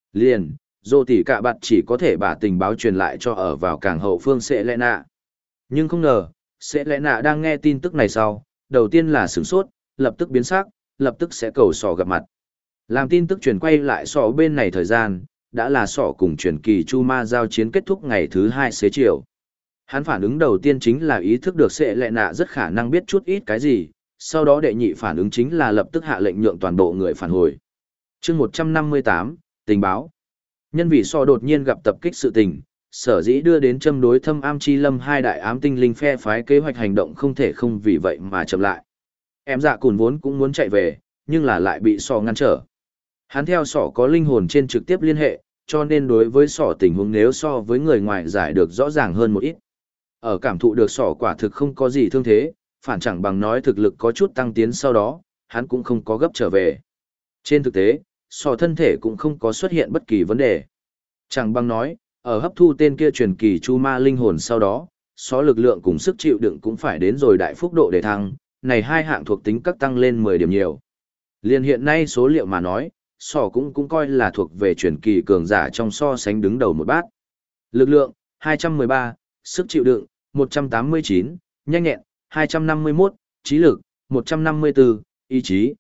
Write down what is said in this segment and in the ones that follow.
Liền, dô tỷ cả bạt chỉ có thể把tình báo truyền lại cho ở vào cảng hậu phương Sệ Lệ Nạ. Nhưng không ngờ, Sệ Lệ Nạ đang nghe tin tức này sau, đầu tiên là sửng sốt, lập tức biến sắc, lập tức sẽ cầu sỏ gặp mặt. Làm tin tức truyền quay lại sỏ bên này thời gian, đã là sỏ cùng truyền kỳ Chu Ma giao chiến kết thúc ngày thứ 2 xế chiều. Hắn phản ứng đầu tiên chính là ý thức được Sệ Lệ Nạ rất khả năng biết chút ít cái gì, sau đó đệ nhị phản ứng chính là lập tức hạ lệnh nhượng toàn bộ người phản hồi. Chương 158, tình báo. Nhân vì sỏ đột nhiên gặp tập kích sự tình, sở dĩ đưa đến châm đối Thâm Am Chi Lâm hai đại ám tinh linh phe phái kế hoạch hành động không thể không vì vậy mà chậm lại. Em dạ cùn vốn cũng muốn chạy về, nhưng là lại bị sỏ ngăn trở. Hắn theo sỏ có linh hồn trên trực tiếp liên hệ, cho nên đối với sỏ tình huống nếu so với người ngoài giải được rõ ràng hơn một ít. Ở cảm thụ được sỏ quả thực không có gì thương thế, phản chẳng bằng nói thực lực có chút tăng tiến sau đó, hắn cũng không có gấp trở về. Trên thực tế, sỏ thân thể cũng không có xuất hiện bất kỳ vấn đề. Chẳng bằng nói, ở hấp thu tên kia truyền kỳ Chu Ma linh hồn sau đó, sỏ lực lượng cùng sức chịu đựng cũng phải đến rồi đại phúc độ để thăng, này hai hạng thuộc tính các tăng lên 10 điểm nhiều. Liên hiện nay số liệu mà nói, sỏ cũng coi là thuộc về truyền kỳ cường giả trong so sánh đứng đầu một bát. Lực lượng, 213, sức chịu đựng, 189, nhanh nhẹn, 251, trí lực, 154, ý chí,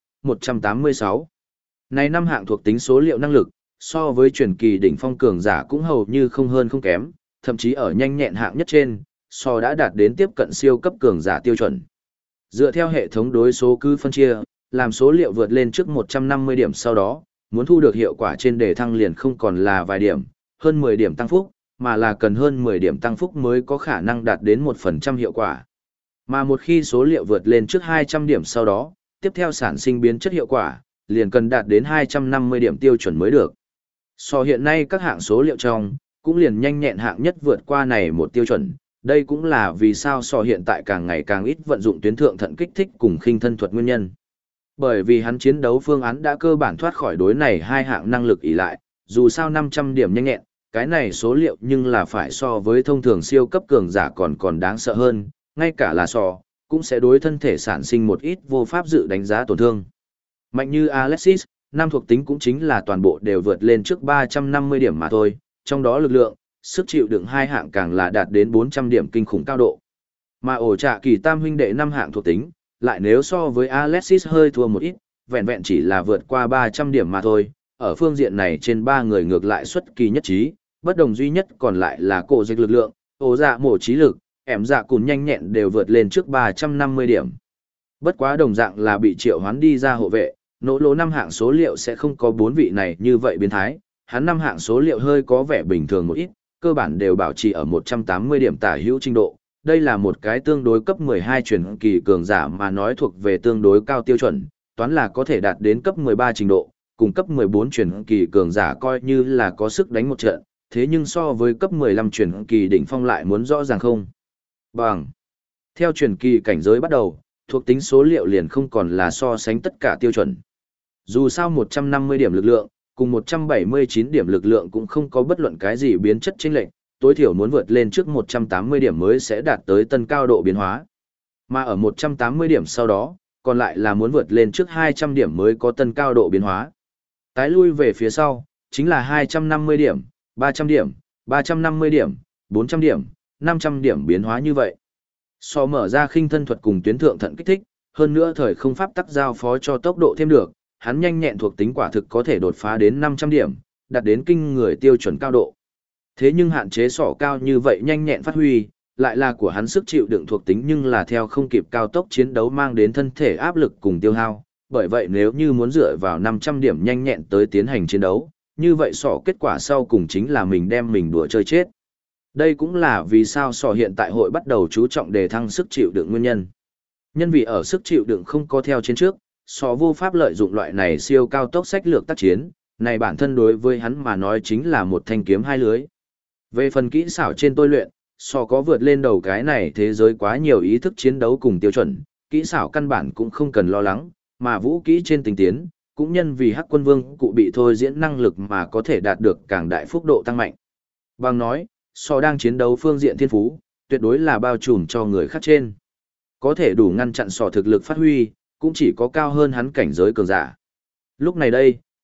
186. Này năm hạng thuộc tính số liệu năng lực, so với truyền kỳ đỉnh phong cường giả cũng hầu như không hơn không kém, thậm chí ở nhanh nhẹn hạng nhất trên, so đã đạt đến tiếp cận siêu cấp cường giả tiêu chuẩn. Dựa theo hệ thống đối số cứ phân chia, làm số liệu vượt lên trước 150 điểm sau đó, muốn thu được hiệu quả trên đề thăng liền không còn là vài điểm, hơn 10 điểm tăng phúc, mà là cần hơn 10 điểm tăng phúc mới có khả năng đạt đến 1% hiệu quả. Mà một khi số liệu vượt lên trước 200 điểm sau đó, tiếp theo sản sinh biến chất hiệu quả, liền cần đạt đến 250 điểm tiêu chuẩn mới được. So hiện nay các hạng số liệu trong, cũng liền nhanh nhẹn hạng nhất vượt qua này một tiêu chuẩn, đây cũng là vì sao so hiện tại càng ngày càng ít vận dụng tuyến thượng thận kích thích cùng khinh thân thuật nguyên nhân. Bởi vì hắn chiến đấu phương án đã cơ bản thoát khỏi đối này hai hạng năng lực ỷ lại, dù sao 500 điểm nhanh nhẹn, cái này số liệu nhưng là phải so với thông thường siêu cấp cường giả còn đáng sợ hơn, ngay cả là so, cũng sẽ đối thân thể sản sinh một ít vô pháp dự đánh giá tổn thương. Mạnh như Alexis, năm thuộc tính cũng chính là toàn bộ đều vượt lên trước 350 điểm mà thôi, trong đó lực lượng, sức chịu đựng hai hạng càng là đạt đến 400 điểm kinh khủng cao độ. Mà ổ trạ kỳ tam huynh đệ năm hạng thuộc tính, lại nếu so với Alexis hơi thua một ít, vẹn vẹn chỉ là vượt qua 300 điểm mà thôi, ở phương diện này trên ba người ngược lại xuất kỳ nhất trí, bất đồng duy nhất còn lại là cổ dịch lực lượng, ổ dạ mổ trí lực, ẻm dạ cùng nhanh nhẹn đều vượt lên trước 350 điểm. Bất quá đồng dạng là bị triệu hoán đi ra hộ vệ, nỗ lỗ năm hạng số liệu sẽ không có bốn vị này như vậy biến thái, hắn năm hạng số liệu hơi có vẻ bình thường một ít, cơ bản đều bảo trì ở 180 điểm tả hữu trình độ. Đây là một cái tương đối cấp 12 truyền kỳ cường giả mà nói thuộc về tương đối cao tiêu chuẩn, toán là có thể đạt đến cấp 13 trình độ, cùng cấp 14 truyền kỳ cường giả coi như là có sức đánh một trận, thế nhưng so với cấp 15 truyền kỳ đỉnh phong lại muốn rõ ràng không. Bằng. Theo truyền kỳ cảnh giới bắt đầu, thuộc tính số liệu liền không còn là so sánh tất cả tiêu chuẩn. Dù sao 150 điểm lực lượng, cùng 179 điểm lực lượng cũng không có bất luận cái gì biến chất chênh lệch, tối thiểu muốn vượt lên trước 180 điểm mới sẽ đạt tới tân cao độ biến hóa. Mà ở 180 điểm sau đó, còn lại là muốn vượt lên trước 200 điểm mới có tân cao độ biến hóa. Tái lui về phía sau, chính là 250 điểm, 300 điểm, 350 điểm, 400 điểm, 500 điểm biến hóa như vậy. So mở ra khinh thân thuật cùng tuyến thượng thận kích thích, hơn nữa thời không pháp tắc giao phó cho tốc độ thêm được, hắn nhanh nhẹn thuộc tính quả thực có thể đột phá đến 500 điểm, đạt đến kinh người tiêu chuẩn cao độ. Thế nhưng hạn chế sỏ cao như vậy nhanh nhẹn phát huy, lại là của hắn sức chịu đựng thuộc tính nhưng là theo không kịp cao tốc chiến đấu mang đến thân thể áp lực cùng tiêu hao. Bởi vậy nếu như muốn dựa vào 500 điểm nhanh nhẹn tới tiến hành chiến đấu, như vậy sỏ kết quả sau cùng chính là mình đem mình đùa chơi chết. Đây cũng là vì sao sỏ hiện tại hội bắt đầu chú trọng đề thăng sức chịu đựng nguyên nhân. Nhân vì ở sức chịu đựng không có theo trên trước, sỏ vô pháp lợi dụng loại này siêu cao tốc sách lược tác chiến, này bản thân đối với hắn mà nói chính là một thanh kiếm hai lưới. Về phần kỹ xảo trên tôi luyện, sỏ có vượt lên đầu cái này thế giới quá nhiều ý thức chiến đấu cùng tiêu chuẩn, kỹ xảo căn bản cũng không cần lo lắng, mà vũ kỹ trên tình tiến, cũng nhân vì Hắc Quân Vương cụ bị thôi diễn năng lực mà có thể đạt được càng đại phúc độ tăng mạnh. Bằng nói, sỏ đang chiến đấu phương diện thiên phú, tuyệt đối là bao trùm cho người khác trên. Có thể đủ ngăn chặn sỏ thực lực phát huy, cũng chỉ có cao hơn hắn cảnh giới cường giả. Lúc này đây,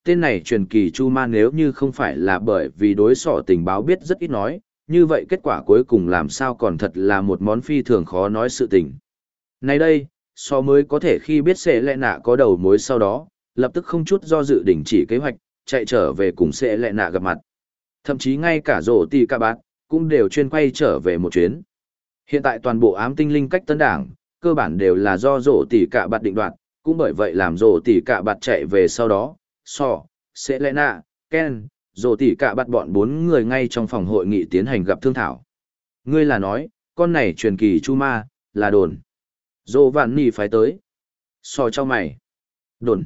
Tên này truyền kỳ Chu Ma nếu như không phải là bởi vì đối sỏ tình báo biết rất ít nói, như vậy kết quả cuối cùng làm sao còn thật là một món phi thường khó nói sự tình. Nay đây, so mới có thể khi biết sẽ lẽ nạ có đầu mối sau đó, lập tức không chút do dự đình chỉ kế hoạch, chạy trở về cùng sẽ lẽ nạ gặp mặt. Thậm chí ngay cả rổ tỷ cả bát, cũng đều chuyên quay trở về một chuyến. Hiện tại toàn bộ ám tinh linh cách tân đảng, cơ bản đều là do rổ tỷ cả bát định đoạt, cũng bởi vậy làm rổ tỷ cả bát chạy về sau đó, sẽ lẽ nạ, Ken, rổ tỷ cả bát bọn 4 người ngay trong phòng hội nghị tiến hành gặp thương thảo. Ngươi là nói, con này truyền kỳ Chu Ma, là đồn. Dô Vạn Nhi phái tới. Cho mày. Đồn.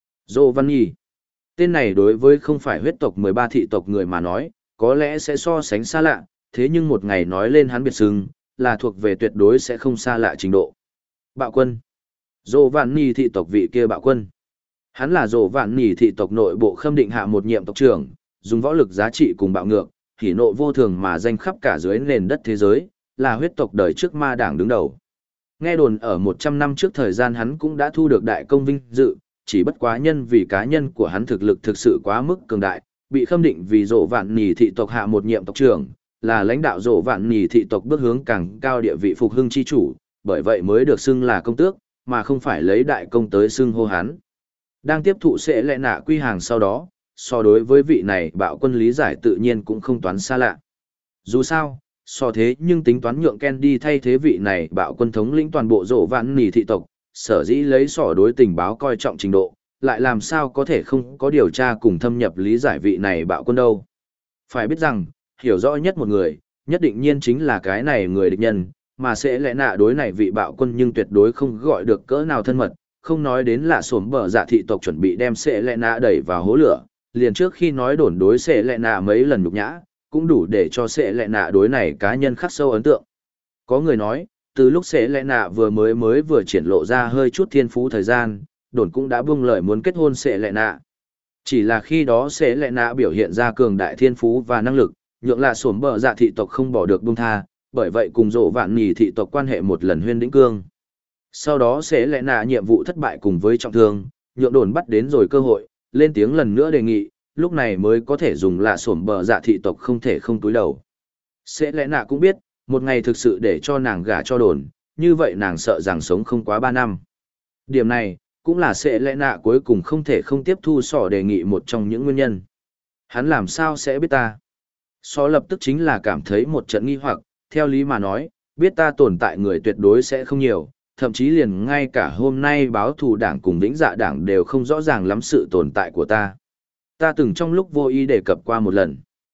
Dô Văn Nhi. Tên này đối với không phải huyết tộc 13 thị tộc người mà nói, có lẽ sẽ so sánh xa lạ, thế nhưng một ngày nói lên hắn biệt xưng, là thuộc về tuyệt đối sẽ không xa lạ trình độ. Bạo quân. Dô Vạn Nhi thị tộc vị kia bạo quân. Hắn là Dô Vạn Nhi thị tộc nội bộ khâm định hạ một nhiệm tộc trưởng, dùng võ lực giá trị cùng bạo ngược, hỉ nộ vô thường mà danh khắp cả dưới nền đất thế giới, là huyết tộc đời trước ma đảng đứng đầu. Nghe đồn ở 100 năm trước thời gian hắn cũng đã thu được đại công vinh dự, chỉ bất quá nhân vì cá nhân của hắn thực lực thực sự quá mức cường đại, bị khâm định vì Dỗ Vạn Nỉ thị tộc hạ một nhiệm tộc trưởng, là lãnh đạo Dỗ Vạn Nỉ thị tộc bước hướng càng cao địa vị phục hưng chi chủ, bởi vậy mới được xưng là công tước, mà không phải lấy đại công tới xưng hô hắn. Đang tiếp thụ sẽ lẽ nạ quy hàng sau đó, so đối với vị này bạo quân lý giải tự nhiên cũng không toán xa lạ. Dù sao, so thế nhưng tính toán nhượng Ken đi thay thế vị này bạo quân thống lĩnh toàn bộ Dỗ Vạn Nỉ thị tộc, sở dĩ lấy sỏ đối tình báo coi trọng trình độ, lại làm sao có thể không có điều tra cùng thâm nhập lý giải vị này bạo quân đâu. Phải biết rằng, hiểu rõ nhất một người, nhất định nhiên chính là cái này người địch nhân, mà sẽ lẽ nạ đối này vị bạo quân nhưng tuyệt đối không gọi được cỡ nào thân mật, không nói đến là xổm bờ dạ thị tộc chuẩn bị đem sẽ lẽ nạ đẩy vào hố lửa, liền trước khi nói đồn đối sẽ lẽ nạ mấy lần nhục nhã, cũng đủ để cho sẽ lẽ nạ đối này cá nhân khắc sâu ấn tượng. Có người nói, từ lúc sẽ lẽ nạ vừa triển lộ ra hơi chút thiên phú thời gian, đồn cũng đã buông lời muốn kết hôn sẽ lẽ nạ. Chỉ là khi đó sẽ lẽ nạ biểu hiện ra cường đại thiên phú và năng lực, nhượng là xổm bờ dạ thị tộc không bỏ được buông tha, bởi vậy cùng Dỗ Vạn Nỉ thị tộc quan hệ một lần huyên đĩnh cương. Sau đó sẽ lẽ nạ nhiệm vụ thất bại cùng với trọng thương, nhượng đồn bắt đến rồi cơ hội, lên tiếng lần nữa đề nghị, lúc này mới có thể dùng là xổm bờ dạ thị tộc không thể không túi đầu. Sẽ lẽ nạ cũng biết, một ngày thực sự để cho nàng gả cho đồn, như vậy nàng sợ rằng sống không quá 3 năm. Điểm này, cũng là sẽ lẽ nạ cuối cùng không thể không tiếp thu sỏ đề nghị một trong những nguyên nhân. Hắn làm sao sẽ biết ta? Sỏ lập tức chính là cảm thấy một trận nghi hoặc, theo lý mà nói, biết ta tồn tại người tuyệt đối sẽ không nhiều, thậm chí liền ngay cả hôm nay báo thù đảng cùng vĩnh dạ đảng đều không rõ ràng lắm sự tồn tại của ta. Ta từng trong lúc vô ý đề cập qua một lần.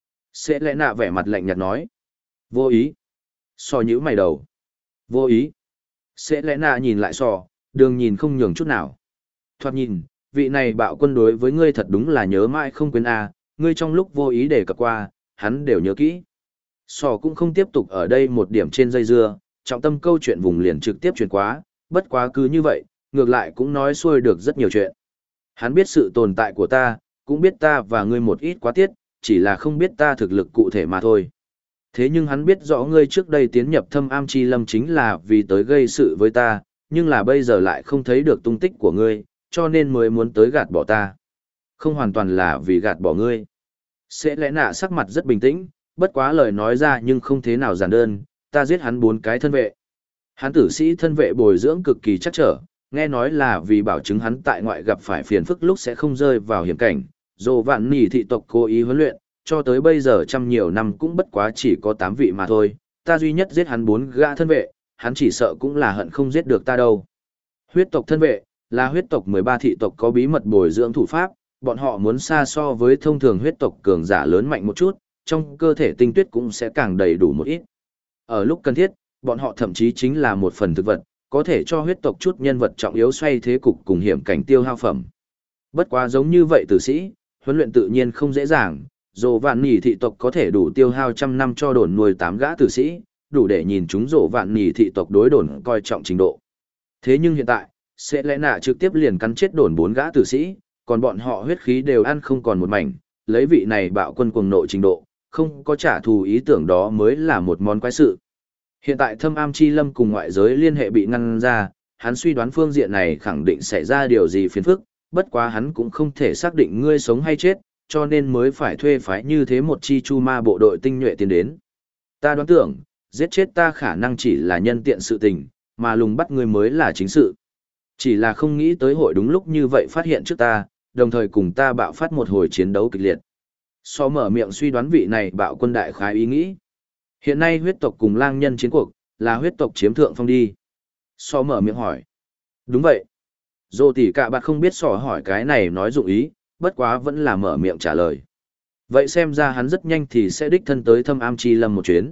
Sẽ lẽ nạ vẻ mặt lạnh nhạt nói. Vô ý. Sò nhữ mày đầu. Vô ý. Sẽ lẽ nạ nhìn lại sò, đường nhìn không nhường chút nào. Thoạt nhìn, vị này bạo quân đối với ngươi thật đúng là nhớ mãi không quên a, ngươi trong lúc vô ý đề cập qua, hắn đều nhớ kỹ. Sò cũng không tiếp tục ở đây một điểm trên dây dưa, trọng tâm câu chuyện vùng liền trực tiếp chuyển quá, bất quá cứ như vậy, ngược lại cũng nói xuôi được rất nhiều chuyện. Hắn biết sự tồn tại của ta, cũng biết ta và ngươi một ít quá tiết, chỉ là không biết ta thực lực cụ thể mà thôi. Thế nhưng hắn biết rõ ngươi trước đây tiến nhập thâm am chi lâm chính là vì tới gây sự với ta, nhưng là bây giờ lại không thấy được tung tích của ngươi, cho nên mới muốn tới gạt bỏ ta. Không hoàn toàn là vì gạt bỏ ngươi. Sẽ lẽ nạ sắc mặt rất bình tĩnh, bất quá lời nói ra nhưng không thế nào giản đơn, ta giết hắn 4 cái thân vệ. Hắn tử sĩ thân vệ bồi dưỡng cực kỳ chắc trở, nghe nói là vì bảo chứng hắn tại ngoại gặp phải phiền phức lúc sẽ không rơi vào hiểm cảnh. Dỗ Vạn Nỉ thị tộc cố ý huấn luyện, cho tới bây giờ trăm nhiều năm cũng bất quá chỉ có 8 vị mà thôi, ta duy nhất giết hắn 4 gã thân vệ, hắn chỉ sợ cũng là hận không giết được ta đâu. Huyết tộc thân vệ, là huyết tộc 13 thị tộc có bí mật bồi dưỡng thủ pháp, bọn họ muốn xa so với thông thường huyết tộc cường giả lớn mạnh một chút, trong cơ thể tinh tuyết cũng sẽ càng đầy đủ một ít. Ở lúc cần thiết, bọn họ thậm chí chính là một phần thực vật, có thể cho huyết tộc chút nhân vật trọng yếu xoay thế cục cùng hiểm cảnh tiêu hao phẩm. Bất quá giống như vậy tử sĩ, huấn luyện tự nhiên không dễ dàng, Dỗ Vạn Nỉ thị tộc có thể đủ tiêu hao trăm năm cho đồn nuôi 8 gã tử sĩ, đủ để nhìn chúng Dỗ Vạn Nỉ thị tộc đối đồn coi trọng trình độ. Thế nhưng hiện tại, sẽ lẽ nạ trực tiếp liền cắn chết đồn 4 gã tử sĩ, còn bọn họ huyết khí đều ăn không còn một mảnh, lấy vị này bạo quân cuồng nộ trình độ, không có trả thù ý tưởng đó mới là một món quái sự. Hiện tại thâm am chi lâm cùng ngoại giới liên hệ bị ngăn ra, hắn suy đoán phương diện này khẳng định xảy ra điều gì phiền phức, bất quá hắn cũng không thể xác định ngươi sống hay chết, cho nên mới phải thuê phái như thế một chi chu ma bộ đội tinh nhuệ tiến đến. Ta đoán tưởng, giết chết ta khả năng chỉ là nhân tiện sự tình, mà lùng bắt ngươi mới là chính sự. Chỉ là không nghĩ tới hội đúng lúc như vậy phát hiện trước ta, đồng thời cùng ta bạo phát một hồi chiến đấu kịch liệt. So mở miệng suy đoán vị này bạo quân đại khái ý nghĩ. Hiện nay huyết tộc cùng lang nhân chiến cuộc, là huyết tộc chiếm thượng phong đi. So mở miệng hỏi. Đúng vậy. Dô tỷ cả bạt không biết sò hỏi cái này nói dụng ý, bất quá vẫn là mở miệng trả lời. Vậy xem ra hắn rất nhanh thì sẽ đích thân tới Thâm Am Chi Lâm một chuyến.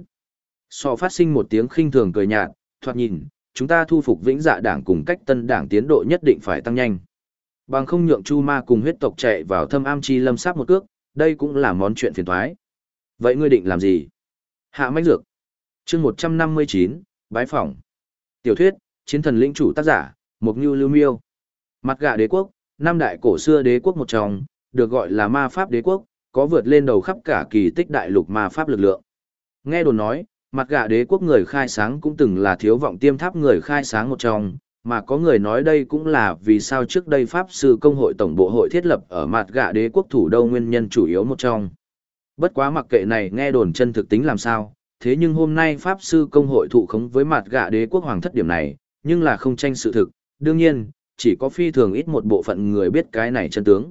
Sò phát sinh một tiếng khinh thường cười nhạt, thoạt nhìn, chúng ta thu phục Vĩnh Dạ đảng cùng cách Tân đảng tiến độ nhất định phải tăng nhanh. Bằng không nhượng Chu Ma cùng huyết tộc chạy vào Thâm Am Chi Lâm sắp một cước, đây cũng là món chuyện phiền toái. Vậy ngươi định làm gì? Hạ Mãnh Dược. Chương 159, bái phỏng. Tiểu thuyết, Chiến thần lĩnh chủ tác giả, Mục Nưu Lưu Miêu. Mặt gạ đế quốc, năm đại cổ xưa đế quốc một trong, được gọi là ma pháp đế quốc, có vượt lên đầu khắp cả kỳ tích đại lục ma pháp lực lượng. Nghe đồn nói, mặt gạ đế quốc người khai sáng cũng từng là thiếu vọng tiêm tháp người khai sáng một trong, mà có người nói đây cũng là vì sao trước đây Pháp sư công hội tổng bộ hội thiết lập ở mặt gạ đế quốc thủ đô nguyên nhân chủ yếu một trong. Bất quá mặc kệ này nghe đồn chân thực tính làm sao, thế nhưng hôm nay Pháp sư công hội thụ khống với mặt gạ đế quốc hoàng thất điểm này, nhưng là không tranh sự thực, đương nhiên, chỉ có phi thường ít một bộ phận người biết cái này chân tướng.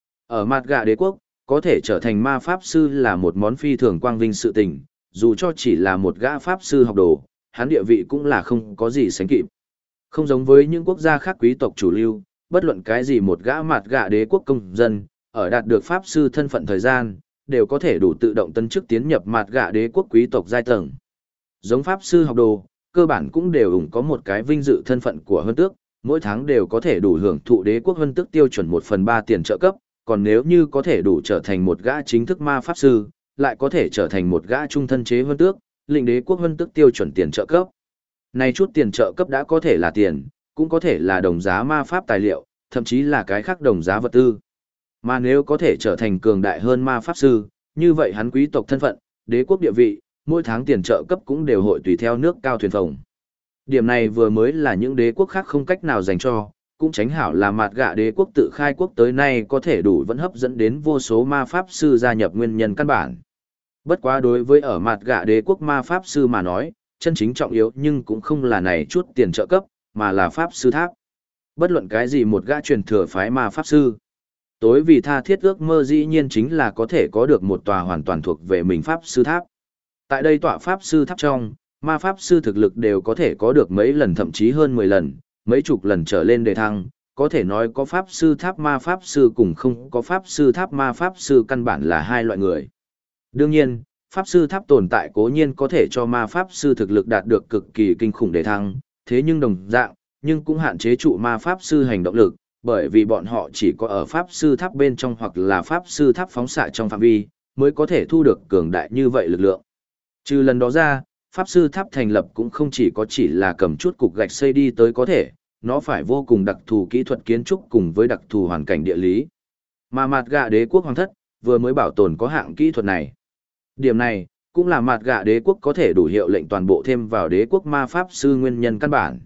Ở mặt gạ đế quốc, có thể trở thành ma Pháp sư là một món phi thường quang vinh sự tình, dù cho chỉ là một gã Pháp sư học đồ, hắn địa vị cũng là không có gì sánh kịp. Không giống với những quốc gia khác quý tộc chủ lưu, bất luận cái gì một gã mặt gạ đế quốc công dân, ở đạt được Pháp sư thân phận thời gian, đều có thể đủ tự động tấn chức tiến nhập mặt gạ đế quốc quý tộc giai tầng. Giống Pháp sư học đồ, cơ bản cũng đều ủng có một cái vinh dự thân phận của hơn tước, mỗi tháng đều có thể đủ hưởng thụ đế quốc hơn tước tiêu chuẩn 1/3 tiền trợ cấp, còn nếu như có thể đủ trở thành một gã chính thức ma Pháp sư, lại có thể trở thành một gã trung thân chế hơn tước, lĩnh đế quốc hơn tước tiêu chuẩn tiền trợ cấp. Này chút tiền trợ cấp đã có thể là tiền, cũng có thể là đồng giá ma pháp tài liệu, thậm chí là cái khác đồng giá vật tư. Mà nếu có thể trở thành cường đại hơn ma pháp sư, như vậy hắn quý tộc thân phận, đế quốc địa vị, mỗi tháng tiền trợ cấp cũng đều hội tùy theo nước cao thuyền phồng. Điểm này vừa mới là những đế quốc khác không cách nào dành cho, cũng tránh hảo là mặt gạ đế quốc tự khai quốc tới nay có thể đủ vẫn hấp dẫn đến vô số ma pháp sư gia nhập nguyên nhân căn bản. Bất quá đối với ở mặt gạ đế quốc ma pháp sư mà nói, chân chính trọng yếu nhưng cũng không là này chút tiền trợ cấp, mà là pháp sư tháp. Bất luận cái gì một gã truyền thừa phái ma pháp sư, tối vì tha thiết ước mơ dĩ nhiên chính là có thể có được một tòa hoàn toàn thuộc về mình pháp sư tháp. Tại đây tòa pháp sư tháp trong, ma pháp sư thực lực đều có thể có được mấy lần thậm chí hơn 10 lần, mấy chục lần trở lên đề thăng, có thể nói có pháp sư tháp ma pháp sư cùng không có pháp sư tháp ma pháp sư căn bản là hai loại người. Đương nhiên, pháp sư tháp tồn tại cố nhiên có thể cho ma pháp sư thực lực đạt được cực kỳ kinh khủng đề thăng, thế nhưng đồng dạng, nhưng cũng hạn chế trụ ma pháp sư hành động lực, bởi vì bọn họ chỉ có ở pháp sư tháp bên trong hoặc là pháp sư tháp phóng xạ trong phạm vi, mới có thể thu được cường đại như vậy lực lượng. Trừ lần đó ra, pháp sư tháp thành lập cũng không chỉ là cầm chút cục gạch xây đi tới có thể, nó phải vô cùng đặc thù kỹ thuật kiến trúc cùng với đặc thù hoàn cảnh địa lý. Mà mặt gạ đế quốc hoàng thất, vừa mới bảo tồn có hạng kỹ thuật này. Điểm này, cũng là mặt gạ đế quốc có thể đủ hiệu lệnh toàn bộ thêm vào đế quốc ma pháp sư nguyên nhân căn bản.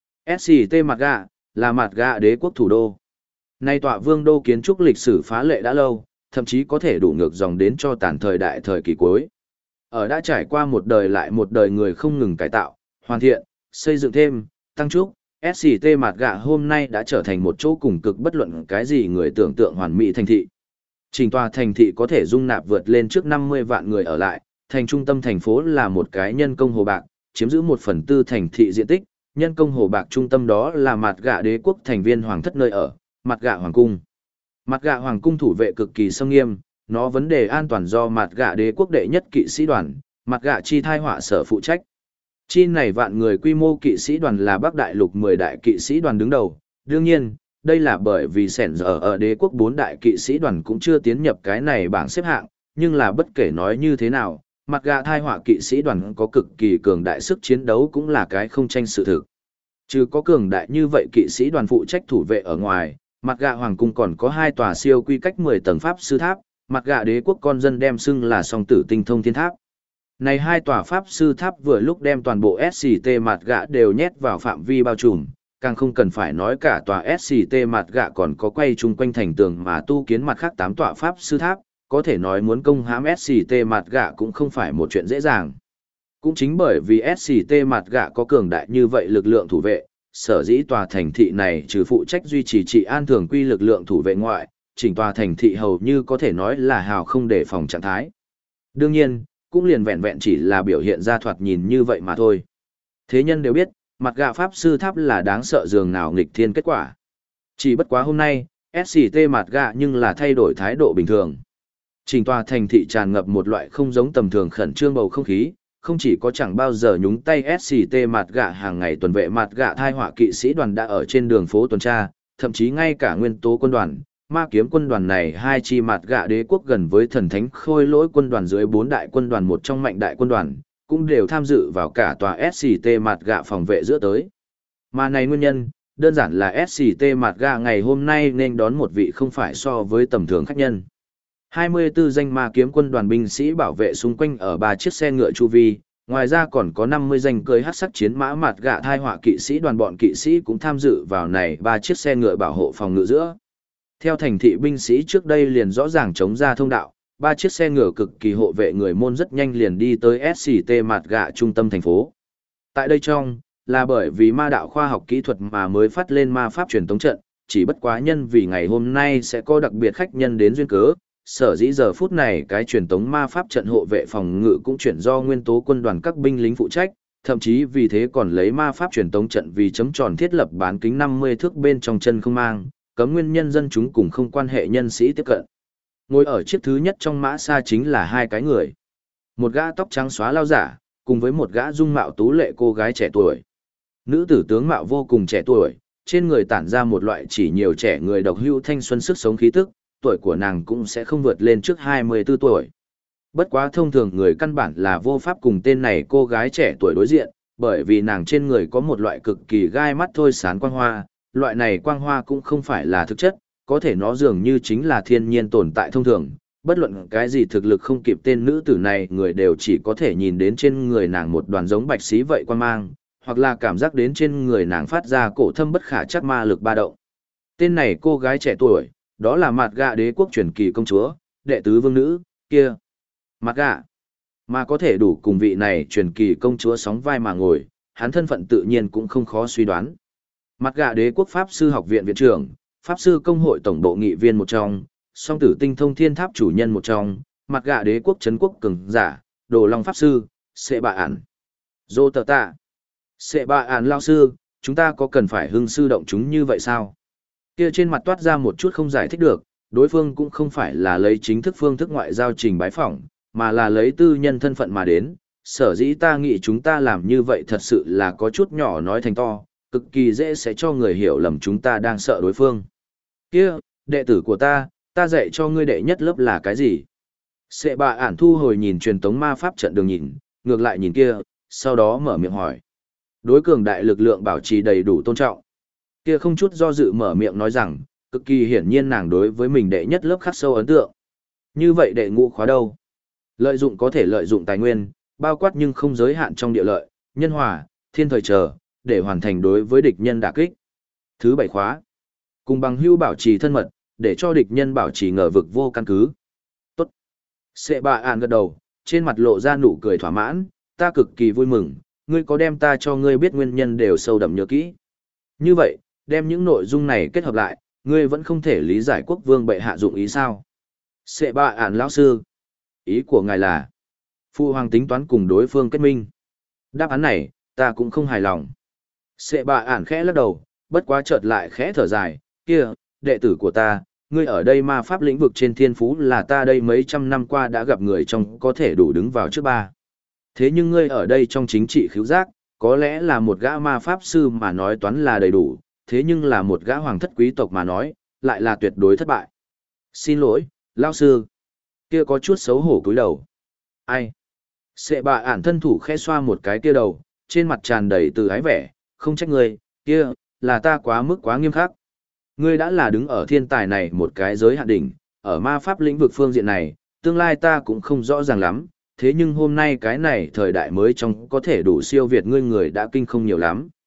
SCT mặt gạ, là mặt gạ đế quốc thủ đô. Nay tọa vương đô kiến trúc lịch sử phá lệ đã lâu, thậm chí có thể đủ ngược dòng đến cho tàn thời đại thời kỳ cuối. Ở đã trải qua một đời lại một đời người không ngừng cải tạo, hoàn thiện, xây dựng thêm, tăng trúc, SCT mặt gạ hôm nay đã trở thành một chỗ cùng cực bất luận cái gì người tưởng tượng hoàn mỹ thành thị. Trình tòa thành thị có thể dung nạp vượt lên trước 50 vạn người ở lại, thành trung tâm thành phố là một cái nhân công hồ bạc, chiếm giữ 1/4 thành thị diện tích, nhân công hồ bạc trung tâm đó là mặt gạ đế quốc thành viên hoàng thất nơi ở, mặt gạ hoàng cung. Mặt gạ hoàng cung thủ vệ cực kỳ sông nghiêm, nó vấn đề an toàn do mặt gạ đế quốc đệ nhất kỵ sĩ đoàn, mặt gạ chi thai họa sở phụ trách. Chi này vạn người quy mô kỵ sĩ đoàn là Bắc Đại Lục 10 đại kỵ sĩ đoàn đứng đầu, đương nhiên, đây là bởi vì sẻn giờ ở đế quốc 4 đại kỵ sĩ đoàn cũng chưa tiến nhập cái này bảng xếp hạng, nhưng là bất kể nói như thế nào, mặt gạ thai họa kỵ sĩ đoàn có cực kỳ cường đại sức chiến đấu cũng là cái không tranh sự thực. Trừ có cường đại như vậy kỵ sĩ đoàn phụ trách thủ vệ ở ngoài, mặt gạ hoàng cung còn có 2 tòa siêu quy cách 10 tầng pháp sư tháp, mặt gạ đế quốc con dân đem xưng là song tử tinh thông thiên tháp. Này 2 tòa pháp sư tháp vừa lúc đem toàn bộ SCT mặt gạ đều nhét vào phạm vi bao trùm, càng không cần phải nói cả tòa SCT mặt gạ còn có quay chung quanh thành tường mà tu kiến mặt khác 8 tọa pháp sư tháp, có thể nói muốn công hãm SCT mặt gạ cũng không phải một chuyện dễ dàng. Cũng chính bởi vì SCT mặt gạ có cường đại như vậy lực lượng thủ vệ, sở dĩ tòa thành thị này trừ phụ trách duy trì trị an thường quy lực lượng thủ vệ ngoại, chỉnh tòa thành thị hầu như có thể nói là hào không đề phòng trạng thái. Đương nhiên, cũng liền vẹn vẹn chỉ là biểu hiện ra thoạt nhìn như vậy mà thôi. Thế nhân đều biết, mặt gạ pháp sư tháp là đáng sợ dường nào nghịch thiên kết quả. Chỉ bất quá hôm nay, SCT mặt gạ nhưng là thay đổi thái độ bình thường. Chỉnh tòa thành thị tràn ngập một loại không giống tầm thường khẩn trương bầu không khí, không chỉ có chẳng bao giờ nhúng tay SCT mặt gạ hàng ngày tuần vệ mặt gạ thai họa kỵ sĩ đoàn đã ở trên đường phố tuần tra, thậm chí ngay cả nguyên tố quân đoàn, ma kiếm quân đoàn này hai chi mặt gạ đế quốc gần với thần thánh khôi lỗi quân đoàn dưới 4 đại quân đoàn một trong mạnh đại quân đoàn, cũng đều tham dự vào cả tòa SCT mặt gạ phòng vệ giữa tới. Mà này nguyên nhân, đơn giản là SCT mặt gạ ngày hôm nay nên đón một vị không phải so với tầm thường khách nhân. 24 danh ma kiếm quân đoàn binh sĩ bảo vệ xung quanh ở 3 chiếc xe ngựa chu vi, ngoài ra còn có 50 danh cưỡi hắc sắc chiến mã mặt gạ thai họa kỵ sĩ đoàn bọn kỵ sĩ cũng tham dự vào này 3 chiếc xe ngựa bảo hộ phòng ngự giữa. Theo thành thị binh sĩ trước đây liền rõ ràng chống ra thông đạo, 3 chiếc xe ngựa cực kỳ hộ vệ người môn rất nhanh liền đi tới SCT mặt gạ trung tâm thành phố. Tại đây trong, là bởi vì ma đạo khoa học kỹ thuật mà mới phát lên ma pháp truyền tống trận, chỉ bất quá nhân vì ngày hôm nay sẽ có đặc biệt khách nhân đến duyên cớ, sở dĩ giờ phút này cái truyền tống ma pháp trận hộ vệ phòng ngự cũng chuyển do nguyên tố quân đoàn các binh lính phụ trách, thậm chí vì thế còn lấy ma pháp truyền tống trận vì chấm tròn thiết lập bán kính 50 thước bên trong chân không mang, cấm nguyên nhân dân chúng cùng không quan hệ nhân sĩ tiếp cận. Ngồi ở chiếc thứ nhất trong mã xa chính là hai cái người. Một gã tóc trắng xóa lao giả, cùng với một gã dung mạo tú lệ cô gái trẻ tuổi. Nữ tử tướng mạo vô cùng trẻ tuổi, trên người tản ra một loại chỉ nhiều trẻ người độc hữu thanh xuân sức sống khí tức, tuổi của nàng cũng sẽ không vượt lên trước 24 tuổi. Bất quá thông thường người căn bản là vô pháp cùng tên này cô gái trẻ tuổi đối diện, bởi vì nàng trên người có một loại cực kỳ gai mắt thôi sán quang hoa, loại này quang hoa cũng không phải là thực chất, có thể nó dường như chính là thiên nhiên tồn tại thông thường, bất luận cái gì thực lực không kịp tên nữ tử này người đều chỉ có thể nhìn đến trên người nàng một đoàn giống bạch xí vậy quan mang, hoặc là cảm giác đến trên người nàng phát ra cổ thâm bất khả chắc ma lực ba động. Tên này cô gái trẻ tuổi, đó là mặt gạ đế quốc truyền kỳ công chúa, đệ tứ vương nữ, kia. Mặt gạ, mà có thể đủ cùng vị này truyền kỳ công chúa sóng vai mà ngồi, hắn thân phận tự nhiên cũng không khó suy đoán. Mặt gạ đế quốc Pháp sư học viện viện trưởng, Pháp sư công hội tổng bộ nghị viên một trong, song tử tinh thông thiên tháp chủ nhân một trong, mặt gạ đế quốc trấn quốc cường giả, đồ long Pháp sư, Sệ Bạ Ản. Dô tờ tạ. Sệ Bạ Ản lao sư, chúng ta có cần phải hưng sư động chúng như vậy sao? Kia trên mặt toát ra một chút không giải thích được, đối phương cũng không phải là lấy chính thức phương thức ngoại giao trình bái phỏng, mà là lấy tư nhân thân phận mà đến. Sở dĩ ta nghĩ chúng ta làm như vậy thật sự là có chút nhỏ nói thành to, cực kỳ dễ sẽ cho người hiểu lầm chúng ta đang sợ đối phương. Kia, đệ tử của ta dạy cho ngươi đệ nhất lớp là cái gì? Sệ Bạ Ản thu hồi nhìn truyền tống ma pháp trận đường nhìn, ngược lại nhìn kia, sau đó mở miệng hỏi. Đối cường đại lực lượng bảo trì đầy đủ tôn trọng. Kia không chút do dự mở miệng nói rằng, cực kỳ hiển nhiên nàng đối với mình đệ nhất lớp khắc sâu ấn tượng. Như vậy đệ ngũ khóa đâu? Lợi dụng có thể lợi dụng tài nguyên, bao quát nhưng không giới hạn trong địa lợi, nhân hòa, thiên thời chờ, để hoàn thành đối với địch nhân đả kích. Thứ 7 khóa. Cùng bằng hữu bảo trì thân mật, để cho địch nhân bảo trì ngờ vực vô căn cứ. Tốt. Sệ Bạ Ản gật đầu, trên mặt lộ ra nụ cười thỏa mãn, ta cực kỳ vui mừng, ngươi có đem ta cho ngươi biết nguyên nhân đều sâu đậm nhớ kỹ. Như vậy, đem những nội dung này kết hợp lại, ngươi vẫn không thể lý giải quốc vương bệ hạ dụng ý sao? Sệ Bạ Ản lão sư, ý của ngài là Phu hoàng tính toán cùng đối phương kết minh. Đáp án này, ta cũng không hài lòng. Sệ Bạ Ản khẽ lắc đầu, bất quá chợt lại khẽ thở dài, kia, đệ tử của ta, ngươi ở đây ma pháp lĩnh vực trên thiên phú là ta đây mấy trăm năm qua đã gặp người trong có thể đủ đứng vào trước ba. Thế nhưng ngươi ở đây trong chính trị khiếu giác, có lẽ là một gã ma pháp sư mà nói toán là đầy đủ, thế nhưng là một gã hoàng thất quý tộc mà nói, lại là tuyệt đối thất bại. Xin lỗi, lão sư. Kia có chút xấu hổ cúi đầu. Ai? Sệ Bạ Ản thân thủ khẽ xoa một cái kia đầu, trên mặt tràn đầy từ ái vẻ, không trách ngươi, kia, là ta quá mức quá nghiêm khắc. Ngươi đã là đứng ở thiên tài này một cái giới hạn đỉnh, ở ma pháp lĩnh vực phương diện này, tương lai ta cũng không rõ ràng lắm, thế nhưng hôm nay cái này thời đại mới trong có thể đủ siêu việt ngươi người đã kinh không nhiều lắm.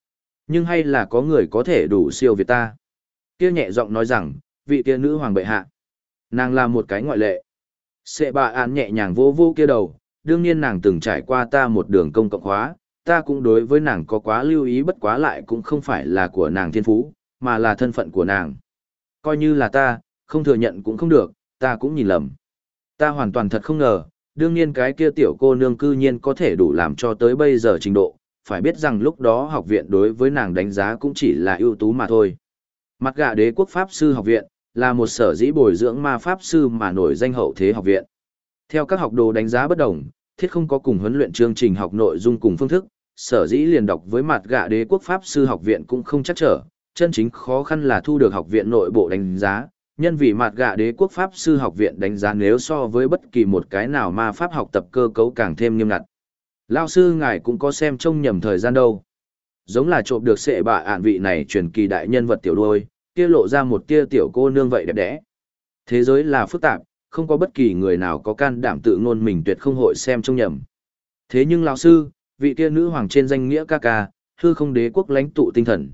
Nhưng hay là có người có thể đủ siêu việt ta. Kia nhẹ giọng nói rằng, vị kia nữ hoàng bệ hạ. Nàng là một cái ngoại lệ. Sệ bạ án nhẹ nhàng vô vô kia đầu, đương nhiên nàng từng trải qua ta một đường công cộng hóa, ta cũng đối với nàng có quá lưu ý, bất quá lại cũng không phải là của nàng thiên phú, mà là thân phận của nàng. Coi như là ta, không thừa nhận cũng không được, ta cũng nhìn lầm. Ta hoàn toàn thật không ngờ, đương nhiên cái kia tiểu cô nương cư nhiên có thể đủ làm cho tới bây giờ trình độ, phải biết rằng lúc đó học viện đối với nàng đánh giá cũng chỉ là ưu tú mà thôi. Mặt gạ đế quốc pháp sư học viện, là một sở dĩ bồi dưỡng ma pháp sư mà nổi danh hậu thế học viện. Theo các học đồ đánh giá bất đồng, thiết không có cùng huấn luyện chương trình học nội dung cùng phương thức, sở dĩ liền đọc với mặt gạ đế quốc pháp sư học viện cũng không chắc trở, chân chính khó khăn là thu được học viện nội bộ đánh giá, nhân vì mặt gạ đế quốc pháp sư học viện đánh giá nếu so với bất kỳ một cái nào ma pháp học tập cơ cấu càng thêm nghiêm ngặt. Lao sư ngài cũng có xem trông nhầm thời gian đâu. Giống là trộm được sệ bạ ạn vị này truyền kỳ đại nhân vật tiểu đuôi, kia lộ ra một tia tiểu cô nương vậy đẹp đẽ. Thế giới là phức tạp, không có bất kỳ người nào có can đảm tự ngôn mình tuyệt không hội xem trông nhầm. Thế nhưng lão sư, vị kia nữ hoàng trên danh nghĩa ca ca, hư không đế quốc lãnh tụ tinh thần,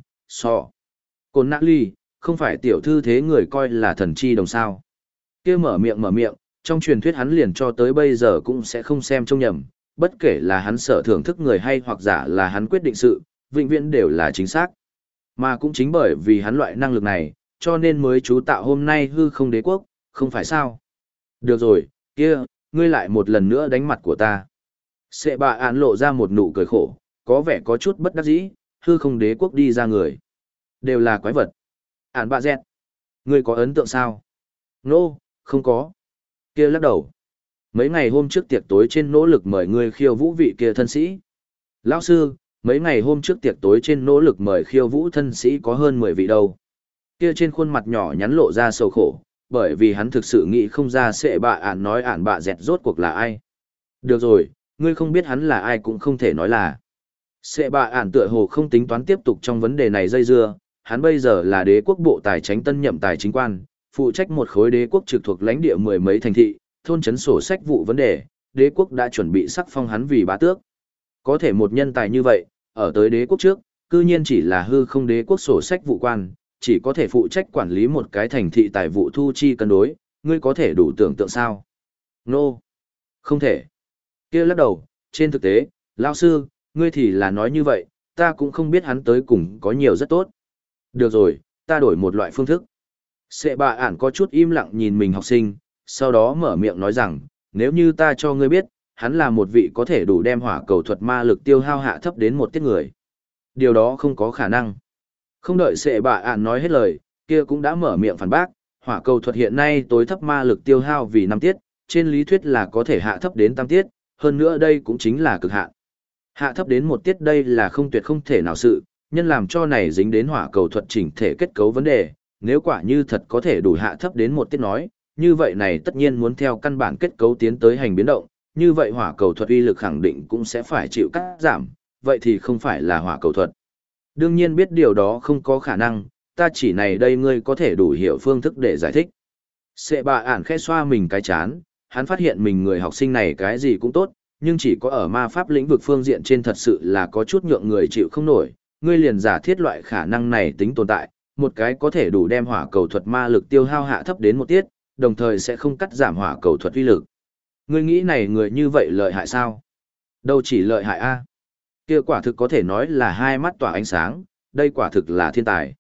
Côn nã ly, không phải tiểu thư thế người coi là thần chi đồng sao. Kia mở miệng, trong truyền thuyết hắn liền cho tới bây giờ cũng sẽ không xem trông nhầm, bất kể là hắn sở thưởng thức người hay hoặc giả là hắn quyết định sự, vĩnh viễn đều là chính xác. Mà cũng chính bởi vì hắn loại năng lực này, cho nên mới chú tạo hôm nay hư không đế quốc, không phải sao? Được rồi, kia, ngươi lại một lần nữa đánh mặt của ta. Sệ bạ án lộ ra một nụ cười khổ, có vẻ có chút bất đắc dĩ, hư không đế quốc đi ra người. Đều là quái vật. Án bạ dẹt. Ngươi có ấn tượng sao? Nô, không có. Kia lắc đầu. Mấy ngày hôm trước tiệc tối trên nỗ lực mời ngươi khiêu vũ vị kia thân sĩ. Lão sư, mấy ngày hôm trước tiệc tối trên nỗ lực mời khiêu vũ thân sĩ có hơn 10 vị đâu. Kia trên khuôn mặt nhỏ nhắn lộ ra sầu khổ, bởi vì hắn thực sự nghĩ không ra sệ bạ ản nói ản bạ dẹt rốt cuộc là ai. Được rồi, ngươi không biết hắn là ai cũng không thể nói là. Sệ bạ ản tựa hồ không tính toán tiếp tục trong vấn đề này dây dưa, hắn bây giờ là đế quốc bộ tài chính tân nhậm tài chính quan, phụ trách một khối đế quốc trực thuộc lãnh địa mười mấy thành thị, thôn trấn sổ sách vụ vấn đề, đế quốc đã chuẩn bị sắc phong hắn vì bá tước. Có thể một nhân tài như vậy, ở tới đế quốc trước, cư nhiên chỉ là hư không đế quốc sổ sách vụ quan, chỉ có thể phụ trách quản lý một cái thành thị tài vụ thu chi cân đối, ngươi có thể đủ tưởng tượng sao? Nô! Không thể. Kia lắc đầu, trên thực tế, lão sư, ngươi thì là nói như vậy, ta cũng không biết hắn tới cùng có nhiều rất tốt. Được rồi, ta đổi một loại phương thức. Sệ bạ ản có chút im lặng nhìn mình học sinh, sau đó mở miệng nói rằng, nếu như ta cho ngươi biết, hắn là một vị có thể đủ đem hỏa cầu thuật ma lực tiêu hao hạ thấp đến một tiết người. Điều đó không có khả năng. Không đợi sệ bạ ản nói hết lời, kia cũng đã mở miệng phản bác, hỏa cầu thuật hiện nay tối thấp ma lực tiêu hao vì 5 tiết, trên lý thuyết là có thể hạ thấp đến 8 tiết, hơn nữa đây cũng chính là cực hạn. Hạ thấp đến 1 tiết đây là không tuyệt không thể nào sự, nhân làm cho này dính đến hỏa cầu thuật chỉnh thể kết cấu vấn đề, nếu quả như thật có thể đủ hạ thấp đến 1 tiết nói, như vậy này tất nhiên muốn theo căn bản kết cấu tiến tới hành biến động, như vậy hỏa cầu thuật uy lực khẳng định cũng sẽ phải chịu cắt giảm, vậy thì không phải là hỏa cầu thuật. Đương nhiên biết điều đó không có khả năng, ta chỉ này đây ngươi có thể đủ hiểu phương thức để giải thích. Sệ bạ ản khẽ xoa mình cái chán, hắn phát hiện mình người học sinh này cái gì cũng tốt, nhưng chỉ có ở ma pháp lĩnh vực phương diện trên thật sự là có chút nhượng người chịu không nổi, ngươi liền giả thiết loại khả năng này tính tồn tại, một cái có thể đủ đem hỏa cầu thuật ma lực tiêu hao hạ thấp đến 1 tiết, đồng thời sẽ không cắt giảm hỏa cầu thuật uy lực. Ngươi nghĩ này người như vậy lợi hại sao? Đâu chỉ lợi hại a, kia quả thực có thể nói là hai mắt tỏa ánh sáng, đây quả thực là thiên tài.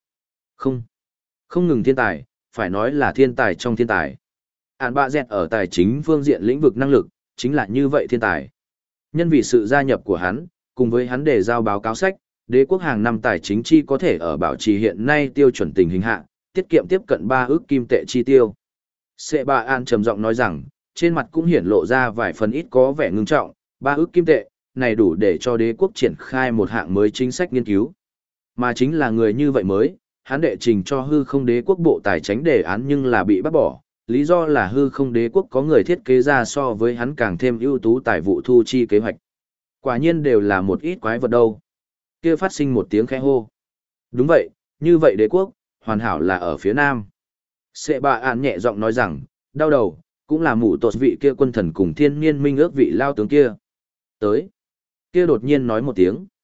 Không ngừng thiên tài, phải nói là thiên tài trong thiên tài. Án bạ dẹt ở tài chính phương diện lĩnh vực năng lực, chính là như vậy thiên tài. Nhân vì sự gia nhập của hắn, cùng với hắn đề giao báo cáo sách, đế quốc hàng năm tài chính chi có thể ở bảo trì hiện nay tiêu chuẩn tình hình hạ, tiết kiệm tiếp cận 3 ức kim tệ chi tiêu. Sệ bạ an trầm giọng nói rằng, trên mặt cũng hiển lộ ra vài phần ít có vẻ ngưng trọng, 3 ức kim tệ, này đủ để cho đế quốc triển khai một hạng mới chính sách nghiên cứu. Mà chính là người như vậy mới, hắn đệ trình cho hư không đế quốc bộ tài chính đề án nhưng là bị bắt bỏ, lý do là hư không đế quốc có người thiết kế ra so với hắn càng thêm ưu tú tài vụ thu chi kế hoạch. Quả nhiên đều là một ít quái vật đâu. Kia phát sinh một tiếng khẽ hô. Đúng vậy, như vậy đế quốc, hoàn hảo là ở phía nam. Sệ bạ ản nhẹ giọng nói rằng, đau đầu, cũng là mụ tột vị kia quân thần cùng thiên niên minh ước vị lao tướng kia. Tới. Kia đột nhiên nói một tiếng.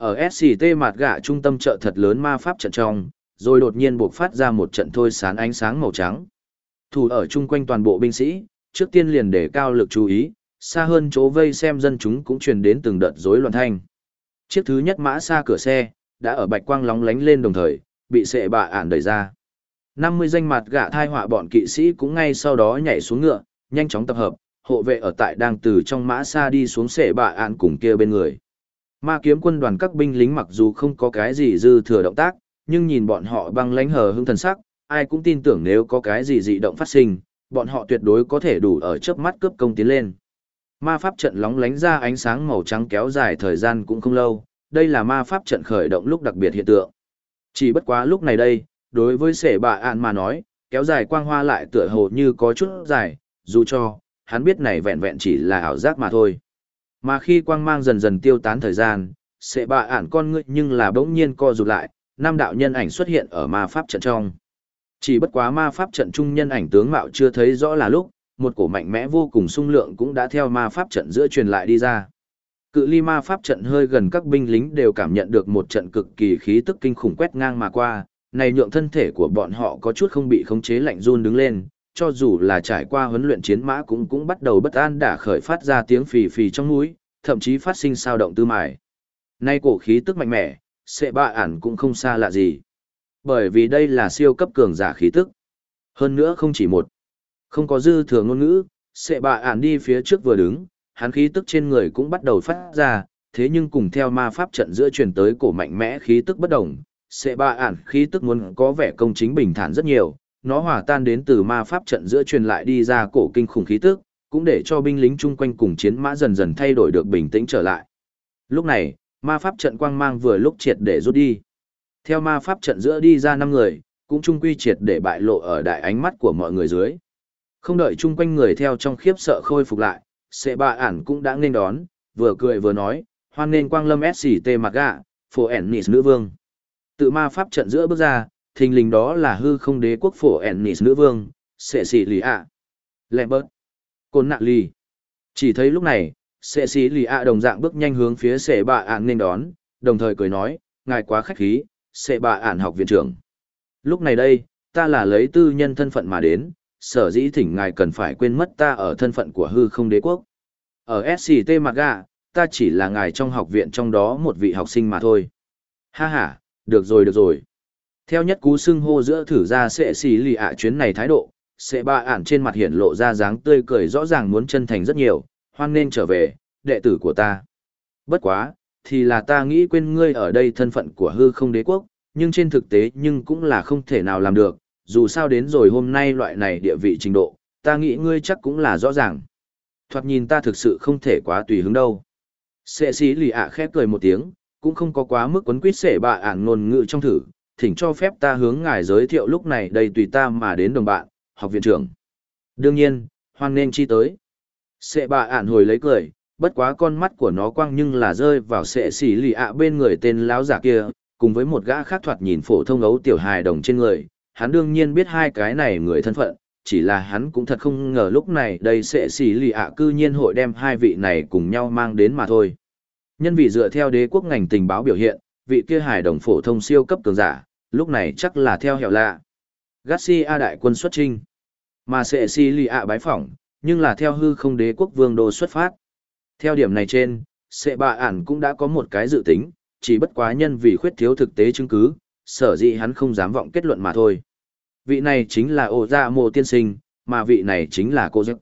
Ở SCT Mạt Gạ trung tâm chợ thật lớn ma pháp trận trong, rồi đột nhiên buộc phát ra một trận thôi sán ánh sáng màu trắng. Thủ ở chung quanh toàn bộ binh sĩ, trước tiên liền để cao lực chú ý, xa hơn chỗ vây xem dân chúng cũng truyền đến từng đợt rối loạn thanh. Chiếc thứ nhất mã xa cửa xe, đã ở bạch quang lóng lánh lên đồng thời, bị sệ bạ ản đẩy ra. 50 danh mặt gạ thai họa bọn kỵ sĩ cũng ngay sau đó nhảy xuống ngựa, nhanh chóng tập hợp, hộ vệ ở tại đang từ trong mã xa đi xuống sệ bạ ản cùng kia bên người. Ma kiếm quân đoàn các binh lính mặc dù không có cái gì dư thừa động tác, nhưng nhìn bọn họ băng lãnh hờ hững thần sắc, ai cũng tin tưởng nếu có cái gì dị động phát sinh, bọn họ tuyệt đối có thể đủ ở chớp mắt cướp công tiến lên. Ma pháp trận lóng lánh ra ánh sáng màu trắng kéo dài thời gian cũng không lâu, đây là ma pháp trận khởi động lúc đặc biệt hiện tượng. Chỉ bất quá lúc này đây, đối với sệ bạ ạn mà nói, kéo dài quang hoa lại tựa hồ như có chút dài, dù cho, hắn biết này vẹn vẹn chỉ là ảo giác mà thôi. Mà khi quang mang dần dần tiêu tán thời gian, sệ bạ ạn con ngươi nhưng là bỗng nhiên co rụt lại, năm đạo nhân ảnh xuất hiện ở ma pháp trận trong. Chỉ bất quá ma pháp trận trung nhân ảnh tướng mạo chưa thấy rõ là lúc, một cổ mạnh mẽ vô cùng sung lượng cũng đã theo ma pháp trận giữa truyền lại đi ra. Cự ly ma pháp trận hơi gần các binh lính đều cảm nhận được một trận cực kỳ khí tức kinh khủng quét ngang mà qua, này nhượng thân thể của bọn họ có chút không bị khống chế lạnh run đứng lên, cho dù là trải qua huấn luyện chiến mã cũng bắt đầu bất an đả khởi phát ra tiếng phì phì trong mũi, thậm chí phát sinh sao động tư mài. Nay cổ khí tức mạnh mẽ, sệ bạ ản cũng không xa lạ gì. Bởi vì đây là siêu cấp cường giả khí tức. Hơn nữa không chỉ một. Không có dư thừa ngôn ngữ, sệ bạ ản đi phía trước vừa đứng, hắn khí tức trên người cũng bắt đầu phát ra, thế nhưng cùng theo ma pháp trận giữa truyền tới cổ mạnh mẽ khí tức bất đồng, sệ bạ ản khí tức muốn có vẻ công chính bình thản rất nhiều, nó hòa tan đến từ ma pháp trận giữa truyền lại đi ra cổ kinh khủng khí tức, cũng để cho binh lính chung quanh cùng chiến mã dần dần thay đổi được bình tĩnh trở lại. Lúc này, ma pháp trận quang mang vừa lúc triệt để rút đi. Theo ma pháp trận giữa đi ra 5 người, cũng chung quy triệt để bại lộ ở đại ánh mắt của mọi người dưới. Không đợi chung quanh người theo trong khiếp sợ khôi phục lại, sệ bạ ản cũng đã nên đón, vừa cười vừa nói, hoan nên quang lâm SCT Mạt Gạ, phổ Ennis nữ vương. Tự ma pháp trận giữa bước ra, thình lình đó là hư không đế quốc phổ Ennis nữ vương, sệ xì lì ạ. Lambert. Côn nạ lì. Chỉ thấy lúc này, sệ xì lì ạ đồng dạng bước nhanh hướng phía sệ bạ ản nên đón, đồng thời cười nói, ngài quá khách khí, sệ bạ ản học viện trưởng. Lúc này đây, ta là lấy tư nhân thân phận mà đến, sở dĩ thỉnh ngài cần phải quên mất ta ở thân phận của hư không đế quốc. Ở SCT Mạt Gạ, ta chỉ là ngài trong học viện trong đó một vị học sinh mà thôi. Ha ha, được rồi được rồi. Theo nhất cú xưng hô giữa thử ra sệ xì lì ạ chuyến này thái độ, sệ bạ ản trên mặt hiển lộ ra dáng tươi cười rõ ràng muốn chân thành rất nhiều, hoan nên trở về, đệ tử của ta. Bất quá, thì là ta nghĩ quên ngươi ở đây thân phận của hư không đế quốc, nhưng trên thực tế nhưng cũng là không thể nào làm được, dù sao đến rồi hôm nay loại này địa vị trình độ, ta nghĩ ngươi chắc cũng là rõ ràng. Thoạt nhìn ta thực sự không thể quá tùy hứng đâu. Sệ xí lì ạ khép cười một tiếng, cũng không có quá mức quấn quýt sệ bạ ản ngôn ngữ trong thử, thỉnh cho phép ta hướng ngài giới thiệu lúc này đây tùy ta mà đến đồng bạn, học viện trưởng. Đương nhiên, hoan nên chi tới. Sệ bạ ản hồi lấy cười, bất quá con mắt của nó quang nhưng là rơi vào sệ xỉ lì ạ bên người tên láo giả kia, cùng với một gã khác thoạt nhìn phổ thông ấu tiểu hài đồng trên người. Hắn đương nhiên biết hai cái này người thân phận, chỉ là hắn cũng thật không ngờ lúc này đây sệ xỉ lì ạ cư nhiên hội đem hai vị này cùng nhau mang đến mà thôi. Nhân vì dựa theo đế quốc ngành tình báo biểu hiện, vị kia hài đồng phổ thông siêu cấp cường giả, lúc này chắc là theo hẻo lạ. Garcia đại quân xuất chinh, mà sệ xỉ lì ạ bái phỏng, nhưng là theo hư không đế quốc vương đô xuất phát. Theo điểm này trên, sệ bạ ản cũng đã có một cái dự tính, chỉ bất quá nhân vì khuyết thiếu thực tế chứng cứ, sở dĩ hắn không dám vọng kết luận mà thôi. Vị này chính là ổ dạ mồ tiên sinh, mà vị này chính là cô giấc.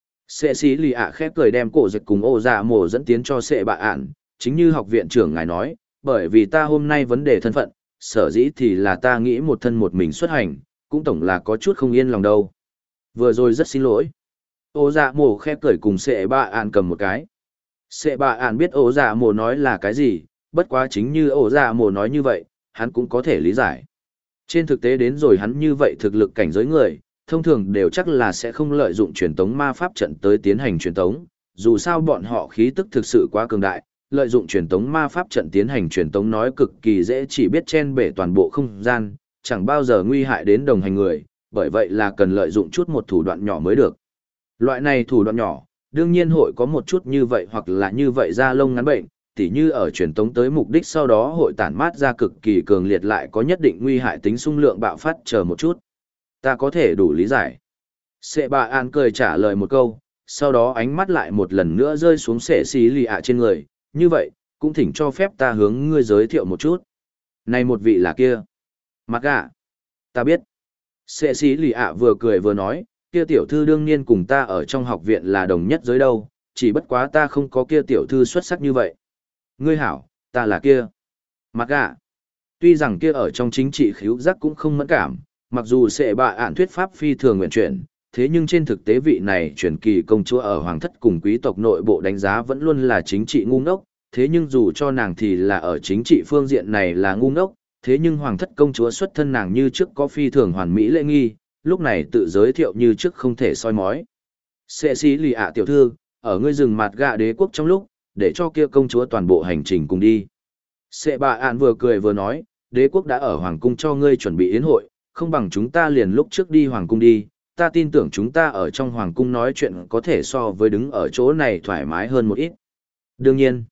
Sệ xí lì ạ khép cười đem cổ giấc cùng ổ dạ mồ dẫn tiến cho sệ bạ ản, chính như học viện trưởng ngài nói, bởi vì ta hôm nay vấn đề thân phận, sở dĩ thì là ta nghĩ một thân một mình xuất hành, cũng tổng là có chút không yên lòng đâu. Vừa rồi rất xin lỗi. Ổ dạ mồ khép cười cùng sệ bạ ản cầm một cái. Sệ bạ ản biết ổ dạ mồ nói là cái gì, bất quá chính như ổ dạ mồ nói như vậy, hắn cũng có thể lý giải. Trên thực tế đến rồi hắn như vậy thực lực cảnh giới người, thông thường đều chắc là sẽ không lợi dụng truyền tống ma pháp trận tới tiến hành truyền tống, dù sao bọn họ khí tức thực sự quá cường đại, lợi dụng truyền tống ma pháp trận tiến hành truyền tống nói cực kỳ dễ chỉ biết chen bể toàn bộ không gian, chẳng bao giờ nguy hại đến đồng hành người, bởi vậy là cần lợi dụng chút một thủ đoạn nhỏ mới được. Loại này thủ đoạn nhỏ, đương nhiên hội có một chút như vậy hoặc là như vậy da lông ngắn bệnh, tỉ như ở truyền tống tới mục đích sau đó hội tản mát ra cực kỳ cường liệt lại có nhất định nguy hại tính xung lượng bạo phát chờ một chút. Ta có thể đủ lý giải. Sệ bà An cười trả lời một câu, sau đó ánh mắt lại một lần nữa rơi xuống sệ xì lì ạ trên người, như vậy, cũng thỉnh cho phép ta hướng ngươi giới thiệu một chút. Này một vị là kia. Mặt gà. Ta biết. Sệ xì lì ạ vừa cười vừa nói, kia tiểu thư đương nhiên cùng ta ở trong học viện là đồng nhất giới đâu, chỉ bất quá ta không có kia tiểu thư xuất sắc như vậy. Ngươi hảo, ta là kia. Mặt gà. Tuy rằng kia ở trong chính trị khíu giác cũng không mẫn cảm, mặc dù sệ bà ạn thuyết pháp phi thường nguyện chuyển, thế nhưng trên thực tế vị này truyền kỳ công chúa ở hoàng thất cùng quý tộc nội bộ đánh giá vẫn luôn là chính trị ngu ngốc, thế nhưng dù cho nàng thì là ở chính trị phương diện này là ngu ngốc, thế nhưng hoàng thất công chúa xuất thân nàng như trước có phi thường hoàn mỹ lễ nghi, lúc này tự giới thiệu như trước không thể soi mói. Sệ xí lì ạ tiểu thư, ở ngươi rừng mặt gạ đế quốc trong lúc, để cho kia công chúa toàn bộ hành trình cùng đi. Sệ bà ạn vừa cười vừa nói, đế quốc đã ở hoàng cung cho ngươi chuẩn bị yến hội, không bằng chúng ta liền lúc trước đi hoàng cung đi, ta tin tưởng chúng ta ở trong hoàng cung nói chuyện có thể so với đứng ở chỗ này thoải mái hơn một ít. Đương nhiên,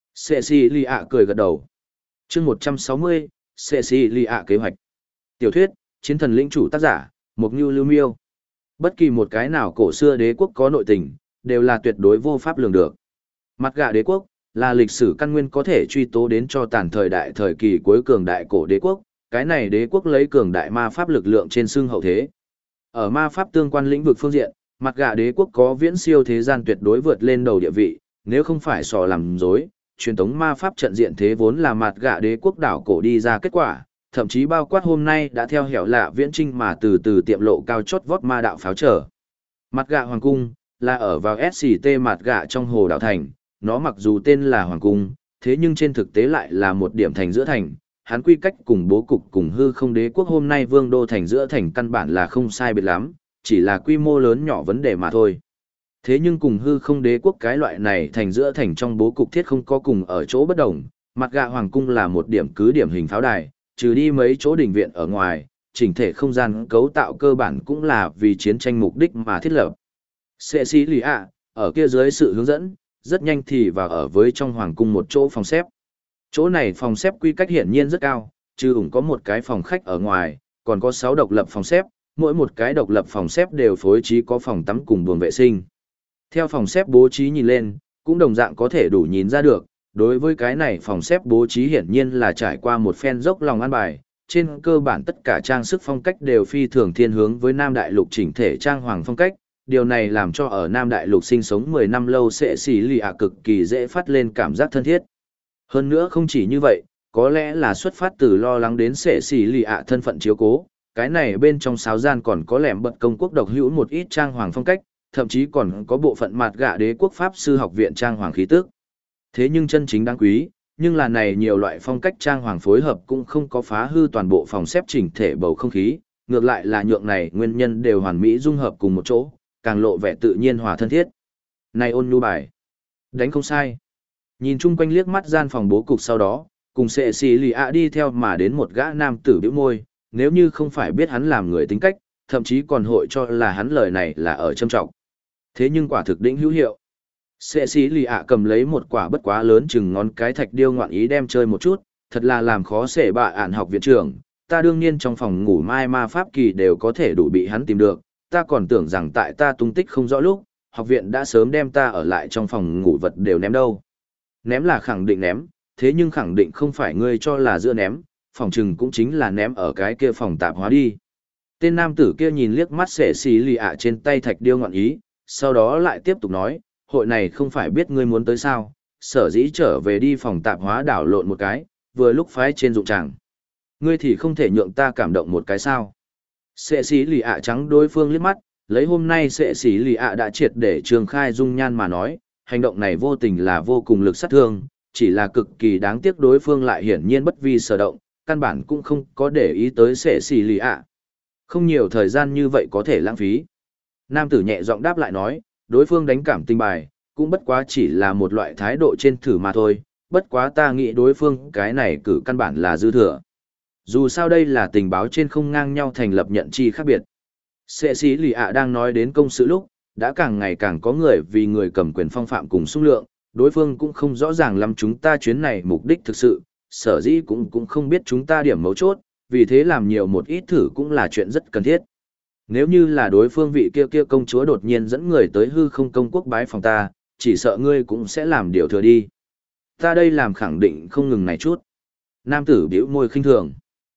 Cecilia cười gật đầu. Chương 160, Cecilia kế hoạch. Tiểu thuyết, Chiến thần lĩnh chủ tác giả, Mộc Nưu Lưu Miêu. Bất kỳ một cái nào cổ xưa đế quốc có nội tình, đều là tuyệt đối vô pháp lường được. Mặt gạ đế quốc, là lịch sử căn nguyên có thể truy tố đến cho tàn thời đại thời kỳ cuối cường đại cổ đế quốc, cái này đế quốc lấy cường đại ma pháp lực lượng trên xưng hậu thế. Ở ma pháp tương quan lĩnh vực phương diện, mặt gạ đế quốc có viễn siêu thế gian tuyệt đối vượt lên đầu địa vị, nếu không phải sò làm dối, truyền thống ma pháp trận diện thế vốn là mặt gạ đế quốc đảo cổ đi ra kết quả, thậm chí bao quát hôm nay đã theo hẻo lạ viễn trinh mà từ từ tiệm lộ cao chót vót ma đạo pháo trở. Mặt gạ hoàng cung, là ở vào SCT mặt gạ trong hồ đảo thành, nó mặc dù tên là hoàng cung, thế nhưng trên thực tế lại là một điểm thành giữa thành. Hắn quy cách cùng bố cục cùng hư không đế quốc hôm nay vương đô thành giữa thành căn bản là không sai biệt lắm, chỉ là quy mô lớn nhỏ vấn đề mà thôi. Thế nhưng cùng hư không đế quốc cái loại này thành giữa thành trong bố cục thiết không có cùng ở chỗ bất đồng, mặt gạ hoàng cung là một điểm cứ điểm hình pháo đài, trừ đi mấy chỗ đình viện ở ngoài, chỉnh thể không gian cấu tạo cơ bản cũng là vì chiến tranh mục đích mà thiết lập. Cecilia, ở kia dưới sự hướng dẫn, rất nhanh thì vào ở với trong hoàng cung một chỗ phòng xếp. Chỗ này phòng xếp quy cách hiển nhiên rất cao, trừ ủng có một cái phòng khách ở ngoài, còn có 6 độc lập phòng xếp, mỗi một cái độc lập phòng xếp đều phối trí có phòng tắm cùng buồng vệ sinh. Theo phòng xếp bố trí nhìn lên, cũng đồng dạng có thể đủ nhìn ra được, đối với cái này phòng xếp bố trí hiển nhiên là trải qua một phen dốc lòng ăn bài, trên cơ bản tất cả trang sức phong cách đều phi thường thiên hướng với Nam Đại Lục chỉnh thể trang hoàng phong cách, điều này làm cho ở Nam Đại Lục sinh sống 10 năm lâu sẽ xỉ lì ạ cực kỳ dễ phát lên cảm giác thân thiết. Hơn nữa không chỉ như vậy, có lẽ là xuất phát từ lo lắng đến sẽ xỉ lì ạ thân phận chiếu cố, cái này bên trong sáo gian còn có lẻm bật công quốc độc hữu một ít trang hoàng phong cách, thậm chí còn có bộ phận mặt gạ đế quốc Pháp sư học viện trang hoàng khí tức. Thế nhưng chân chính đáng quý, nhưng là này nhiều loại phong cách trang hoàng phối hợp cũng không có phá hư toàn bộ phòng xếp chỉnh thể bầu không khí, ngược lại là nhượng này nguyên nhân đều hoàn mỹ dung hợp cùng một chỗ, càng lộ vẻ tự nhiên hòa thân thiết. Này ôn nhu bài, đánh không sai. Nhìn chung quanh liếc mắt gian phòng bố cục sau đó, cùng sệ xì lì ạ đi theo mà đến một gã nam tử bĩu môi, nếu như không phải biết hắn làm người tính cách, thậm chí còn hội cho là hắn lời này là ở châm trọng. Thế nhưng quả thực đỉnh hữu hiệu. Sệ xì lì ạ cầm lấy một quả bất quá lớn chừng ngón cái thạch điêu ngoạn ý đem chơi một chút, thật là làm khó sệ bạ ản học viện trưởng, ta đương nhiên trong phòng ngủ mai ma pháp kỳ đều có thể đủ bị hắn tìm được, ta còn tưởng rằng tại ta tung tích không rõ lúc, học viện đã sớm đem ta ở lại trong phòng ngủ vật đều ném đâu. Ném là khẳng định ném, thế nhưng khẳng định không phải ngươi cho là giữa ném, phòng trừng cũng chính là ném ở cái kia phòng tạp hóa đi. Tên nam tử kia nhìn liếc mắt sệ xì lì ạ trên tay thạch điêu ngọn ý, sau đó lại tiếp tục nói, hội này không phải biết ngươi muốn tới sao, sở dĩ trở về đi phòng tạp hóa đảo lộn một cái, vừa lúc phái trên dụng tràng. Ngươi thì không thể nhượng ta cảm động một cái sao. Sệ xì lì ạ trắng đối phương liếc mắt, lấy hôm nay sệ xì lì ạ đã triệt để trường khai dung nhan mà nói, hành động này vô tình là vô cùng lực sát thương, chỉ là cực kỳ đáng tiếc đối phương lại hiển nhiên bất vi sở động, căn bản cũng không có để ý tới sệ xì lì ạ. Không nhiều thời gian như vậy có thể lãng phí. Nam tử nhẹ giọng đáp lại nói, đối phương đánh cảm tình bài, cũng bất quá chỉ là một loại thái độ trên thử mà thôi, bất quá ta nghĩ đối phương cái này cử căn bản là dư thừa. Dù sao đây là tình báo trên không ngang nhau thành lập nhận chi khác biệt. Sệ xì lì ạ đang nói đến công sự lúc, đã càng ngày càng có người vì người cầm quyền phong phạm cùng xung lượng, đối phương cũng không rõ ràng lắm chúng ta chuyến này mục đích thực sự, sở dĩ cũng không biết chúng ta điểm mấu chốt, vì thế làm nhiều một ít thử cũng là chuyện rất cần thiết. Nếu như là đối phương vị kia công chúa đột nhiên dẫn người tới hư không công quốc bái phòng ta, chỉ sợ ngươi cũng sẽ làm điều thừa đi. Ta đây làm khẳng định không ngừng này chút. Nam tử bĩu môi khinh thường.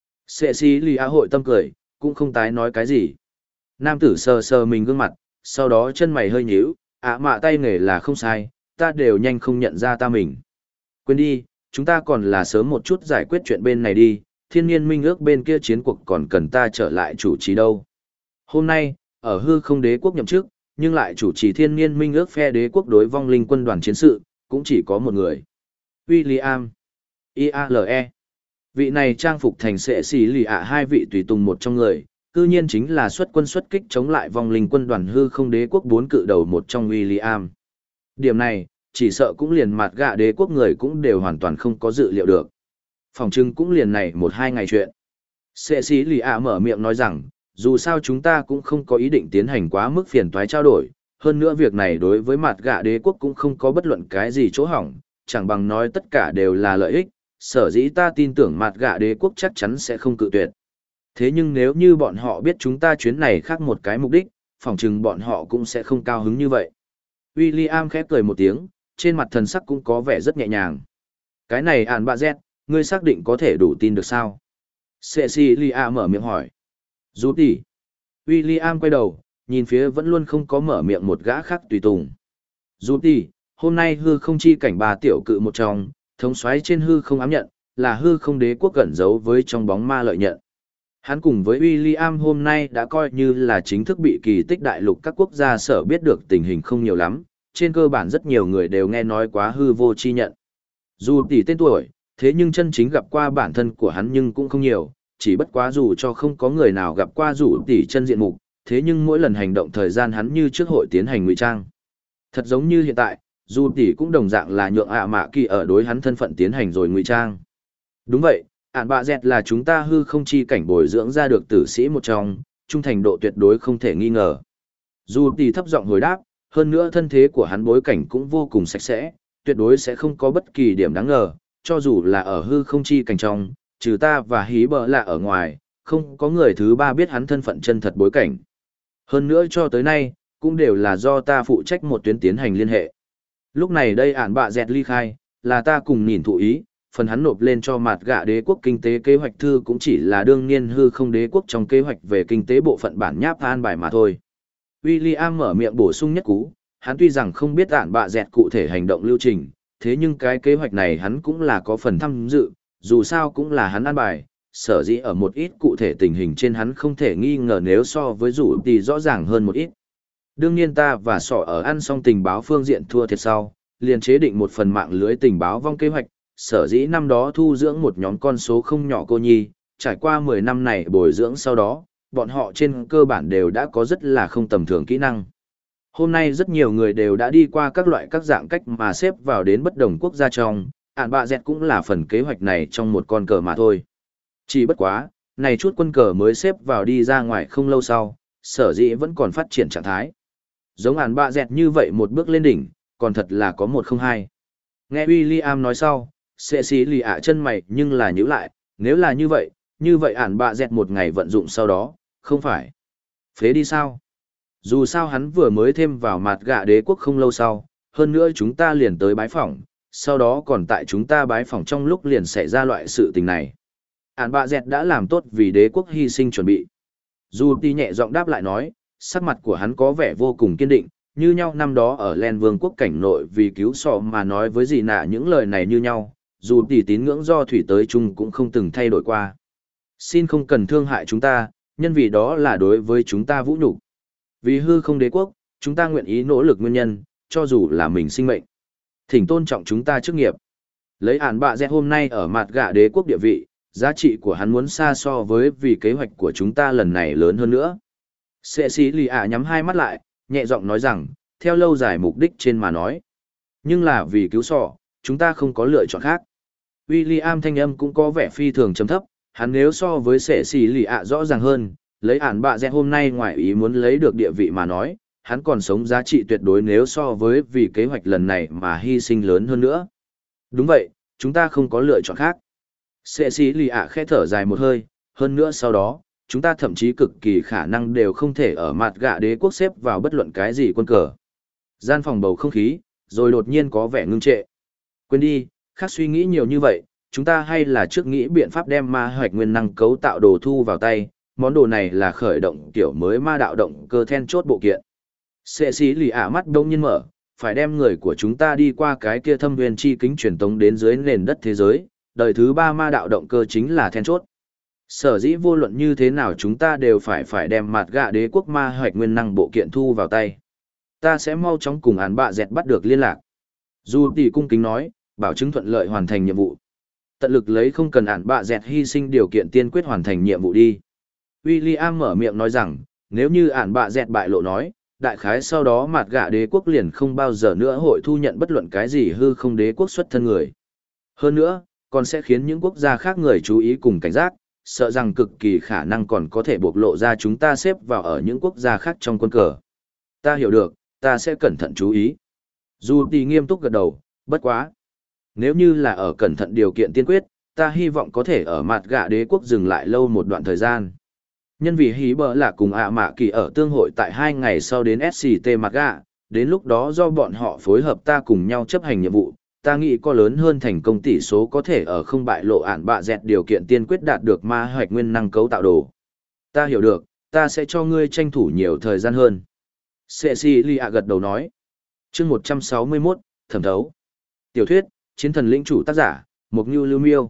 Cecilia hội tâm cười, cũng không tái nói cái gì. Nam tử sờ sờ mình gương mặt, sau đó chân mày hơi nhíu, mạ tay nghề là không sai, ta đều nhanh không nhận ra ta mình. Quên đi, chúng ta còn là sớm một chút giải quyết chuyện bên này đi, thiên nhiên minh ước bên kia chiến cuộc còn cần ta trở lại chủ trì đâu. Hôm nay, ở hư không đế quốc nhậm chức, nhưng lại chủ trì thiên nhiên minh ước phe đế quốc đối vong linh quân đoàn chiến sự, cũng chỉ có một người. William. IALE. Vị này trang phục thành sệ xì lì ạ hai vị tùy tùng một trong người, cư nhiên chính là xuất quân xuất kích chống lại vong linh quân đoàn hư không đế quốc 4 cự đầu một trong William. Điểm này, chỉ sợ cũng liền mặt gạ đế quốc người cũng đều hoàn toàn không có dự liệu được. Phòng trưng cũng liền này 1-2 ngày chuyện. Sệ xì lì ạ mở miệng nói rằng, dù sao chúng ta cũng không có ý định tiến hành quá mức phiền toái trao đổi, hơn nữa việc này đối với mặt gạ đế quốc cũng không có bất luận cái gì chỗ hỏng, chẳng bằng nói tất cả đều là lợi ích, sở dĩ ta tin tưởng mặt gạ đế quốc chắc chắn sẽ không cự tuyệt. Thế nhưng nếu như bọn họ biết chúng ta chuyến này khác một cái mục đích, phỏng chừng bọn họ cũng sẽ không cao hứng như vậy. William khép cười một tiếng, trên mặt thần sắc cũng có vẻ rất nhẹ nhàng. Cái này ản bạ Z, ngươi xác định có thể đủ tin được sao? Cecilia mở miệng hỏi. Dù tỷ. William quay đầu, nhìn phía vẫn luôn không có mở miệng một gã khác tùy tùng. Dù tỷ, hôm nay hư không chi cảnh 3 tiểu cự một trong, thống soái trên hư không ám nhận, là hư không đế quốc gần giấu với trong bóng ma lợi nhận. Hắn cùng với William hôm nay đã coi như là chính thức bị kỳ tích đại lục các quốc gia sở biết được tình hình không nhiều lắm, trên cơ bản rất nhiều người đều nghe nói quá hư vô chi nhận. Dù tỷ tên tuổi, thế nhưng chân chính gặp qua bản thân của hắn nhưng cũng không nhiều, chỉ bất quá dù cho không có người nào gặp qua dù tỷ chân diện mục, thế nhưng mỗi lần hành động thời gian hắn như trước hội tiến hành ngụy trang. Thật giống như hiện tại, dù tỷ cũng đồng dạng là nhượng mạ kỳ ở đối hắn thân phận tiến hành rồi ngụy trang. Đúng vậy, ản bạ dẹt là chúng ta hư không chi cảnh bồi dưỡng ra được tử sĩ một trong, trung thành độ tuyệt đối không thể nghi ngờ. Dù tỷ thấp giọng hồi đáp, hơn nữa thân thế của hắn bối cảnh cũng vô cùng sạch sẽ, tuyệt đối sẽ không có bất kỳ điểm đáng ngờ, cho dù là ở hư không chi cảnh trong, trừ ta và hí bờ lạ ở ngoài, không có người thứ ba biết hắn thân phận chân thật bối cảnh. Hơn nữa cho tới nay, cũng đều là do ta phụ trách một tuyến tiến hành liên hệ. Lúc này đây ản bạ dẹt ly khai, là ta cùng nhìn thụ ý, phần hắn nộp lên cho mặt gạ đế quốc kinh tế kế hoạch thư cũng chỉ là đương nhiên hư không đế quốc trong kế hoạch về kinh tế bộ phận bản nháp an bài mà thôi. William mở miệng bổ sung nhất cú, hắn tuy rằng không biết ản bạ dẹt cụ thể hành động lưu trình, thế nhưng cái kế hoạch này hắn cũng là có phần tham dự, dù sao cũng là hắn an bài, sở dĩ ở một ít cụ thể tình hình trên hắn không thể nghi ngờ nếu so với rủ thì rõ ràng hơn một ít. Đương nhiên ta và sỏ ở ăn xong tình báo phương diện thua thiệt sau, liền chế định một phần mạng lưới tình báo vong kế hoạch, sở dĩ năm đó thu dưỡng một nhóm con số không nhỏ cô nhi, trải qua 10 năm này bồi dưỡng sau đó, bọn họ trên cơ bản đều đã có rất là không tầm thường kỹ năng. Hôm nay rất nhiều người đều đã đi qua các loại các dạng cách mà xếp vào đến bất đồng quốc gia trong, ản bạ dẹt cũng là phần kế hoạch này trong một con cờ mà thôi. Chỉ bất quá, này chút quân cờ mới xếp vào đi ra ngoài không lâu sau, sở dĩ vẫn còn phát triển trạng thái. Giống ản bạ dẹt như vậy một bước lên đỉnh, còn thật là có 102. Nghe William nói sau, Cecilia chân mày nhưng là nhíu lại, nếu là như vậy ản bạ dẹt một ngày vận dụng sau đó, không phải phế đi sao? Dù sao hắn vừa mới thêm vào mặt gạ đế quốc không lâu sau, hơn nữa chúng ta liền tới bái phỏng, sau đó còn tại chúng ta bái phỏng trong lúc liền xảy ra loại sự tình này. Ản bạ dẹt đã làm tốt vì đế quốc hy sinh chuẩn bị. Dù ti nhẹ giọng đáp lại nói, sắc mặt của hắn có vẻ vô cùng kiên định, như nhau năm đó ở Len Vương quốc cảnh nội vì cứu sọ mà nói với gì nạ những lời này như nhau, dù tỷ tín ngưỡng do thủy tới chung cũng không từng thay đổi qua. Xin không cần thương hại chúng ta, nhân vì đó là đối với chúng ta vũ nhục. Vì hư không đế quốc, chúng ta nguyện ý nỗ lực nguyên nhân, cho dù là mình sinh mệnh. Thỉnh tôn trọng chúng ta chức nghiệp. Lấy ản bạ dẹt hôm nay ở mặt gạ đế quốc địa vị, giá trị của hắn muốn xa so với vì kế hoạch của chúng ta lần này lớn hơn nữa. Cecilia nhắm hai mắt lại, nhẹ giọng nói rằng, theo lâu dài mục đích trên mà nói. Nhưng là vì cứu sọ, chúng ta không có lựa chọn khác. William thanh âm cũng có vẻ phi thường chấm thấp, hắn nếu so với Cecilia rõ ràng hơn, lấy ản bạ dẹt hôm nay ngoài ý muốn lấy được địa vị mà nói, hắn còn sống giá trị tuyệt đối nếu so với vì kế hoạch lần này mà hy sinh lớn hơn nữa. Đúng vậy, chúng ta không có lựa chọn khác. Sệ sĩ lì ạ khẽ thở dài một hơi, hơn nữa sau đó, chúng ta thậm chí cực kỳ khả năng đều không thể ở mặt gạ đế quốc xếp vào bất luận cái gì quân cờ. Gian phòng bầu không khí, rồi đột nhiên có vẻ ngưng trệ. Quên đi, khác suy nghĩ nhiều như vậy, chúng ta hay là trước nghĩ biện pháp đem ma hoạch nguyên năng cấu tạo đồ thu vào tay, món đồ này là khởi động kiểu mới ma đạo động cơ then chốt bộ kiện. Sệ sĩ lì ạ mắt đông nhiên mở, phải đem người của chúng ta đi qua cái kia thâm viên chi kính truyền tống đến dưới nền đất thế giới, đời thứ 3 ma đạo động cơ chính là then chốt. Sở dĩ vô luận như thế nào chúng ta đều phải đem mặt gạ đế quốc ma hoạch nguyên năng bộ kiện thu vào tay. Ta sẽ mau chóng cùng án bạ dẹt bắt được liên lạc. Dù tỷ cung kính nói, bảo chứng thuận lợi hoàn thành nhiệm vụ. Tận lực lấy không cần án bạ dẹt hy sinh điều kiện tiên quyết hoàn thành nhiệm vụ đi. William mở miệng nói rằng, nếu như án bạ dẹt bại lộ nói, đại khái sau đó mặt gạ đế quốc liền không bao giờ nữa hội thu nhận bất luận cái gì hư không đế quốc xuất thân người. Hơn nữa, còn sẽ khiến những quốc gia khác người chú ý cùng cảnh giác, sợ rằng cực kỳ khả năng còn có thể bộc lộ ra chúng ta xếp vào ở những quốc gia khác trong quân cờ. Ta hiểu được, ta sẽ cẩn thận chú ý. Dù tỷ nghiêm túc gật đầu, bất quá. Nếu như là ở cẩn thận điều kiện tiên quyết, ta hy vọng có thể ở mặt gạ đế quốc dừng lại lâu một đoạn thời gian. Nhân vì hí bờ là cùng ạ mạ kỳ ở tương hội tại 2 ngày sau đến SCT mặt gạ, đến lúc đó do bọn họ phối hợp ta cùng nhau chấp hành nhiệm vụ, ta nghĩ có lớn hơn thành công tỷ số có thể ở không bại lộ ản bạ dẹt điều kiện tiên quyết đạt được ma hoạch nguyên năng cấu tạo đồ. Ta hiểu được, ta sẽ cho ngươi tranh thủ nhiều thời gian hơn. Cecilia gật đầu nói. Chương 161, thẩm thấu. Tiểu thuyết, chiến thần lĩnh chủ tác giả, Mộc Như Lưu Miêu.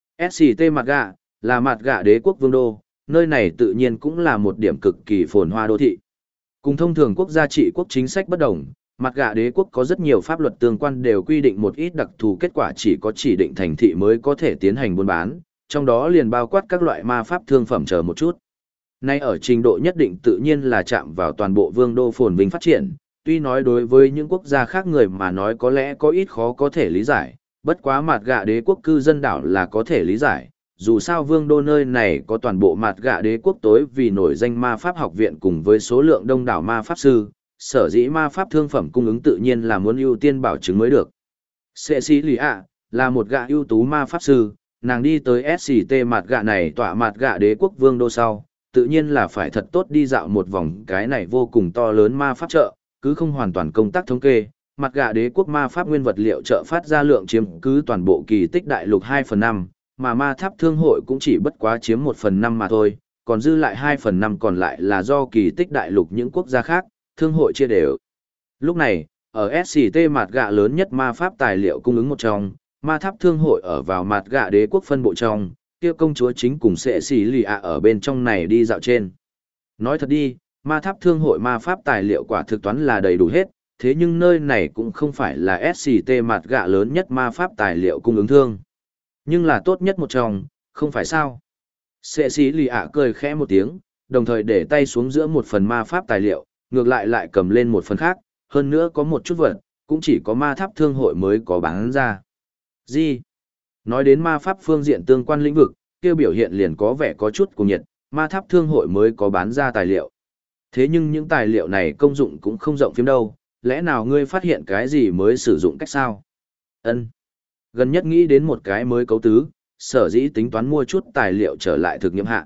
SCT mặt gạ, là mặt gạ đế quốc vương đô, nơi này tự nhiên cũng là một điểm cực kỳ phồn hoa đô thị. Cùng thông thường quốc gia trị quốc chính sách bất đồng, mặt gạ đế quốc có rất nhiều pháp luật tương quan đều quy định một ít đặc thù kết quả chỉ có chỉ định thành thị mới có thể tiến hành buôn bán, trong đó liền bao quát các loại ma pháp thương phẩm chờ một chút. Nay ở trình độ nhất định tự nhiên là chạm vào toàn bộ vương đô phồn vinh phát triển, tuy nói đối với những quốc gia khác người mà nói có lẽ có ít khó có thể lý giải, bất quá mặt gạ đế quốc cư dân đảo là có thể lý giải. Dù sao vương đô nơi này có toàn bộ mặt gạ đế quốc tối vì nổi danh ma pháp học viện cùng với số lượng đông đảo ma pháp sư, sở dĩ ma pháp thương phẩm cung ứng tự nhiên là muốn ưu tiên bảo chứng mới được. Cecilia là một gạ ưu tú ma pháp sư, nàng đi tới SCT mặt gạ này tọa mặt gạ đế quốc vương đô sau, tự nhiên là phải thật tốt đi dạo một vòng cái này vô cùng to lớn ma pháp chợ, cứ không hoàn toàn công tác thống kê. Mặt gạ đế quốc ma pháp nguyên vật liệu chợ phát ra lượng chiếm cứ toàn bộ kỳ tích đại lục 2/5, mà ma tháp thương hội cũng chỉ bất quá chiếm 1/5 mà thôi, còn dư lại 2/5 còn lại là do kỳ tích đại lục những quốc gia khác, thương hội chia đều. Lúc này, ở SCT mặt gạ lớn nhất ma pháp tài liệu cung ứng một trong, ma tháp thương hội ở vào mặt gạ đế quốc phân bộ trong, kia công chúa chính cùng sẽ xì lì ạ ở bên trong này đi dạo trên. Nói thật đi, ma tháp thương hội ma pháp tài liệu quả thực toán là đầy đủ hết, thế nhưng nơi này cũng không phải là SCT mặt gạ lớn nhất ma pháp tài liệu cung ứng thương. Nhưng là tốt nhất một trong, không phải sao. Sẽ xì lì ạ cười khẽ một tiếng, đồng thời để tay xuống giữa một phần ma pháp tài liệu, ngược lại cầm lên một phần khác, hơn nữa có một chút vật, cũng chỉ có ma tháp thương hội mới có bán ra. Gì? Nói đến ma pháp phương diện tương quan lĩnh vực, kêu biểu hiện liền có vẻ có chút cuồng nhiệt, ma tháp thương hội mới có bán ra tài liệu. Thế nhưng những tài liệu này công dụng cũng không rộng phiếm đâu, lẽ nào ngươi phát hiện cái gì mới sử dụng cách sao? Ân. Gần nhất nghĩ đến một cái mới cấu tứ, sở dĩ tính toán mua chút tài liệu trở lại thực nghiệm hạ.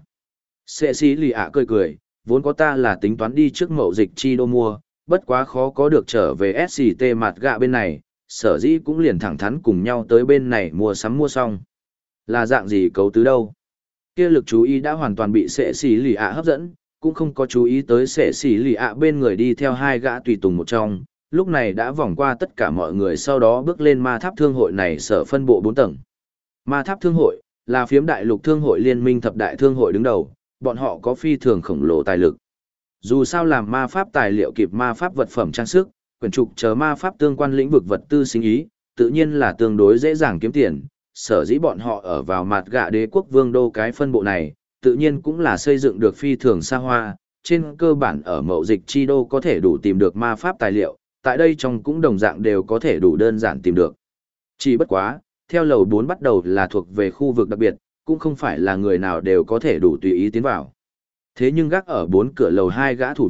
Cecilia cười, vốn có ta là tính toán đi trước mậu dịch chi đô mua, bất quá khó có được trở về SCT mặt gạ bên này, sở dĩ cũng liền thẳng thắn cùng nhau tới bên này mua sắm mua xong. Là dạng gì cấu tứ đâu? Kia lực chú ý đã hoàn toàn bị Cecilia hấp dẫn, cũng không có chú ý tới Cecilia bên người đi theo 2 gã tùy tùng một trong, lúc này đã vòng qua tất cả mọi người sau đó bước lên ma tháp thương hội này sở phân bộ 4 tầng. Ma tháp thương hội là phiếm đại lục thương hội liên minh thập đại thương hội đứng đầu, bọn họ có phi thường khổng lồ tài lực. Dù sao làm ma pháp tài liệu kịp ma pháp vật phẩm trang sức, quyển trục chờ ma pháp tương quan lĩnh vực vật tư sinh ý, tự nhiên là tương đối dễ dàng kiếm tiền, sở dĩ bọn họ ở vào mặt gạ đế quốc vương đô cái phân bộ này, tự nhiên cũng là xây dựng được phi thường xa hoa, trên cơ bản ở mậu dịch chi đô có thể đủ tìm được ma pháp tài liệu, tại đây trong cũng đồng dạng đều có thể đủ đơn giản tìm được. Chỉ bất quá, theo lầu 4 bắt đầu là thuộc về khu vực đặc biệt, cũng không phải là người nào đều có thể đủ tùy ý tiến vào. Thế nhưng gác ở 4 cửa lầu 2 gã thủ vệ,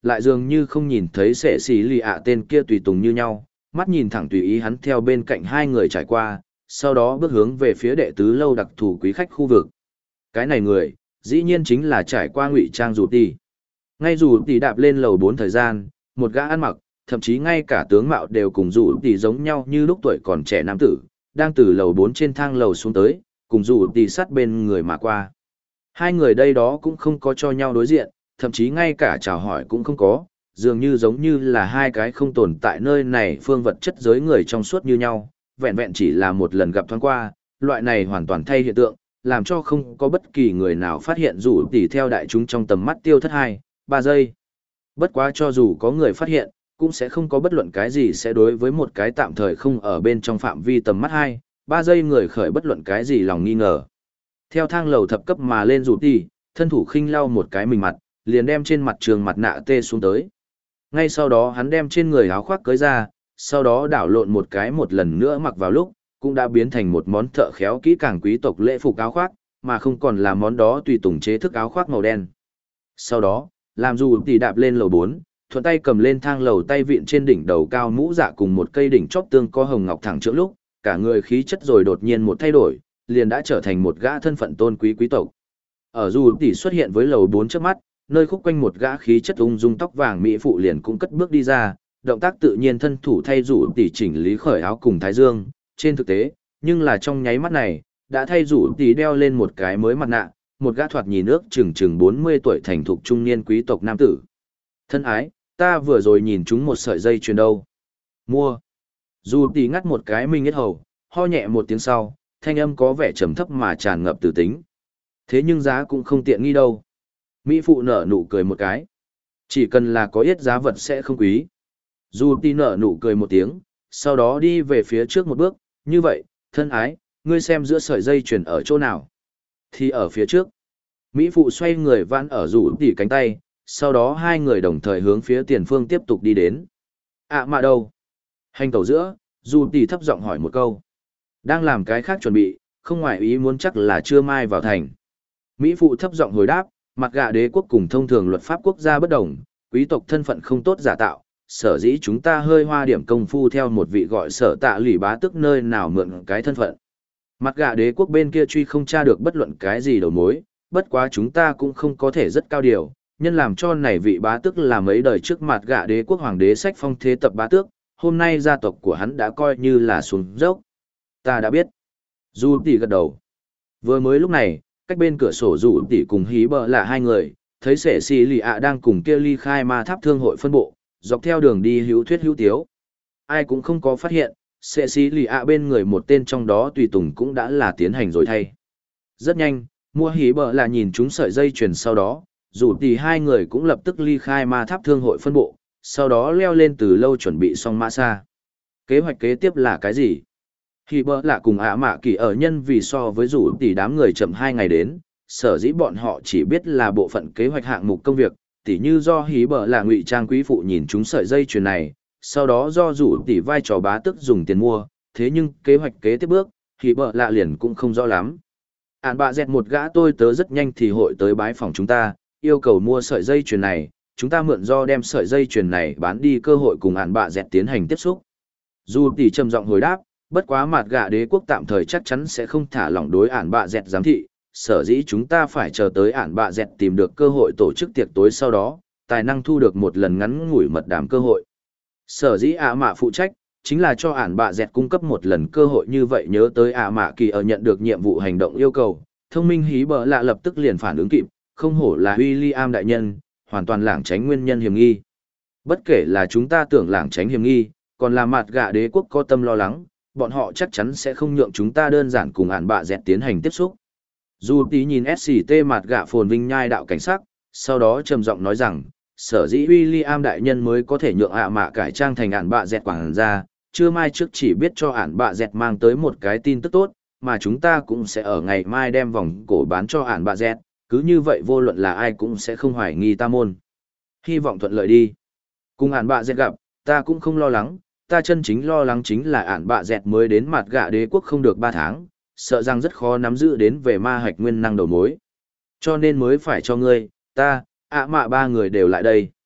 lại dường như không nhìn thấy sệ xì lì ạ tên kia tùy tùng như nhau, mắt nhìn thẳng tùy ý hắn theo bên cạnh hai người trải qua, sau đó bước hướng về phía đệ tứ lâu đặc thù quý khách khu vực. Cái này người, dĩ nhiên chính là trải qua ngụy trang dù tỷ. Ngay dù tỷ đạp lên lầu 4 thời gian, một gã ăn mặc, thậm chí ngay cả tướng mạo đều cùng dù tỷ giống nhau như lúc tuổi còn trẻ nam tử, đang từ lầu 4 trên thang lầu xuống tới, cùng dù tỷ sát bên người mà qua. Hai người đây đó cũng không có cho nhau đối diện, thậm chí ngay cả chào hỏi cũng không có, dường như giống như là hai cái không tồn tại nơi này phương vật chất giới người trong suốt như nhau, vẹn vẹn chỉ là một lần gặp thoáng qua, loại này hoàn toàn thay hiện tượng, làm cho không có bất kỳ người nào phát hiện dù tỷ theo đại chúng trong tầm mắt tiêu thất 2-3 giây. Bất quá cho dù có người phát hiện, cũng sẽ không có bất luận cái gì sẽ đối với một cái tạm thời không ở bên trong phạm vi tầm mắt 2-3 giây người khởi bất luận cái gì lòng nghi ngờ. Theo thang lầu thập cấp mà lên dù tỷ, thân thủ khinh lau một cái mình mặt, liền đem trên mặt trường mặt nạ tê xuống tới. Ngay sau đó hắn đem trên người áo khoác cưới ra, sau đó đảo lộn một cái một lần nữa mặc vào lúc, cũng đã biến thành một món thợ khéo kỹ càng quý tộc lễ phục áo khoác, mà không còn là món đó tùy tùng chế thức áo khoác màu đen. Sau đó, làm dù tỷ đạp lên lầu 4, thuận tay cầm lên thang lầu tay vịn trên đỉnh đầu cao mũ dạ cùng một cây đỉnh chóp tương co hồng ngọc thẳng trước lúc, cả người khí chất rồi đột nhiên một thay đổi, liền đã trở thành một gã thân phận tôn quý quý tộc. Ở dù tỷ xuất hiện với lầu 4 trước mắt, nơi khúc quanh một gã khí chất ung dung tóc vàng mỹ phụ liền cũng cất bước đi ra, động tác tự nhiên thân thủ thay dù tỷ chỉnh lý khởi áo cùng thái dương, trên thực tế, nhưng là trong nháy mắt này, đã thay dù tỷ đeo lên một cái mới mặt nạ, một gã thoạt nhìn ước chừng 40 tuổi thành thục trung niên quý tộc nam tử. Thân ái, ta vừa rồi nhìn chúng một sợi dây chuyền đâu. Mua. Dù tỷ ngắt một cái mình hết hầu, ho nhẹ một tiếng sau, thanh âm có vẻ trầm thấp mà tràn ngập từ tính. Thế nhưng giá cũng không tiện nghi đâu. Mỹ phụ nở nụ cười một cái. Chỉ cần là có yết giá vật sẽ không quý. Dù tỷ nở nụ cười một tiếng, sau đó đi về phía trước một bước, như vậy, thân ái, ngươi xem giữa sợi dây chuyền ở chỗ nào. Thì ở phía trước. Mỹ phụ xoay người vãn ở rủ tỷ cánh tay, sau đó hai người đồng thời hướng phía tiền phương tiếp tục đi đến. Mà đâu? Hành tẩu giữa, dù tỷ thấp giọng hỏi một câu. Đang làm cái khác chuẩn bị, không ngoài ý muốn chắc là chưa mai vào thành. Mỹ phụ thấp giọng hồi đáp, mặt gạ đế quốc cùng thông thường luật pháp quốc gia bất đồng, quý tộc thân phận không tốt giả tạo, sở dĩ chúng ta hơi hoa điểm công phu theo một vị gọi sở tạ lỷ bá tức nơi nào mượn cái thân phận. Mặt gạ đế quốc bên kia truy không tra được bất luận cái gì đầu mối, bất quá chúng ta cũng không có thể rất cao điều, nhân làm cho này vị bá tước là mấy đời trước mặt gạ đế quốc hoàng đế sách phong thế tập bá tước, hôm nay gia tộc của hắn đã coi như là xuống dốc. Ta đã biết. Du tỷ gật đầu. Vừa mới lúc này, cách bên cửa sổ Du tỷ cùng hí bờ là hai người, thấy sẻ xì lì ạ đang cùng kia ly khai ma tháp thương hội phân bộ, dọc theo đường đi hữu thuyết hữu tiếu. Ai cũng không có phát hiện, sẻ xì lì ạ bên người một tên trong đó tùy tùng cũng đã là tiến hành rồi thay. Rất nhanh, mua hí bờ là nhìn chúng sợi dây chuyền sau đó, dù tỷ hai người cũng lập tức ly khai ma tháp thương hội phân bộ, sau đó leo lên từ lâu chuẩn bị xong mã xa. Kế hoạch kế tiếp là cái gì? Hí bờ là cùng mạ kỳ ở nhân vì so với dù tỷ đám người chậm 2 ngày đến, sở dĩ bọn họ chỉ biết là bộ phận kế hoạch hạng mục công việc, tỉ như do hí bờ là ngụy trang quý phụ nhìn chúng sợi dây chuyền này, sau đó do rủ tỷ vai trò bá tức dùng tiền mua, thế nhưng kế hoạch kế tiếp bước, hí bờ lạ liền cũng không rõ lắm. Bạ dẹt một gã tôi tớ rất nhanh thì hội tới bái phòng chúng ta, yêu cầu mua sợi dây chuyền này, chúng ta mượn do đem sợi dây chuyền này bán đi cơ hội cùng bạ dẹt tiến hành tiếp xúc. Dù tỷ trầm giọng hồi đáp, bất quá mặt gạ đế quốc tạm thời chắc chắn sẽ không thả lỏng đối bạ dẹt giám thị, sở dĩ chúng ta phải chờ tới bạ dẹt tìm được cơ hội tổ chức tiệc tối sau đó, tài năng thu được một lần ngắn ngủi mật đàm cơ hội. Sở dĩ mạ phụ trách, chính là cho bạ dẹt cung cấp một lần cơ hội như vậy nhớ tới mạ kỳ ở nhận được nhiệm vụ hành động yêu cầu, thông minh hí bờ lạ lập tức liền phản ứng kịp, không hổ là William đại nhân, hoàn toàn lảng tránh nguyên nhân hiểm nghi. Bất kể là chúng ta tưởng lảng tránh hiểm nghi, còn là mặt gạ đế quốc có tâm lo lắng, bọn họ chắc chắn sẽ không nhượng chúng ta đơn giản cùng bạ dẹt tiến hành tiếp xúc. Dù tí nhìn SCT mặt gạ phồn vinh nhai đạo cảnh sắc, sau đó trầm giọng nói rằng, sở dĩ William đại nhân mới có thể nhượng mạ cải trang thành bạ dẹt quảng ra, chưa mai trước chỉ biết cho bạ dẹt mang tới một cái tin tức tốt, mà chúng ta cũng sẽ ở ngày mai đem vòng cổ bán cho bạ dẹt, cứ như vậy vô luận là ai cũng sẽ không hoài nghi ta môn. Hy vọng thuận lợi đi. Cùng bạ dẹt gặp, ta cũng không lo lắng, ta chân chính lo lắng chính là bạ dẹt mới đến mặt gạ đế quốc không được 3 tháng, sợ rằng rất khó nắm giữ đến về ma hạch nguyên năng đầu mối. Cho nên mới phải cho ngươi, ta, mạ 3 người đều lại đây.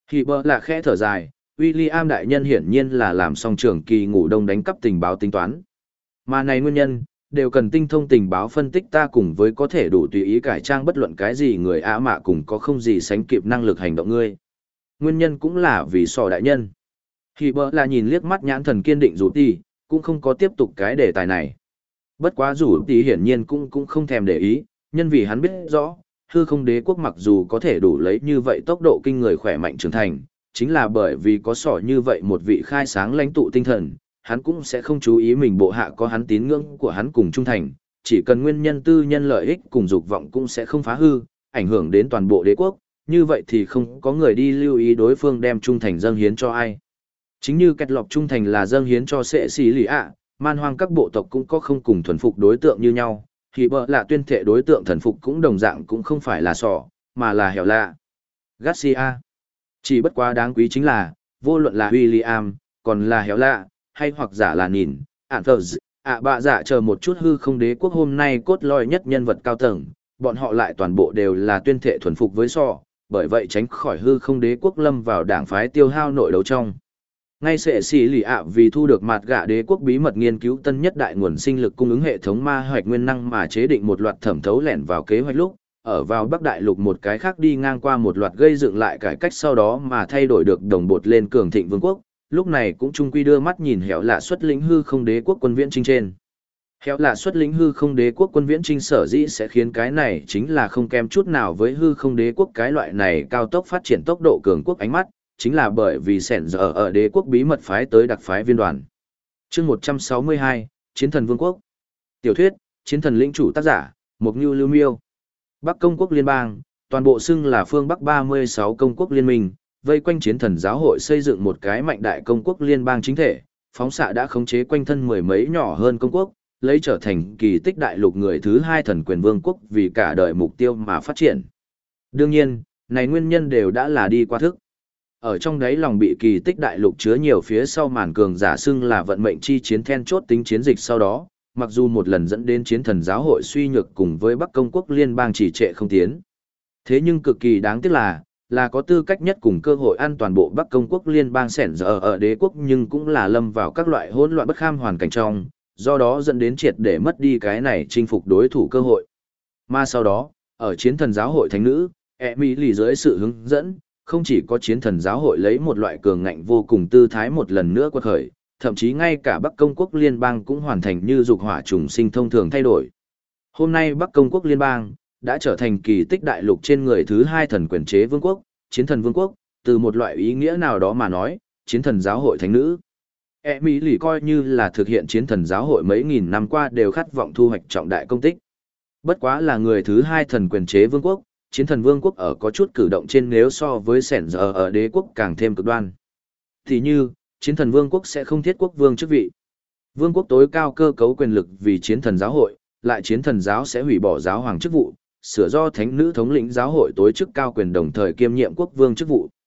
Hỉ bờ là khẽ thở dài, William đại nhân hiển nhiên là làm xong trường kỳ ngủ đông đánh cắp tình báo tính toán. Mà này nguyên nhân, đều cần tinh thông tình báo phân tích ta cùng với có thể đủ tùy ý cải trang bất luận cái gì người á mạ cùng có không gì sánh kịp năng lực hành động ngươi. Nguyên nhân cũng là vì sò đại nhân. Hỉ bờ là nhìn liếc mắt nhãn thần kiên định rủ tỷ, cũng không có tiếp tục cái đề tài này. Bất quá rủ tỷ hiển nhiên cũng không thèm để ý, nhân vì hắn biết rõ, hư không đế quốc mặc dù có thể đủ lấy như vậy tốc độ kinh người khỏe mạnh trưởng thành, chính là bởi vì có sỏ như vậy một vị khai sáng lãnh tụ tinh thần, hắn cũng sẽ không chú ý mình bộ hạ có hắn tín ngưỡng của hắn cùng trung thành, chỉ cần nguyên nhân tư nhân lợi ích cùng dục vọng cũng sẽ không phá hư, ảnh hưởng đến toàn bộ đế quốc, như vậy thì không có người đi lưu ý đối phương đem trung thành dâng hiến cho ai. Chính như kẹt lọc trung thành là dâng hiến cho sệ xì lì ạ, man hoang các bộ tộc cũng có không cùng thuần phục đối tượng như nhau, thì bợ là tuyên thệ đối tượng thần phục cũng đồng dạng cũng không phải là sỏ, mà là hẻo lạ. Garcia. Chỉ bất quá đáng quý chính là, vô luận là William, còn là hẻo lạ, hay hoặc giả là nhìn, Anthers, bạ dạ chờ một chút hư không đế quốc hôm nay cốt lõi nhất nhân vật cao tầng, bọn họ lại toàn bộ đều là tuyên thệ thuần phục với sỏ, bởi vậy tránh khỏi hư không đế quốc lâm vào đảng phái tiêu hao nội đấu trong. Ngay sệ xì lì ạ vì thu được mặt gạ đế quốc bí mật nghiên cứu tân nhất đại nguồn sinh lực cung ứng hệ thống ma hoạch nguyên năng mà chế định một loạt thẩm thấu lẻn vào kế hoạch lúc, ở vào Bắc Đại Lục một cái khác đi ngang qua một loạt gây dựng lại cải cách sau đó mà thay đổi được đồng bột lên cường thịnh vương quốc, lúc này cũng chung quy đưa mắt nhìn hẻo lạ xuất lĩnh hư không đế quốc quân viễn trinh trên. Hẻo lạ xuất lĩnh hư không đế quốc quân viễn trinh sở dĩ sẽ khiến cái này chính là không kém chút nào với hư không đế quốc cái loại này cao tốc phát triển tốc độ cường quốc ánh mắt, chính là bởi vì sẻn giờ ở đế quốc bí mật phái tới đặc phái viên đoàn. Chương 162, Chiến thần Vương quốc. Tiểu thuyết, Chiến thần lĩnh chủ tác giả, Mục Nưu Lưu Miêu. Bắc Công quốc liên bang, toàn bộ xưng là phương Bắc 36 công quốc liên minh, vây quanh Chiến thần giáo hội xây dựng một cái mạnh đại công quốc liên bang chính thể, phóng xạ đã khống chế quanh thân mười mấy nhỏ hơn công quốc, lấy trở thành kỳ tích đại lục người thứ hai thần quyền vương quốc vì cả đời mục tiêu mà phát triển. Đương nhiên, này nguyên nhân đều đã là đi qua thức. Ở trong đấy lòng bị kỳ tích đại lục chứa nhiều phía sau màn cường giả xưng là vận mệnh chi chiến then chốt tính chiến dịch sau đó, mặc dù một lần dẫn đến chiến thần giáo hội suy nhược cùng với Bắc Công quốc liên bang chỉ trệ không tiến. Thế nhưng cực kỳ đáng tiếc là có tư cách nhất cùng cơ hội an toàn bộ Bắc Công quốc liên bang sẻn giờ ở đế quốc nhưng cũng là lâm vào các loại hỗn loạn bất kham hoàn cảnh trong, do đó dẫn đến triệt để mất đi cái này chinh phục đối thủ cơ hội. Mà sau đó, ở chiến thần giáo hội thánh nữ, Emily dưới sự hướng dẫn, không chỉ có chiến thần giáo hội lấy một loại cường ngạnh vô cùng tư thái một lần nữa quật khởi, thậm chí ngay cả Bắc Công quốc liên bang cũng hoàn thành như dục hỏa trùng sinh thông thường thay đổi. Hôm nay Bắc Công quốc liên bang đã trở thành kỳ tích đại lục trên người thứ hai thần quyền chế vương quốc, chiến thần vương quốc, từ một loại ý nghĩa nào đó mà nói, chiến thần giáo hội thánh nữ. Emily coi như là thực hiện chiến thần giáo hội mấy nghìn năm qua đều khát vọng thu hoạch trọng đại công tích. Bất quá là người thứ hai thần quyền chế vương quốc, chiến thần vương quốc ở có chút cử động trên nếu so với sẻn giờ ở đế quốc càng thêm cực đoan. Thì như, chiến thần vương quốc sẽ không thiết quốc vương chức vị. Vương quốc tối cao cơ cấu quyền lực vì chiến thần giáo hội, lại chiến thần giáo sẽ hủy bỏ giáo hoàng chức vụ, sửa do thánh nữ thống lĩnh giáo hội tối chức cao quyền đồng thời kiêm nhiệm quốc vương chức vụ.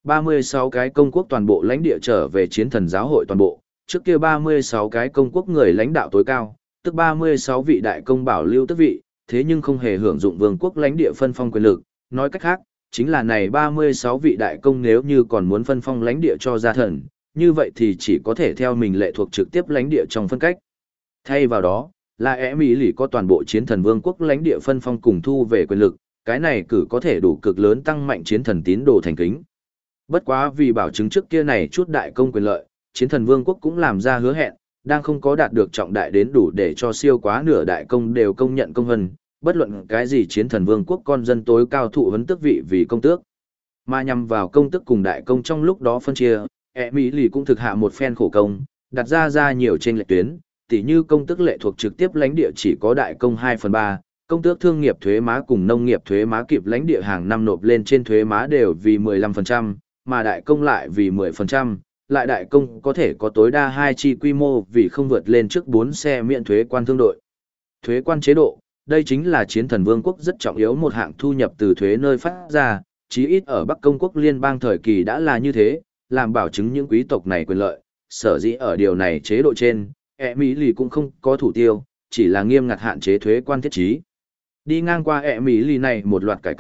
36 cái công quốc toàn bộ lãnh địa trở về chiến thần giáo hội toàn bộ, trước kia 36 cái công quốc người lãnh đạo tối cao, tức 36 vị đại công bảo lưu tước vị, thế nhưng không hề hưởng dụng vương quốc lãnh địa phân phong quyền lực, nói cách khác, chính là này 36 vị đại công nếu như còn muốn phân phong lãnh địa cho gia thần, như vậy thì chỉ có thể theo mình lệ thuộc trực tiếp lãnh địa trong phân cách. Thay vào đó, là Emily có toàn bộ chiến thần vương quốc lãnh địa phân phong cùng thu về quyền lực, cái này cử có thể đủ cực lớn tăng mạnh chiến thần tín đồ thành kính. Bất quá vì bảo chứng trước kia này chút đại công quyền lợi, chiến thần vương quốc cũng làm ra hứa hẹn, đang không có đạt được trọng đại đến đủ để cho siêu quá nửa đại công đều công nhận công hân, bất luận cái gì chiến thần vương quốc con dân tối cao thụ huấn tước vị vì công tước. Mà nhằm vào công tước cùng đại công trong lúc đó phân chia, Emily cũng thực hạ một phen khổ công, đặt ra nhiều trên lệch tuyến, tỉ như công tước lệ thuộc trực tiếp lãnh địa chỉ có đại công 2/3, công tước thương nghiệp thuế má cùng nông nghiệp thuế má kịp lãnh địa hàng năm nộp lên trên thuế má đều vì 15%, mà đại công lại vì 10%, lại đại công có thể có tối đa 2 chi quy mô vì không vượt lên trước 4 xe miễn thuế quan thương đội. Thuế quan chế độ, đây chính là chiến thần vương quốc rất trọng yếu một hạng thu nhập từ thuế nơi phát ra, chí ít ở Bắc Công quốc liên bang thời kỳ đã là như thế, làm bảo chứng những quý tộc này quyền lợi, sở dĩ ở điều này chế độ trên, Emily cũng không có thủ tiêu, chỉ là nghiêm ngặt hạn chế thuế quan thiết trí. Đi ngang qua Emily này một loạt cải cách,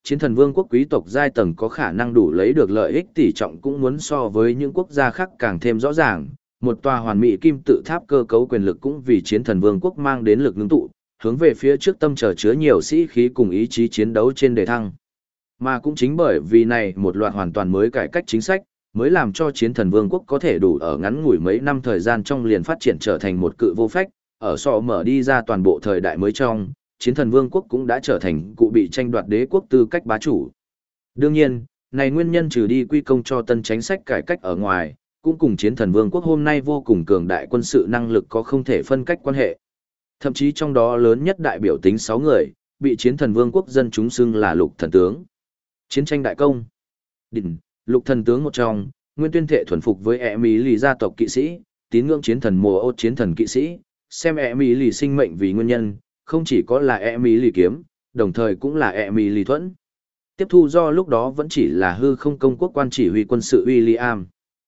chiến thần vương quốc quý tộc giai tầng có khả năng đủ lấy được lợi ích tỷ trọng cũng muốn so với những quốc gia khác càng thêm rõ ràng. Một tòa hoàn mỹ kim tự tháp cơ cấu quyền lực cũng vì chiến thần vương quốc mang đến lực ngưng tụ, hướng về phía trước tâm trở chứa nhiều sĩ khí cùng ý chí chiến đấu trên đề thăng. Mà cũng chính bởi vì này một loạt hoàn toàn mới cải cách chính sách, mới làm cho chiến thần vương quốc có thể đủ ở ngắn ngủi mấy năm thời gian trong liền phát triển trở thành một cự vô phách, ở sọ mở đi ra toàn bộ thời đại mới trong, chiến thần vương quốc cũng đã trở thành cụ bị tranh đoạt đế quốc tư cách bá chủ. Đương nhiên, này nguyên nhân trừ đi quy công cho tân chính sách cải cách ở ngoài, cũng cùng chiến thần vương quốc hôm nay vô cùng cường đại quân sự năng lực có không thể phân cách quan hệ. Thậm chí trong đó lớn nhất đại biểu tính 6 người, bị chiến thần vương quốc dân chúng xưng là lục thần tướng. Chiến tranh đại công. Đỉnh, lục thần tướng một trong, nguyên tuyên thệ thuần phục với ẻ mỹ lì gia tộc kỵ sĩ, tín ngưỡng chiến thần mùa ốt chiến thần kỵ sĩ, xem ẻ mỹ lì sinh mệnh vì nguyên nhân, không chỉ có là ẻ mỹ lì kiếm, đồng thời cũng là ẻ mỹ lì thuẫn. Tiếp thu do lúc đó vẫn chỉ là hư không công quốc quan chỉ huy quân sự William.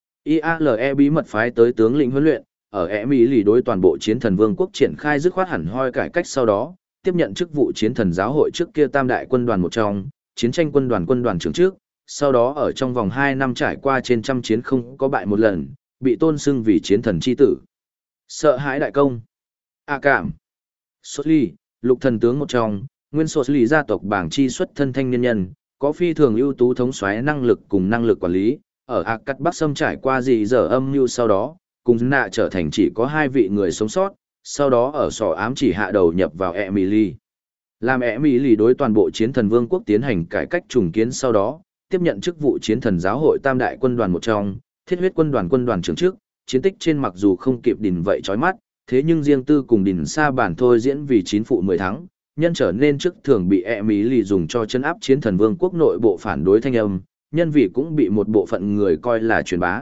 IALE bí mật phái tới tướng lĩnh huấn luyện, ở ẻ mỹ lì đối toàn bộ chiến thần vương quốc triển khai dứt khoát hẳn hoi cải cách sau đó, tiếp nhận chức vụ chiến thần giáo hội trước kia tam đại quân đoàn một trong, chiến tranh quân đoàn trưởng trước, sau đó ở trong vòng 2 năm trải qua trên trăm chiến không có bại một lần, bị tôn xưng vì chiến thần chi tử. Sợ hãi đại công. Cảm. Sốt ly, lục thần tướng một trong, nguyên sốt ly gia tộc bảng chi xuất thân thanh niên nhân, có phi thường ưu tú thống soái năng lực cùng năng lực quản lý, ở Cắt Bắc Sâm trải qua gì giờ âm mưu sau đó, cùng nạ trở thành chỉ có 2 vị người sống sót, sau đó ở sỏ ám chỉ hạ đầu nhập vào Emily. Làm Emily đối toàn bộ chiến thần vương quốc tiến hành cải cách trùng kiến sau đó, tiếp nhận chức vụ chiến thần giáo hội tam đại quân đoàn một trong, thiết huyết quân đoàn trưởng trước, chiến tích trên mặc dù không kịp đỉnh vậy chói mắt, thế nhưng riêng tư cùng đỉnh xa bản thôi diễn vì 9 phụ 10 thắng, nhân trở nên trước thường bị Emily dùng cho chân áp chiến thần vương quốc nội bộ phản đối thanh âm, nhân vì cũng bị một bộ phận người coi là truyền bá.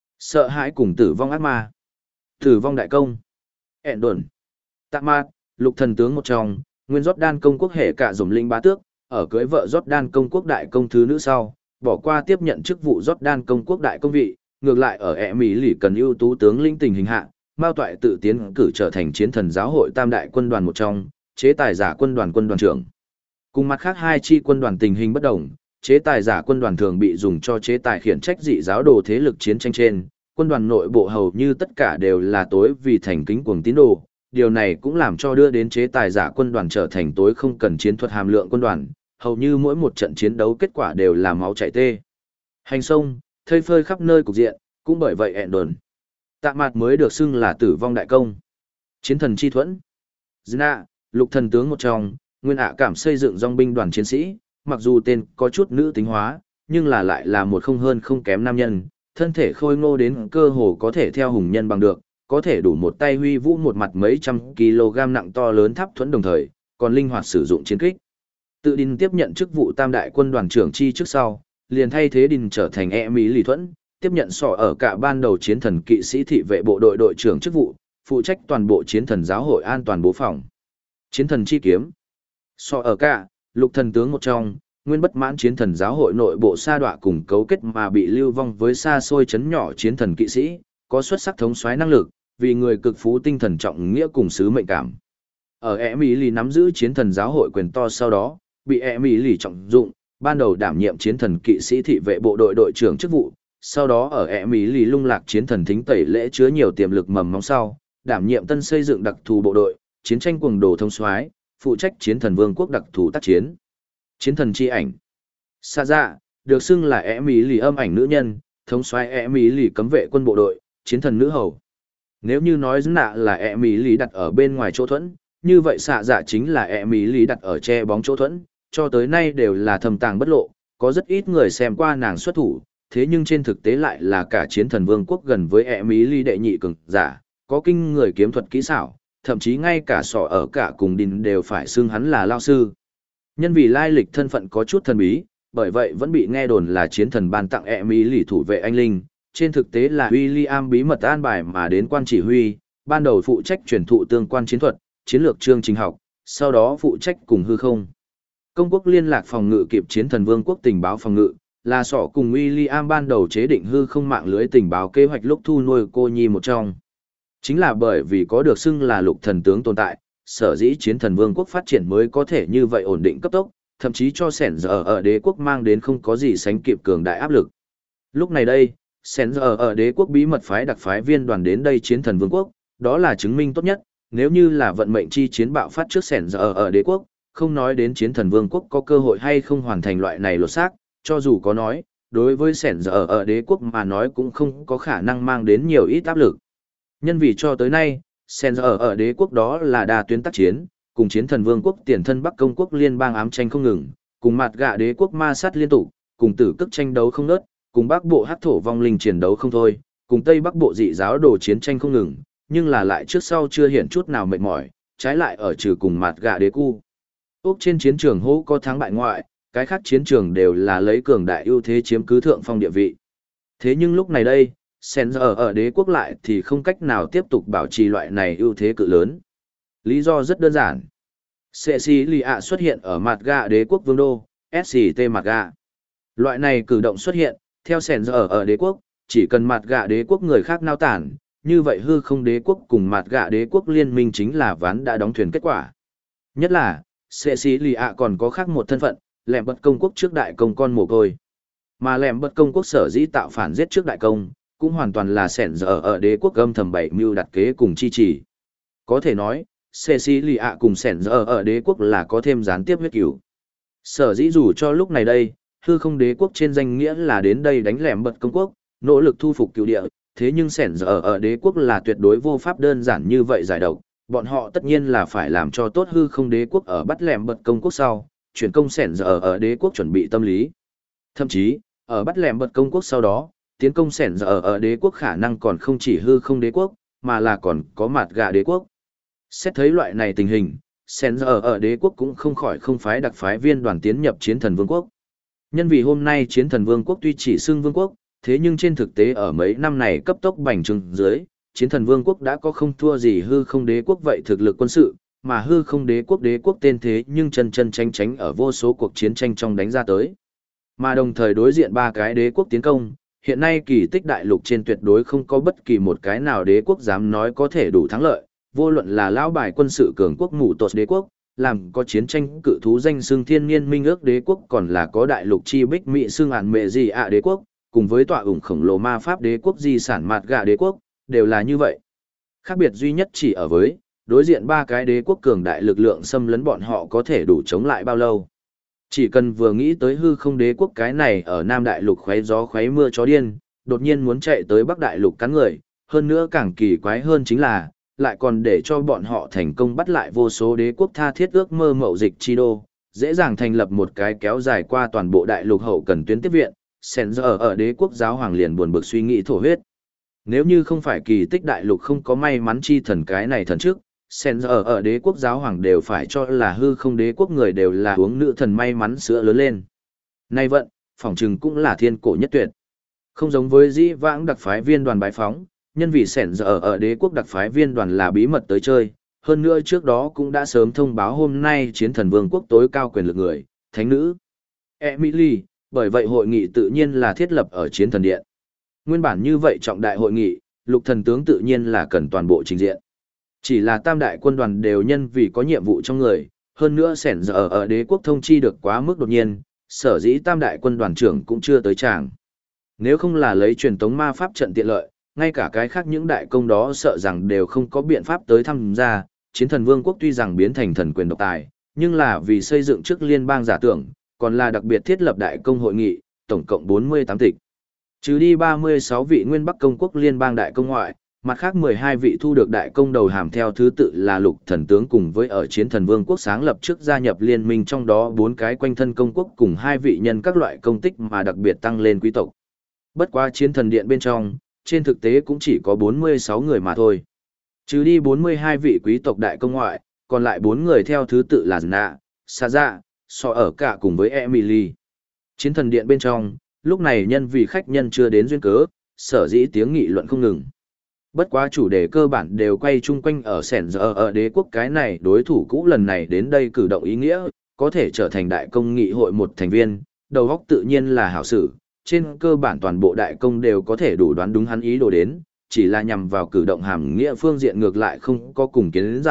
Sợ hãi cùng tử vong ác ma. Tử vong đại công. Ẹn đồn. Tạ mạt, lục thần tướng một trong, nguyên Jordan công quốc hệ cả dùm linh bá tước, ở cưới vợ Jordan công quốc đại công thứ nữ sau, bỏ qua tiếp nhận chức vụ Jordan công quốc đại công vị, ngược lại ở ẻ Mỹ lì cần ưu tú tướng linh tình hình hạ, Mao Toại tự tiến cử trở thành chiến thần giáo hội tam đại quân đoàn một trong, chế tài giả quân đoàn trưởng. Cùng mặt khác 2 chi quân đoàn tình hình bất đồng, chế tài giả quân đoàn thường bị dùng cho chế tài khiển trách dị giáo đồ thế lực chiến tranh trên, quân đoàn nội bộ hầu như tất cả đều là tối vì thành kính cuồng tín đồ, điều này cũng làm cho đưa đến chế tài giả quân đoàn trở thành tối không cần chiến thuật hàm lượng quân đoàn, hầu như mỗi một trận chiến đấu kết quả đều là máu chảy tê. Hành sông, thây phơi khắp nơi cục diện, cũng bởi vậy ẹn đồn. Tạ mạt mới được xưng là tử vong đại công. Chiến thần chi thuẫn. Zna, lục thần tướng một trong, nguyên cảm xây dựng dòng binh đoàn chiến sĩ, mặc dù tên có chút nữ tính hóa, nhưng là lại là một không hơn không kém nam nhân, thân thể khôi ngô đến cơ hồ có thể theo hùng nhân bằng được, có thể đủ một tay huy vũ một mặt mấy trăm kg nặng to lớn tháp thuẫn đồng thời, còn linh hoạt sử dụng chiến kích. Tự Đình tiếp nhận chức vụ tam đại quân đoàn trưởng chi trước sau, liền thay thế Đình trở thành Mỹ lì thuẫn, tiếp nhận sỏ ở cả ban đầu chiến thần kỵ sĩ thị vệ bộ đội đội trưởng chức vụ, phụ trách toàn bộ chiến thần giáo hội an toàn bố phòng. Chiến thần chi kiếm. Sỏ ở cả, lục thần tướng một trong, nguyên bất mãn chiến thần giáo hội nội bộ sa đọa cùng cấu kết mà bị lưu vong với xa xôi chấn nhỏ chiến thần kỵ sĩ, có xuất sắc thống soái năng lực, vì người cực phú tinh thần trọng nghĩa cùng sứ mệnh cảm. Ở Emily nắm giữ chiến thần giáo hội quyền to sau đó, bị Emily trọng dụng, ban đầu đảm nhiệm chiến thần kỵ sĩ thị vệ bộ đội đội trưởng chức vụ, sau đó ở Emily lung lạc chiến thần thính tẩy lễ chứa nhiều tiềm lực mầm móng sau, đảm nhiệm tân xây dựng đặc thù bộ đội, chiến tranh cuồng đồ thông soái, phụ trách chiến thần vương quốc đặc thù tác chiến. Chiến thần chi ảnh. Sa dạ, được xưng là Emily âm ảnh nữ nhân, thống soái Emily cấm vệ quân bộ đội, chiến thần nữ hầu. Nếu như nói nạ là Emily đặt ở bên ngoài chỗ thuẫn, như vậy xạ dạ chính là Emily đặt ở che bóng chỗ thuẫn, cho tới nay đều là thầm tàng bất lộ, có rất ít người xem qua nàng xuất thủ, thế nhưng trên thực tế lại là cả chiến thần vương quốc gần với Emily đệ nhị cường giả, có kinh người kiếm thuật kỹ xảo, thậm chí ngay cả sọ ở cả cùng Đình đều phải xưng hắn là lao sư. Nhân vì lai lịch thân phận có chút thần bí, bởi vậy vẫn bị nghe đồn là chiến thần ban tặng Emily thủ vệ anh linh, trên thực tế là William bí mật an bài mà đến quan chỉ huy, ban đầu phụ trách truyền thụ tương quan chiến thuật, chiến lược chương trình học, sau đó phụ trách cùng hư không. Công quốc liên lạc phòng ngự kịp chiến thần vương quốc tình báo phòng ngự, là sọ cùng William ban đầu chế định hư không mạng lưới tình báo kế hoạch lúc thu nuôi cô nhi một trong. Chính là bởi vì có được xưng là lục thần tướng tồn tại, sở dĩ chiến thần vương quốc phát triển mới có thể như vậy ổn định cấp tốc, thậm chí cho sẻn giờ ở đế quốc mang đến không có gì sánh kịp cường đại áp lực. Lúc này đây, sẻn giờ ở đế quốc bí mật phái đặc phái viên đoàn đến đây chiến thần vương quốc, đó là chứng minh tốt nhất, nếu như là vận mệnh chi chiến bạo phát trước sẻn giờ ở đế quốc, không nói đến chiến thần vương quốc có cơ hội hay không hoàn thành loại này lột xác, cho dù có nói, đối với sẻn giờ ở đế quốc mà nói cũng không có khả năng mang đến nhiều ít áp lực. Nhân vì cho tới nay, sẻn giờ ở đế quốc đó là đa tuyến tác chiến, cùng chiến thần vương quốc tiền thân Bắc Công quốc liên bang ám tranh không ngừng, cùng mặt gạ đế quốc ma sát liên tục, cùng tử cức tranh đấu không ngớt, cùng Bắc bộ hắc thổ vong linh chiến đấu không thôi, cùng Tây Bắc bộ dị giáo đồ chiến tranh không ngừng, nhưng là lại trước sau chưa hiện chút nào mệt mỏi, trái lại ở trừ cùng mặt gạ đế cu. Úc trên chiến trường hỗ có thắng bại ngoại, cái khác chiến trường đều là lấy cường đại ưu thế chiếm cứ thượng phong địa vị. Thế nhưng lúc này đây, Sen ở đế quốc lại thì không cách nào tiếp tục bảo trì loại này ưu thế cự lớn. Lý do rất đơn giản. Cecilia xuất hiện ở mặt gạ đế quốc vương đô, SCT mặt gạ. Loại này cử động xuất hiện, theo Sen ở đế quốc, chỉ cần mặt gạ đế quốc người khác nao tản, như vậy hư không đế quốc cùng mặt gạ đế quốc liên minh chính là ván đã đóng thuyền kết quả. Nhất là, Cecilia còn có khác một thân phận, lẻm bật công quốc trước đại công con mồ côi. Mà lẻm bật công quốc sở dĩ tạo phản giết trước đại công, cũng hoàn toàn là Sen ở đế quốc âm thầm bảy mưu đặt kế cùng chi trì. Có thể nói, Cecilia cùng Sen ở đế quốc là có thêm gián tiếp huyết cửu. Sở dĩ dù cho lúc này đây, hư không đế quốc trên danh nghĩa là đến đây đánh lẻm bật công quốc, nỗ lực thu phục cựu địa, thế nhưng Sen ở đế quốc là tuyệt đối vô pháp đơn giản như vậy giải độc, bọn họ tất nhiên là phải làm cho tốt hư không đế quốc ở bắt lẻm bật công quốc sau, chuyển công Sen ở đế quốc chuẩn bị tâm lý. Thậm chí, ở bắt lẻm bật công quốc sau đó, tiến công Sen ở đế quốc khả năng còn không chỉ hư không đế quốc, mà là còn có mặt gạ đế quốc. Xét thấy loại này tình hình, Sen ở đế quốc cũng không khỏi không phái đặc phái viên đoàn tiến nhập chiến thần vương quốc. Nhân vì hôm nay chiến thần vương quốc tuy chỉ xưng vương quốc, thế nhưng trên thực tế ở mấy năm này cấp tốc bành trướng dưới, chiến thần vương quốc đã có không thua gì hư không đế quốc vậy thực lực quân sự, mà hư không đế quốc tên thế nhưng chân tránh ở vô số cuộc chiến tranh trong đánh ra tới. Mà đồng thời đối diện ba cái đế quốc tiến công, hiện nay kỳ tích đại lục trên tuyệt đối không có bất kỳ một cái nào đế quốc dám nói có thể đủ thắng lợi, vô luận là lão bài quân sự cường quốc mù tột đế quốc, làm có chiến tranh cự thú danh xưng thiên niên minh ước đế quốc, còn là có đại lục chi bích mỹ xưng ản mệ gì ạ đế quốc, cùng với tọa ủng khổng lồ ma pháp đế quốc di sản mạt gạ đế quốc, đều là như vậy. Khác biệt duy nhất chỉ ở với, đối diện ba cái đế quốc cường đại lực lượng xâm lấn bọn họ có thể đủ chống lại bao lâu. Chỉ cần vừa nghĩ tới hư không đế quốc cái này ở Nam Đại Lục khoáy gió khoáy mưa chó điên, đột nhiên muốn chạy tới Bắc Đại Lục cắn người, hơn nữa càng kỳ quái hơn chính là, lại còn để cho bọn họ thành công bắt lại vô số đế quốc tha thiết ước mơ mậu dịch chi đô, dễ dàng thành lập một cái kéo dài qua toàn bộ Đại Lục hậu cần tuyến tiếp viện, Sen ở đế quốc giáo hoàng liền buồn bực suy nghĩ thổ huyết. Nếu như không phải kỳ tích Đại Lục không có may mắn chi thần cái này thần trước, Sen ở đế quốc giáo hoàng đều phải cho là hư không đế quốc người đều là uống nữ thần may mắn sữa lớn lên. Nay vận, phỏng chừng cũng là thiên cổ nhất tuyệt. Không giống với dĩ vãng đặc phái viên đoàn bái phóng, nhân vì Sen ở đế quốc đặc phái viên đoàn là bí mật tới chơi, hơn nữa trước đó cũng đã sớm thông báo hôm nay chiến thần vương quốc tối cao quyền lực người, thánh nữ Emily, bởi vậy hội nghị tự nhiên là thiết lập ở chiến thần điện. Nguyên bản như vậy trọng đại hội nghị, lục thần tướng tự nhiên là cần toàn bộ trình diện. Chỉ là tam đại quân đoàn đều nhân vì có nhiệm vụ trong người, hơn nữa Sen ở đế quốc thông chi được quá mức đột nhiên, sở dĩ tam đại quân đoàn trưởng cũng chưa tới tràng. Nếu không là lấy truyền tống ma pháp trận tiện lợi, ngay cả cái khác những đại công đó sợ rằng đều không có biện pháp tới tham gia, chiến thần vương quốc tuy rằng biến thành thần quyền độc tài, nhưng là vì xây dựng trước liên bang giả tưởng, còn là đặc biệt thiết lập đại công hội nghị, tổng cộng 48 tịch. Trừ đi 36 vị nguyên Bắc công quốc liên bang đại công ngoại, mặt khác 12 vị thu được đại công đầu hàm theo thứ tự là lục thần tướng cùng với ở chiến thần vương quốc sáng lập trước gia nhập liên minh, trong đó 4 cái quanh thân công quốc cùng 2 vị nhân các loại công tích mà đặc biệt tăng lên quý tộc. Bất quá chiến thần điện bên trong, trên thực tế cũng chỉ có 46 người mà thôi. Trừ đi 42 vị quý tộc đại công ngoại, còn lại 4 người theo thứ tự là Nạ, Sa Dạ, So ở cả cùng với Emily. Chiến thần điện bên trong, lúc này nhân vì khách nhân chưa đến duyên cớ, sở dĩ tiếng nghị luận không ngừng. Bất quá chủ đề cơ bản đều quay chung quanh ở Sen ở đế quốc cái này đối thủ cũ lần này đến đây cử động ý nghĩa, có thể trở thành đại công nghị hội một thành viên, đầu óc tự nhiên là hảo sử, trên cơ bản toàn bộ đại công đều có thể đủ đoán đúng hắn ý đồ đến, chỉ là nhằm vào cử động hàm nghĩa phương diện ngược lại không có cùng kiến giải,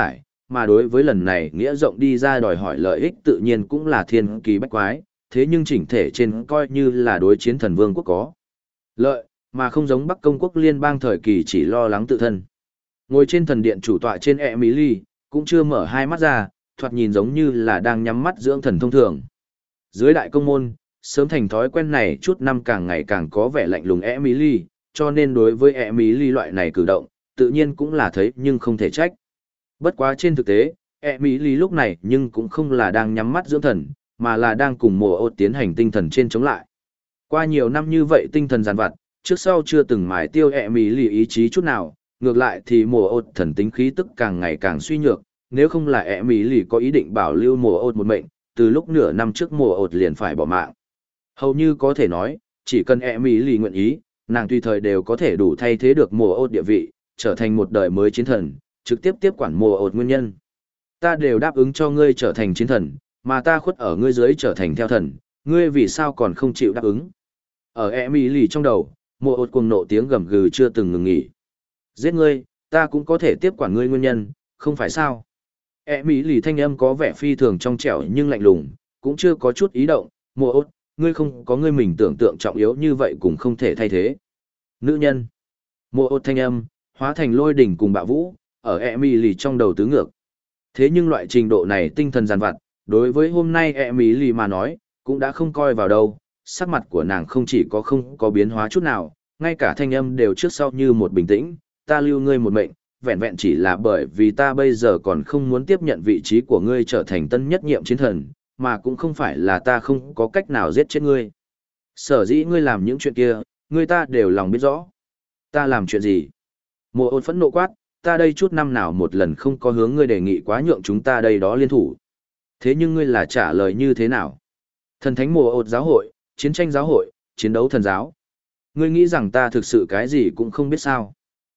mà đối với lần này nghĩa rộng đi ra đòi hỏi lợi ích tự nhiên cũng là thiên kỳ bách quái, thế nhưng chỉnh thể trên coi như là đối chiến thần vương quốc có lợi, mà không giống Bắc Công quốc liên bang thời kỳ chỉ lo lắng tự thân. Ngồi trên thần điện chủ tọa trên Emily, cũng chưa mở hai mắt ra, thoạt nhìn giống như là đang nhắm mắt dưỡng thần thông thường. Dưới đại công môn, sớm thành thói quen này chút năm càng ngày càng có vẻ lạnh lùng Emily, cho nên đối với Emily loại này cử động, tự nhiên cũng là thấy nhưng không thể trách. Bất quá trên thực tế, Emily lúc này nhưng cũng không là đang nhắm mắt dưỡng thần, mà là đang cùng mùa ột tiến hành tinh thần trên chống lại. Qua nhiều năm như vậy tinh thần giàn vặt, trước sau chưa từng mài tiêu Emily ý chí chút nào, ngược lại thì mùa ột thần tính khí tức càng ngày càng suy nhược, nếu không là Emily có ý định bảo lưu mùa ột một mệnh, từ lúc nửa năm trước mùa ột liền phải bỏ mạng. Hầu như có thể nói, chỉ cần Emily nguyện ý, nàng tùy thời đều có thể đủ thay thế được mùa ột địa vị, trở thành một đời mới chiến thần, trực tiếp tiếp quản mùa ột nguyên nhân. Ta đều đáp ứng cho ngươi trở thành chiến thần, mà ta khuất ở ngươi dưới trở thành theo thần, ngươi vì sao còn không chịu đáp ứng? Ở Emily trong đầu, mùa ột cuồng nộ tiếng gầm gừ chưa từng ngừng nghỉ. Giết ngươi, ta cũng có thể tiếp quản ngươi nguyên nhân, không phải sao? Emily thanh âm có vẻ phi thường trong trẻo nhưng lạnh lùng, cũng chưa có chút ý động. Mùa ột, ngươi không có ngươi mình tưởng tượng trọng yếu như vậy cũng không thể thay thế. Nữ nhân. Mùa ột thanh âm, hóa thành lôi đỉnh cùng bạo vũ, ở Emily trong đầu tứ ngược. Thế nhưng loại trình độ này tinh thần giàn vặt, đối với hôm nay Emily mà nói, cũng đã không coi vào đâu, sắc mặt của nàng không chỉ có không có biến hóa chút nào, ngay cả thanh âm đều trước sau như một bình tĩnh, ta lưu ngươi một mệnh, vẹn vẹn chỉ là bởi vì ta bây giờ còn không muốn tiếp nhận vị trí của ngươi trở thành tân nhất nhiệm chiến thần, mà cũng không phải là ta không có cách nào giết chết ngươi. Sở dĩ ngươi làm những chuyện kia, ngươi ta đều lòng biết rõ. Ta làm chuyện gì? Mùa ôn phẫn nộ quát, ta đây chút năm nào một lần không có hướng ngươi đề nghị quá nhượng chúng ta đây đó liên thủ. Thế nhưng ngươi là trả lời như thế nào? Thần thánh mùa ôn giáo hội, chiến tranh giáo hội, chiến đấu thần giáo. Ngươi nghĩ rằng ta thực sự cái gì cũng không biết sao?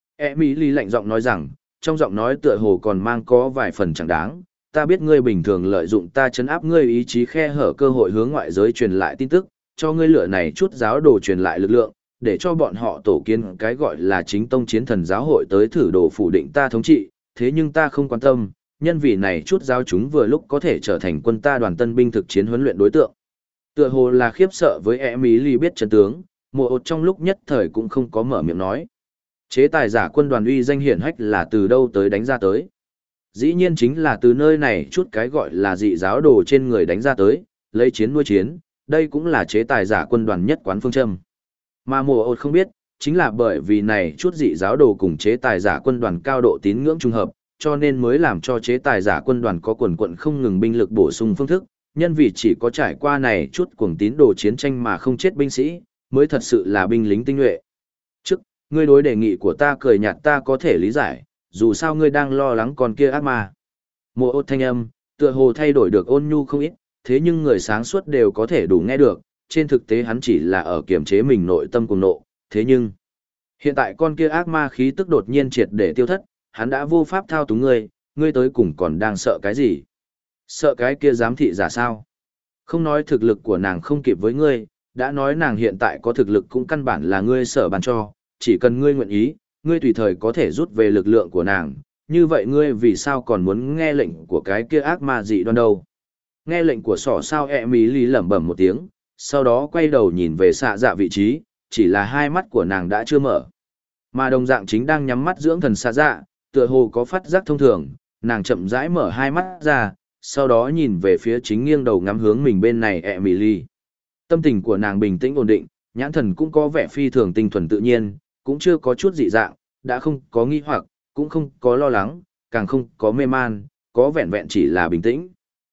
Emily lạnh giọng nói rằng, trong giọng nói tựa hồ còn mang có vài phần chẳng đáng. Ta biết ngươi bình thường lợi dụng ta chấn áp ngươi ý chí khe hở cơ hội hướng ngoại giới truyền lại tin tức, cho ngươi lựa này chút giáo đồ truyền lại lực lượng, để cho bọn họ tổ kiến cái gọi là chính tông chiến thần giáo hội tới thử đồ phủ định ta thống trị, thế nhưng ta không quan tâm, nhân vì này chút giáo chúng vừa lúc có thể trở thành quân ta đoàn tân binh thực chiến huấn luyện đối tượng. Tựa hồ là khiếp sợ với Emily biết chân tướng, mùa ột trong lúc nhất thời cũng không có mở miệng nói. Chế tài giả quân đoàn uy danh hiển hách là từ đâu tới đánh ra tới. Dĩ nhiên chính là từ nơi này chút cái gọi là dị giáo đồ trên người đánh ra tới, lấy chiến nuôi chiến, đây cũng là chế tài giả quân đoàn nhất quán phương châm. Mà mùa ột không biết, chính là bởi vì này chút dị giáo đồ cùng chế tài giả quân đoàn cao độ tín ngưỡng trung hợp, cho nên mới làm cho chế tài giả quân đoàn có quần quận không ngừng binh lực bổ sung phương thức, nhân vì chỉ có trải qua này chút cuồng tín đồ chiến tranh mà không chết binh sĩ, mới thật sự là binh lính tinh nhuệ. Trước, ngươi đối đề nghị của ta cười nhạt ta có thể lý giải, dù sao ngươi đang lo lắng con kia ác ma. Mùa ột thanh âm, tựa hồ thay đổi được ôn nhu không ít, thế nhưng người sáng suốt đều có thể đủ nghe được, trên thực tế hắn chỉ là ở kiềm chế mình nội tâm cùng nộ, thế nhưng hiện tại con kia ác ma khí tức đột nhiên triệt để tiêu thất, hắn đã vô pháp thao túng ngươi, ngươi tới cùng còn đang sợ cái gì? Sợ cái kia giám thị giả sao? Không nói thực lực của nàng không kịp với ngươi, đã nói nàng hiện tại có thực lực cũng căn bản là ngươi sở bàn cho, chỉ cần ngươi nguyện ý, ngươi tùy thời có thể rút về lực lượng của nàng, như vậy ngươi vì sao còn muốn nghe lệnh của cái kia ác ma dị đoan đâu? Nghe lệnh của sỏ sao Emily lẩm bẩm một tiếng, sau đó quay đầu nhìn về xạ dạ vị trí, chỉ là hai mắt của nàng đã chưa mở. Mà đồng dạng chính đang nhắm mắt dưỡng thần xạ dạ, tựa hồ có phát giác thông thường, nàng chậm rãi mở hai mắt ra, sau đó nhìn về phía chính nghiêng đầu ngắm hướng mình bên này Emily. Tâm tình của nàng bình tĩnh ổn định, nhãn thần cũng có vẻ phi thường tinh thuần tự nhiên, cũng chưa có chút dị dạng, đã không có nghi hoặc, cũng không có lo lắng, càng không có mê man, có vẹn vẹn chỉ là bình tĩnh.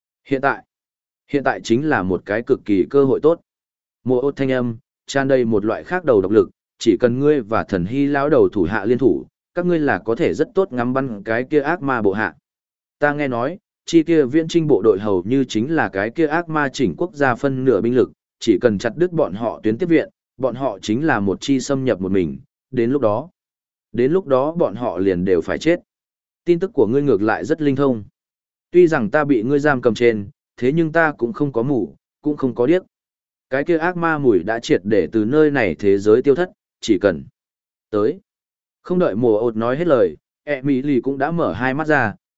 Hiện tại chính là một cái cực kỳ cơ hội tốt. Mùa ốt thanh âm, tràn đầy một loại khác đầu độc lực, chỉ cần ngươi và thần hy lão đầu thủ hạ liên thủ, các ngươi là có thể rất tốt ngắm bắn cái kia ác ma bộ hạ. Ta nghe nói, chi kia viễn trinh bộ đội hầu như chính là cái kia ác ma chỉnh quốc gia phân nửa binh lực, chỉ cần chặt đứt bọn họ tuyến tiếp viện, bọn họ chính là một chi xâm nhập một mình, đến lúc đó bọn họ liền đều phải chết. Tin tức của ngươi ngược lại rất linh thông. Tuy rằng ta bị ngươi giam cầm trên, thế nhưng ta cũng không có mủ, cũng không có điếc. Cái kia ác ma mùi đã triệt để từ nơi này thế giới tiêu thất, chỉ cần tới. Không đợi mùa ột nói hết lời, Emily cũng đã mở hai mắt ra,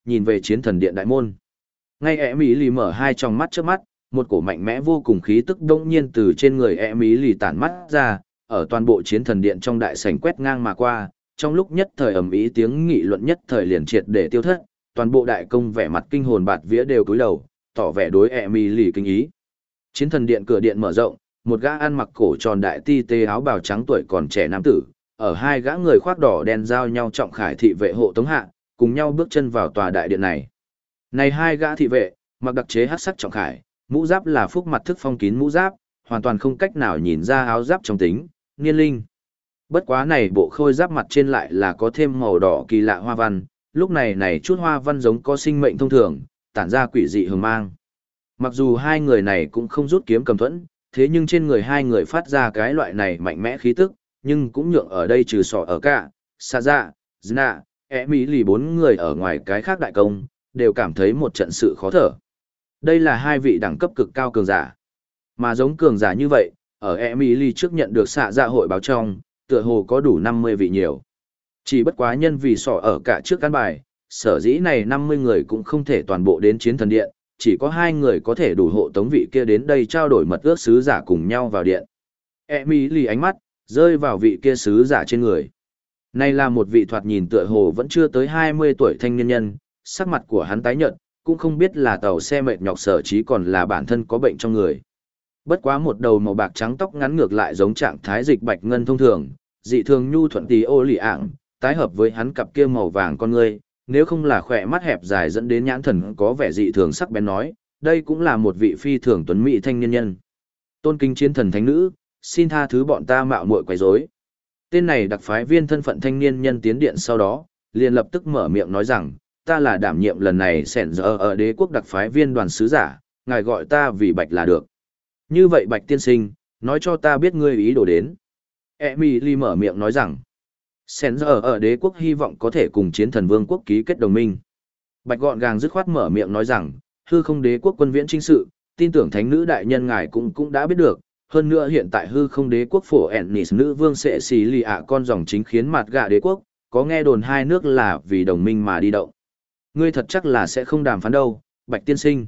nhìn về chiến thần điện đại môn. Ngay Emily mở hai tròng mắt trước mắt, một cổ mạnh mẽ vô cùng khí tức đông nhiên từ trên người Emily tản mắt ra, ở toàn bộ chiến thần điện trong đại sảnh quét ngang mà qua, trong lúc nhất thời ầm ĩ tiếng nghị luận nhất thời liền triệt để tiêu thất, toàn bộ đại công vẻ mặt kinh hồn bạt vía đều cúi đầu, tỏ vẻ đối Emily kinh ý. Chiến thần điện cửa điện mở rộng, một gã ăn mặc cổ tròn đại ti tê áo bào trắng tuổi còn trẻ nam tử, ở hai gã người khoác đỏ đen giao nhau trọng khải thị vệ hộ tống hạ, cùng nhau bước chân vào tòa đại điện này. Này hai gã thị vệ, mặc đặc chế hắc sắc trọng khải, mũ giáp là phúc mặt thức phong kín mũ giáp, hoàn toàn không cách nào nhìn ra áo giáp trong tính, niên linh. Bất quá này bộ khôi giáp mặt trên lại là có thêm màu đỏ kỳ lạ hoa văn, lúc này chút hoa văn giống có sinh mệnh thông thường, tản ra quỷ dị hừng mang. Mặc dù hai người này cũng không rút kiếm cầm thuẫn, thế nhưng trên người hai người phát ra cái loại này mạnh mẽ khí tức, nhưng cũng nhượng ở đây trừ sọ ở cả, xa dạ, Zna, Emily bốn người ở ngoài cái khác đại công, đều cảm thấy một trận sự khó thở. Đây là hai vị đẳng cấp cực cao cường giả. Mà giống cường giả như vậy, ở Emily trước nhận được xạ dạ hội báo trong, tựa hồ có đủ 50 vị nhiều. Chỉ bất quá nhân vì sọ ở cả trước căn bài, sở dĩ này 50 người cũng không thể toàn bộ đến chiến thần điện, chỉ có hai người có thể đủ hộ tống vị kia đến đây trao đổi mật ước sứ giả cùng nhau vào điện. Emily ánh mắt rơi vào vị kia sứ giả trên người. Này là một vị thoạt nhìn tựa hồ vẫn chưa tới 20 tuổi thanh niên nhân, sắc mặt của hắn tái nhợt, cũng không biết là tàu xe mệt nhọc sở trí còn là bản thân có bệnh trong người. Bất quá một đầu màu bạc trắng tóc ngắn ngược lại giống trạng thái dịch bạch ngân thông thường, dị thường nhu thuận tí ô lì ảng, tái hợp với hắn cặp kia màu vàng con ngươi, nếu không là khỏe mắt hẹp dài dẫn đến nhãn thần có vẻ dị thường sắc bén nói, đây cũng là một vị phi thường tuấn mỹ thanh niên nhân. Tôn kính chiến thần thánh nữ, xin tha thứ bọn ta mạo muội quấy rối. Tên này đặc phái viên thân phận thanh niên nhân tiến điện sau đó, liền lập tức mở miệng nói rằng, ta là đảm nhiệm lần này sẻn giờ ở đế quốc đặc phái viên đoàn sứ giả, ngài gọi ta vì Bạch là được. Như vậy Bạch tiên sinh, nói cho ta biết ngươi ý đồ đến. Emily mở miệng nói rằng, sẻn giờ ở đế quốc hy vọng có thể cùng chiến thần vương quốc ký kết đồng minh. Bạch gọn gàng dứt khoát mở miệng nói rằng, hư không đế quốc quân viễn trinh sự, tin tưởng thánh nữ đại nhân ngài cũng đã biết được. Hơn nữa hiện tại hư không đế quốc phổ Ennis nữ vương sẽ xì lì ạ con dòng chính khiến mặt gạ đế quốc, có nghe đồn hai nước là vì đồng minh mà đi động. Ngươi thật chắc là sẽ không đàm phán đâu, Bạch tiên sinh.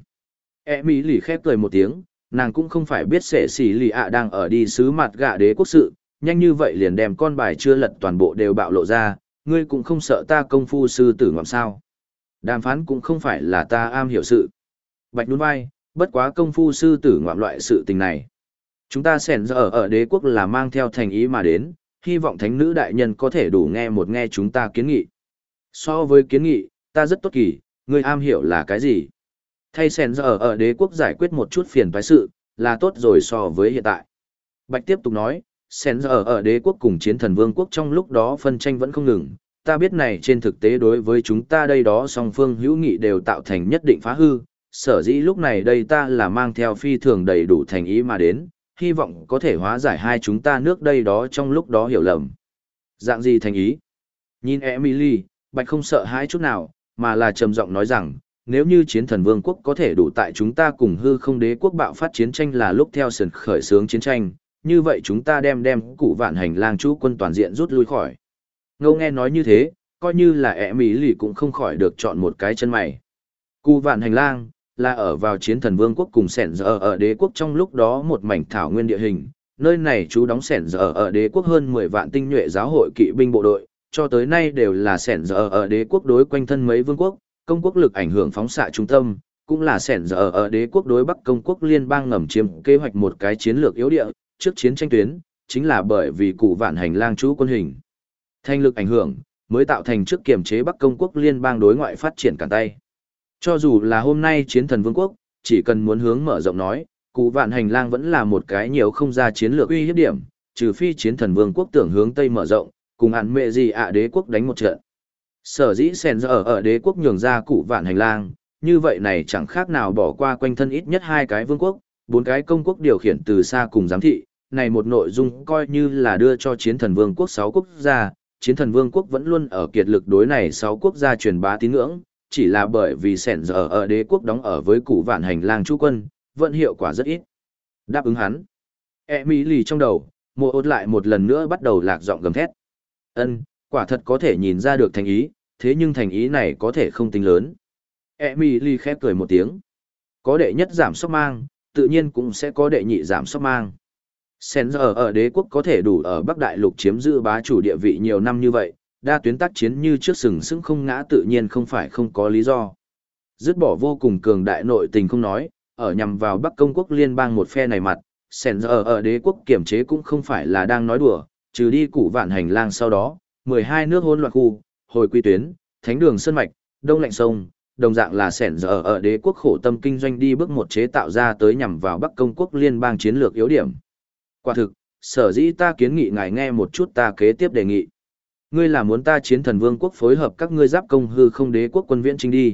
Emily khép cười một tiếng, nàng cũng không phải biết sẽ xì lì ạ đang ở đi sứ mặt gạ đế quốc sự, nhanh như vậy liền đem con bài chưa lật toàn bộ đều bạo lộ ra, ngươi cũng không sợ ta công phu sư tử ngọm sao. Đàm phán cũng không phải là ta am hiểu sự. Bạch nhún vai, bất quá công phu sư tử ngoạm loại sự tình này. Chúng ta sẻn giờ ở đế quốc là mang theo thành ý mà đến, hy vọng thánh nữ đại nhân có thể đủ nghe chúng ta kiến nghị. So với kiến nghị, ta rất tốt kỳ, ngươi am hiểu là cái gì? Thay sẻn giờ ở đế quốc giải quyết một chút phiền toái sự, là tốt rồi so với hiện tại. Bạch tiếp tục nói, sẻn giờ ở đế quốc cùng chiến thần vương quốc trong lúc đó phân tranh vẫn không ngừng. Ta biết này trên thực tế đối với chúng ta đây đó song phương hữu nghị đều tạo thành nhất định phá hư, sở dĩ lúc này đây ta là mang theo phi thường đầy đủ thành ý mà đến, hy vọng có thể hóa giải hai chúng ta nước đây đó trong lúc đó hiểu lầm. Dạng gì thành ý? Nhìn Emily, Bạch không sợ hãi chút nào, mà là trầm giọng nói rằng, nếu như chiến thần vương quốc có thể đủ tại chúng ta cùng hư không đế quốc bạo phát chiến tranh là lúc theo sườn khởi xướng chiến tranh, như vậy chúng ta đem cụ vạn hành lang chú quân toàn diện rút lui khỏi. Ngô nghe nói như thế, coi như là Emily cũng không khỏi được chọn một cái chân mày. Cụ vạn hành lang là ở vào chiến thần vương quốc cùng sẻn giờ ở đế quốc trong lúc đó một mảnh thảo nguyên địa hình, nơi này chú đóng sẻn giờ ở đế quốc hơn 10 vạn tinh nhuệ giáo hội kỵ binh bộ đội, cho tới nay đều là sẻn giờ ở đế quốc đối quanh thân mấy vương quốc, công quốc lực ảnh hưởng phóng xạ trung tâm, cũng là sẻn giờ ở đế quốc đối bắc công quốc liên bang ngầm chiếm kế hoạch một cái chiến lược yếu địa, trước chiến tranh tuyến, chính là bởi vì cụ vạn hành lang chú quân hình. Thanh lực ảnh hưởng, mới tạo thành trước kiềm chế bắc công quốc liên bang đối ngoại phát triển cản tay. Cho dù là hôm nay chiến thần vương quốc, chỉ cần muốn hướng mở rộng nói, cụ vạn hành lang vẫn là một cái nhiều không ra chiến lược uy hiếp điểm, trừ phi chiến thần vương quốc tưởng hướng Tây mở rộng, cùng hạn mẹ gì ạ đế quốc đánh một trận. Sở dĩ sèn giờ ở đế quốc nhường ra cụ vạn hành lang, như vậy này chẳng khác nào bỏ qua quanh thân ít nhất 2 cái vương quốc, 4 cái công quốc điều khiển từ xa cùng giám thị, này một nội dung coi như là đưa cho chiến thần vương quốc 6 quốc gia, chiến thần vương quốc vẫn luôn ở kiệt lực đối này 6 quốc gia truyền bá tín ngưỡng, chỉ là bởi vì sẻn giờ ở đế quốc đóng ở với cụ vạn hành lang chú quân, vẫn hiệu quả rất ít. Đáp ứng hắn. Emily trong đầu, mùa ốt lại một lần nữa bắt đầu lạc giọng gầm thét. Ân, quả thật có thể nhìn ra được thành ý, thế nhưng thành ý này có thể không tính lớn. Emily khép cười một tiếng. Có đệ nhất giảm sóc mang, tự nhiên cũng sẽ có đệ nhị giảm sóc mang. Sen giờ ở đế quốc có thể đủ ở Bắc Đại Lục chiếm giữ bá chủ địa vị nhiều năm như vậy, đa tuyến tác chiến như trước sừng sững không ngã tự nhiên không phải không có lý do. Dứt bỏ vô cùng cường đại nội tình không nói, ở nhằm vào Bắc Công quốc liên bang một phe này mặt, Sen giờ ở đế quốc kiểm chế cũng không phải là đang nói đùa, trừ đi củ vạn hành lang sau đó, 12 nước hỗn loạn khu, hồi quy tuyến, thánh đường sơn mạch, đông lạnh sông, đồng dạng là Sen giờ ở đế quốc khổ tâm kinh doanh đi bước một chế tạo ra tới nhằm vào Bắc Công quốc liên bang chiến lược yếu điểm. Quả thực, sở dĩ ta kiến nghị ngài nghe một chút ta kế tiếp đề nghị. Ngươi là muốn ta chiến thần vương quốc phối hợp các ngươi giáp công hư không đế quốc quân viễn chinh đi.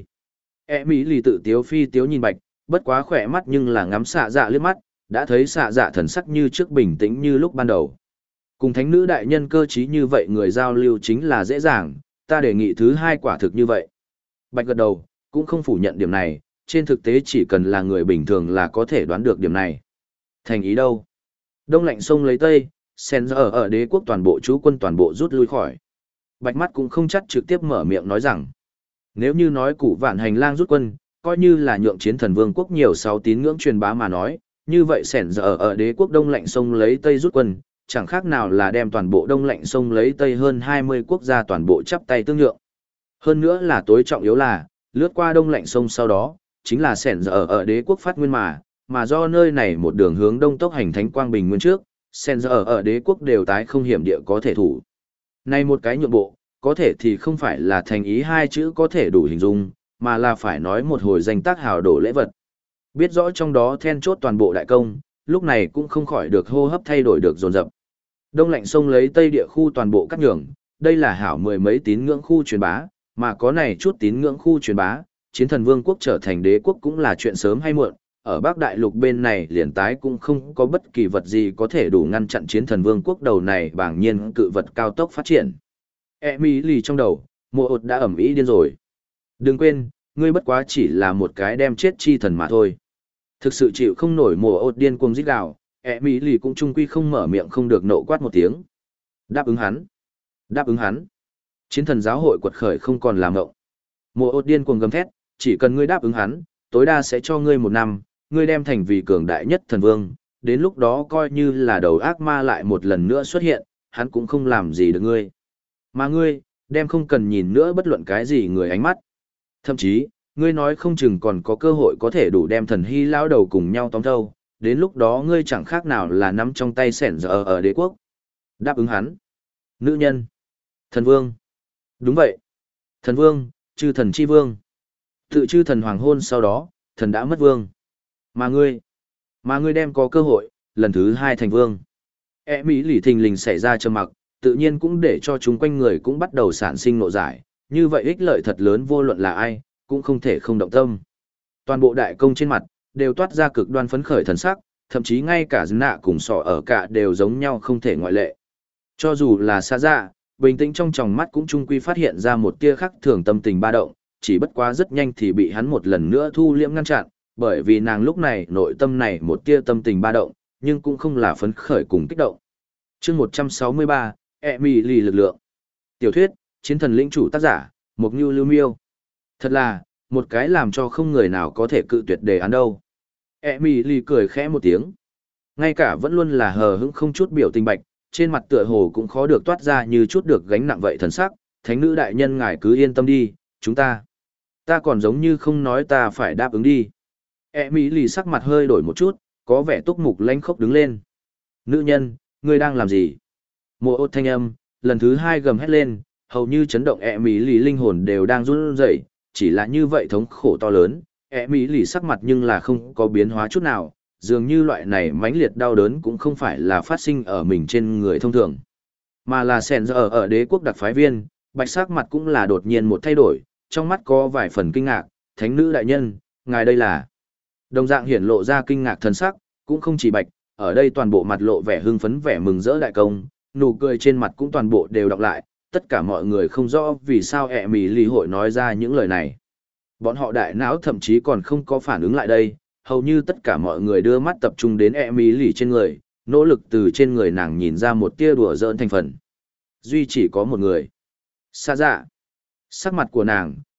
Mỹ lì tự tiếu phi tiếu nhìn bạch, bất quá khỏe mắt nhưng là ngắm xạ dạ liếc mắt, đã thấy xạ dạ thần sắc như trước bình tĩnh như lúc ban đầu. Cùng thánh nữ đại nhân cơ trí như vậy người giao lưu chính là dễ dàng, ta đề nghị thứ hai quả thực như vậy. Bạch gật đầu, cũng không phủ nhận điểm này, trên thực tế chỉ cần là người bình thường là có thể đoán được điểm này. Thành ý đâu? Đông lạnh sông lấy Tây, Sen giờ ở đế quốc toàn bộ chú quân toàn bộ rút lui khỏi. Bạch mắt cũng không chắc trực tiếp mở miệng nói rằng, nếu như nói củ vạn hành lang rút quân, coi như là nhượng chiến thần vương quốc nhiều 6 tín ngưỡng truyền bá mà nói, như vậy Sen giờ ở đế quốc đông lạnh sông lấy Tây rút quân, chẳng khác nào là đem toàn bộ đông lạnh sông lấy Tây hơn 20 quốc gia toàn bộ chắp tay tương nhượng. Hơn nữa là tối trọng yếu là, lướt qua đông lạnh sông sau đó, chính là Sen giờ ở đế quốc phát nguyên mà do nơi này một đường hướng đông tốc hành thánh quang bình nguyên trước, Sen giờ ở đế quốc đều tái không hiểm địa có thể thủ. Này một cái nhượng bộ, có thể thì không phải là thành ý hai chữ có thể đủ hình dung, mà là phải nói một hồi danh tác hào đổ lễ vật. Biết rõ trong đó then chốt toàn bộ đại công, lúc này cũng không khỏi được hô hấp thay đổi được dồn dập. Đông lạnh sông lấy Tây địa khu toàn bộ cắt nhường, đây là hảo mười mấy tín ngưỡng khu truyền bá, mà có này chút tín ngưỡng khu truyền bá, chiến thần vương quốc trở thành đế quốc cũng là chuyện sớm hay muộn. Ở Bắc Đại Lục bên này liền tái cũng không có bất kỳ vật gì có thể đủ ngăn chặn chiến thần vương quốc đầu này bảng nhiên cự vật cao tốc phát triển. Emily trong đầu, mùa ột đã ẩm ý điên rồi. Đừng quên, ngươi bất quá chỉ là một cái đem chết chi thần mà thôi. Thực sự chịu không nổi mùa ột điên cuồng rít gào, Emily cũng trung quy không mở miệng không được nộ quát một tiếng. Đáp ứng hắn. Đáp ứng hắn. Chiến thần giáo hội quật khởi không còn làm ngộng. Mùa ột điên cuồng gầm thét, chỉ cần ngươi đáp ứng hắn, tối đa sẽ cho ngươi 1 năm, ngươi đem thành vì cường đại nhất thần vương, đến lúc đó coi như là đầu ác ma lại một lần nữa xuất hiện, hắn cũng không làm gì được ngươi. Mà ngươi, đem không cần nhìn nữa bất luận cái gì người ánh mắt. Thậm chí, ngươi nói không chừng còn có cơ hội có thể đủ đem thần hy lao đầu cùng nhau tóm thâu, đến lúc đó ngươi chẳng khác nào là nắm trong tay sẻn giờ ở đế quốc. Đáp ứng hắn. Nữ nhân. Thần vương. Đúng vậy. Thần vương, chư thần chi vương. Tự chư thần hoàng hôn sau đó, thần đã mất vương. Mà ngươi đem có cơ hội, lần thứ 2 thành vương. Mỹ lì thình lình xảy ra trầm mặc, tự nhiên cũng để cho chúng quanh người cũng bắt đầu sản sinh nộ giải, như vậy ích lợi thật lớn vô luận là ai, cũng không thể không động tâm. Toàn bộ đại công trên mặt, đều toát ra cực đoan phấn khởi thần sắc, thậm chí ngay cả dân nạ cùng sọ ở cả đều giống nhau không thể ngoại lệ. Cho dù là xa dạ, bình tĩnh trong tròng mắt cũng trung quy phát hiện ra một tia khắc thường tâm tình ba động, chỉ bất quá rất nhanh thì bị hắn một lần nữa thu liễm ngăn chặn, bởi vì nàng lúc này nội tâm này một tia tâm tình ba động, nhưng cũng không là phấn khởi cùng kích động. Chương 163, Emily lực lượng. Tiểu thuyết, Chiến thần lĩnh chủ tác giả, Mộc Nưu Lưu Miêu. Thật là, một cái làm cho không người nào có thể cự tuyệt đề án đâu. Emily cười khẽ một tiếng. Ngay cả vẫn luôn là hờ hững không chút biểu tình bạch, trên mặt tựa hồ cũng khó được toát ra như chút được gánh nặng vậy thần sắc. Thánh nữ đại nhân ngài cứ yên tâm đi, chúng ta còn giống như không nói ta phải đáp ứng đi. Emily sắc mặt hơi đổi một chút, có vẻ túc mục lanh khốc đứng lên. Nữ nhân, ngươi đang làm gì? Mùa ốt thanh âm, lần thứ 2 gầm hét lên, hầu như chấn động Emily linh hồn đều đang run rẩy, chỉ là như vậy thống khổ to lớn. Emily sắc mặt nhưng là không có biến hóa chút nào, dường như loại này mãnh liệt đau đớn cũng không phải là phát sinh ở mình trên người thông thường, mà là sèn giờ ở đế quốc đặc phái viên. Bạch sắc mặt cũng là đột nhiên một thay đổi, trong mắt có vài phần kinh ngạc. Thánh nữ đại nhân, ngài đây là... Đồng dạng hiển lộ ra kinh ngạc thần sắc, cũng không chỉ bạch, ở đây toàn bộ mặt lộ vẻ hưng phấn vẻ mừng rỡ đại công, nụ cười trên mặt cũng toàn bộ đều đọc lại, tất cả mọi người không rõ vì sao Emily hội nói ra những lời này. Bọn họ đại não thậm chí còn không có phản ứng lại đây, hầu như tất cả mọi người đưa mắt tập trung đến Emily trên người, nỗ lực từ trên người nàng nhìn ra một tia đùa giỡn thành phần. Duy chỉ có một người. Xa dạ. Sắc mặt của nàng,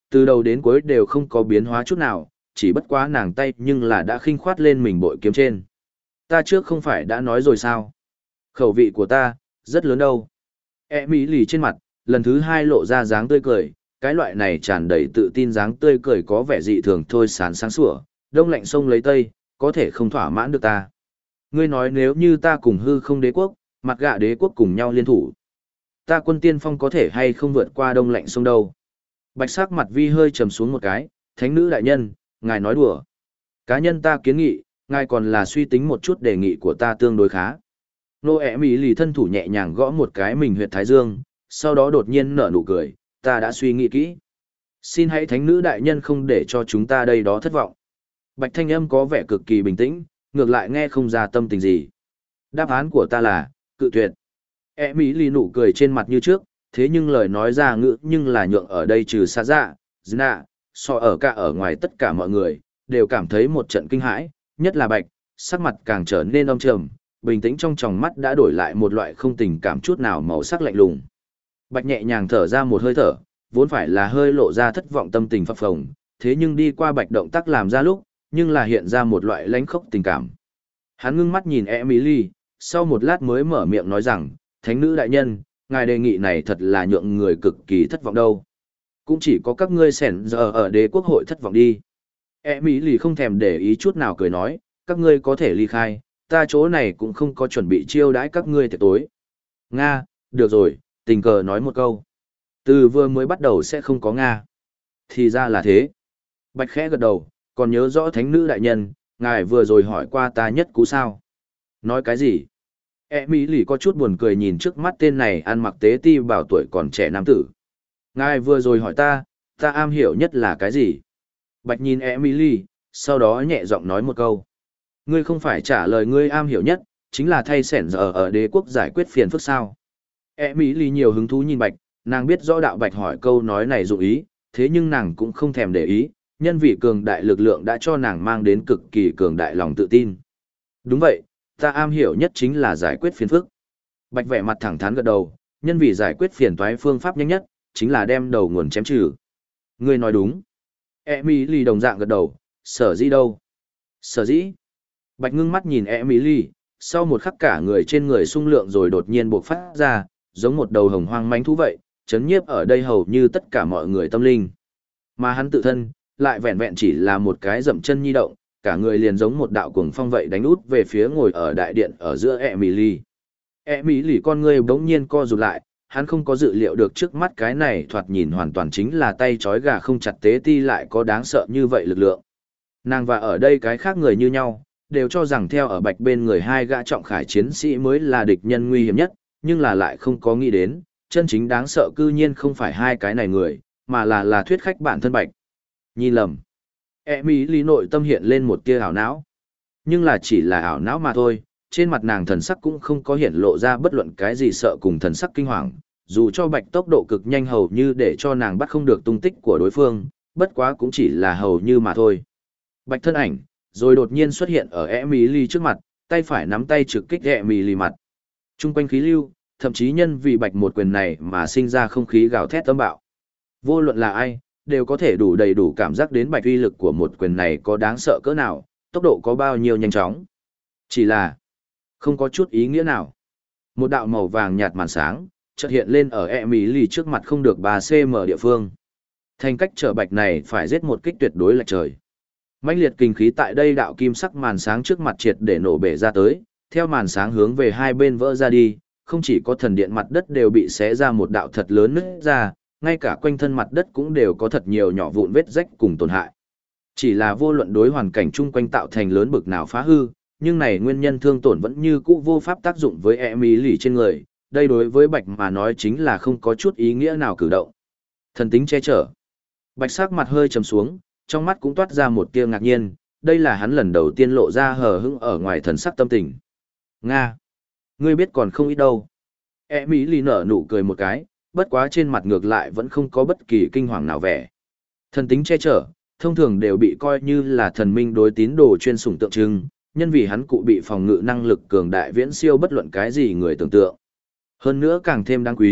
Từ đầu đến cuối đều không có biến hóa chút nào, chỉ bất quá nàng tay nhưng là đã khinh khoát lên mình bội kiếm trên. Ta trước không phải đã nói rồi sao? Khẩu vị của ta, rất lớn đâu. E mỹ lì trên mặt, lần thứ hai lộ ra dáng tươi cười, cái loại này tràn đầy tự tin dáng tươi cười có vẻ dị thường thôi sán sáng sủa, đông lạnh sông lấy tây, có thể không thỏa mãn được ta. Ngươi nói nếu như ta cùng hư không đế quốc, mặt gạ đế quốc cùng nhau liên thủ, ta quân tiên phong có thể hay không vượt qua đông lạnh sông đâu. Bạch sắc mặt vi hơi trầm xuống một cái, thánh nữ đại nhân, ngài nói đùa. Cá nhân ta kiến nghị, ngài còn là suy tính một chút đề nghị của ta tương đối khá. Nô ẻ mỹ lì thân thủ nhẹ nhàng gõ một cái mình huyệt thái dương, sau đó đột nhiên nở nụ cười, ta đã suy nghĩ kỹ. Xin hãy thánh nữ đại nhân không để cho chúng ta đây đó thất vọng. Bạch thanh âm có vẻ cực kỳ bình tĩnh, ngược lại nghe không ra tâm tình gì. Đáp án của ta là, cự tuyệt. E mỹ lì nụ cười trên mặt như trước, thế nhưng lời nói ra ngữ nhưng là nhượng ở đây trừ xa dạ, dna, so ở cả ở ngoài tất cả mọi người, đều cảm thấy một trận kinh hãi, nhất là Bạch, sắc mặt càng trở nên âm trầm, bình tĩnh trong tròng mắt đã đổi lại một loại không tình cảm chút nào màu sắc lạnh lùng. Bạch nhẹ nhàng thở ra một hơi thở, vốn phải là hơi lộ ra thất vọng tâm tình phập phồng, thế nhưng đi qua Bạch động tác làm ra lúc, nhưng là hiện ra một loại lãnh khốc tình cảm. Hắn ngưng mắt nhìn Emily, sau một lát mới mở miệng nói rằng, thánh nữ đại nhân, ngài đề nghị này thật là nhượng người cực kỳ thất vọng đâu. Cũng chỉ có các ngươi sẻn giờ ở đế quốc hội thất vọng đi. Emily không thèm để ý chút nào cười nói, các ngươi có thể ly khai, ta chỗ này cũng không có chuẩn bị chiêu đãi các ngươi tiệc tối. Nga, được rồi, tình cờ nói một câu. Từ vừa mới bắt đầu sẽ không có Nga. Thì ra là thế. Bạch khẽ gật đầu, còn nhớ rõ thánh nữ đại nhân, ngài vừa rồi hỏi qua ta nhất cú sao. Nói cái gì? Emily có chút buồn cười nhìn trước mắt tên này ăn mặc tế ti bảo tuổi còn trẻ nam tử. Ngài vừa rồi hỏi ta am hiểu nhất là cái gì? Bạch nhìn Emily, sau đó nhẹ giọng nói một câu. Ngươi không phải trả lời ngươi am hiểu nhất, chính là thay sẻn giờ ở đế quốc giải quyết phiền phức sao. Emily nhiều hứng thú nhìn Bạch, nàng biết rõ đạo Bạch hỏi câu nói này dụng ý, thế nhưng nàng cũng không thèm để ý, nhân vị cường đại lực lượng đã cho nàng mang đến cực kỳ cường đại lòng tự tin. Đúng vậy, ta am hiểu nhất chính là giải quyết phiền phức. Bạch vẻ mặt thẳng thắn gật đầu, nhân vì giải quyết phiền toái phương pháp nhanh nhất, chính là đem đầu nguồn chém trừ. Ngươi nói đúng. Emily đồng dạng gật đầu, sở dĩ đâu? Sở dĩ. Bạch ngưng mắt nhìn Emily, sau một khắc cả người trên người sung lượng rồi đột nhiên bộc phát ra, giống một đầu hồng hoang manh thú vậy, chấn nhiếp ở đây hầu như tất cả mọi người tâm linh. Mà hắn tự thân, lại vẹn vẹn chỉ là một cái dậm chân nhi động, cả người liền giống một đạo cuồng phong vậy đánh út về phía ngồi ở đại điện ở giữa Emily. Emily con người bỗng nhiên co rụt lại, hắn không có dự liệu được trước mắt cái này thoạt nhìn hoàn toàn chính là tay trói gà không chặt tế ti lại có đáng sợ như vậy lực lượng. Nàng và ở đây cái khác người như nhau, đều cho rằng theo ở Bạch bên người hai gã trọng khải chiến sĩ mới là địch nhân nguy hiểm nhất, nhưng là lại không có nghĩ đến, chân chính đáng sợ cư nhiên không phải hai cái này người, mà là thuyết khách bản thân Bạch. Nhìn lầm. Emily nội tâm hiện lên một tia ảo não. Nhưng là chỉ là ảo não mà thôi, trên mặt nàng thần sắc cũng không có hiện lộ ra bất luận cái gì sợ cùng thần sắc kinh hoàng, dù cho Bạch tốc độ cực nhanh hầu như để cho nàng bắt không được tung tích của đối phương, bất quá cũng chỉ là hầu như mà thôi. Bạch thân ảnh, rồi đột nhiên xuất hiện ở Emily trước mặt, tay phải nắm tay trực kích Emily mặt. Trung quanh khí lưu, thậm chí nhân vì Bạch một quyền này mà sinh ra không khí gào thét tâm bạo. Vô luận là ai, đều có thể đủ đầy đủ cảm giác đến Bạch uy lực của một quyền này có đáng sợ cỡ nào, tốc độ có bao nhiêu nhanh chóng. Chỉ là không có chút ý nghĩa nào. Một đạo màu vàng nhạt màn sáng, chợt hiện lên ở Emily trước mặt không được 3cm địa phương. Thành cách trở Bạch này phải giết một kích tuyệt đối lệch trời. Mãnh liệt kinh khí tại đây đạo kim sắc màn sáng trước mặt triệt để nổ bể ra tới, theo màn sáng hướng về hai bên vỡ ra đi, không chỉ có thần điện mặt đất đều bị xé ra một đạo thật lớn nứt ra, ngay cả quanh thân mặt đất cũng đều có thật nhiều nhỏ vụn vết rách cùng tổn hại. Chỉ là vô luận đối hoàn cảnh chung quanh tạo thành lớn bực nào phá hư, nhưng này nguyên nhân thương tổn vẫn như cũ vô pháp tác dụng với Emily trên người, đây đối với Bạch mà nói chính là không có chút ý nghĩa nào cử động. Thần tính che chở. Bạch sắc mặt hơi trầm xuống, trong mắt cũng toát ra một tia ngạc nhiên, đây là hắn lần đầu tiên lộ ra hờ hững ở ngoài thần sắc tâm tình. Nga! Ngươi biết còn không ít đâu. Emily nở nụ cười một cái, bất quá trên mặt ngược lại vẫn không có bất kỳ kinh hoàng nào vẻ. Thần tính che chở, thông thường đều bị coi như là thần minh đối tín đồ chuyên sủng tượng trưng, nhân vì hắn cụ bị phòng ngự năng lực cường đại viễn siêu bất luận cái gì người tưởng tượng. Hơn nữa càng thêm đáng quý,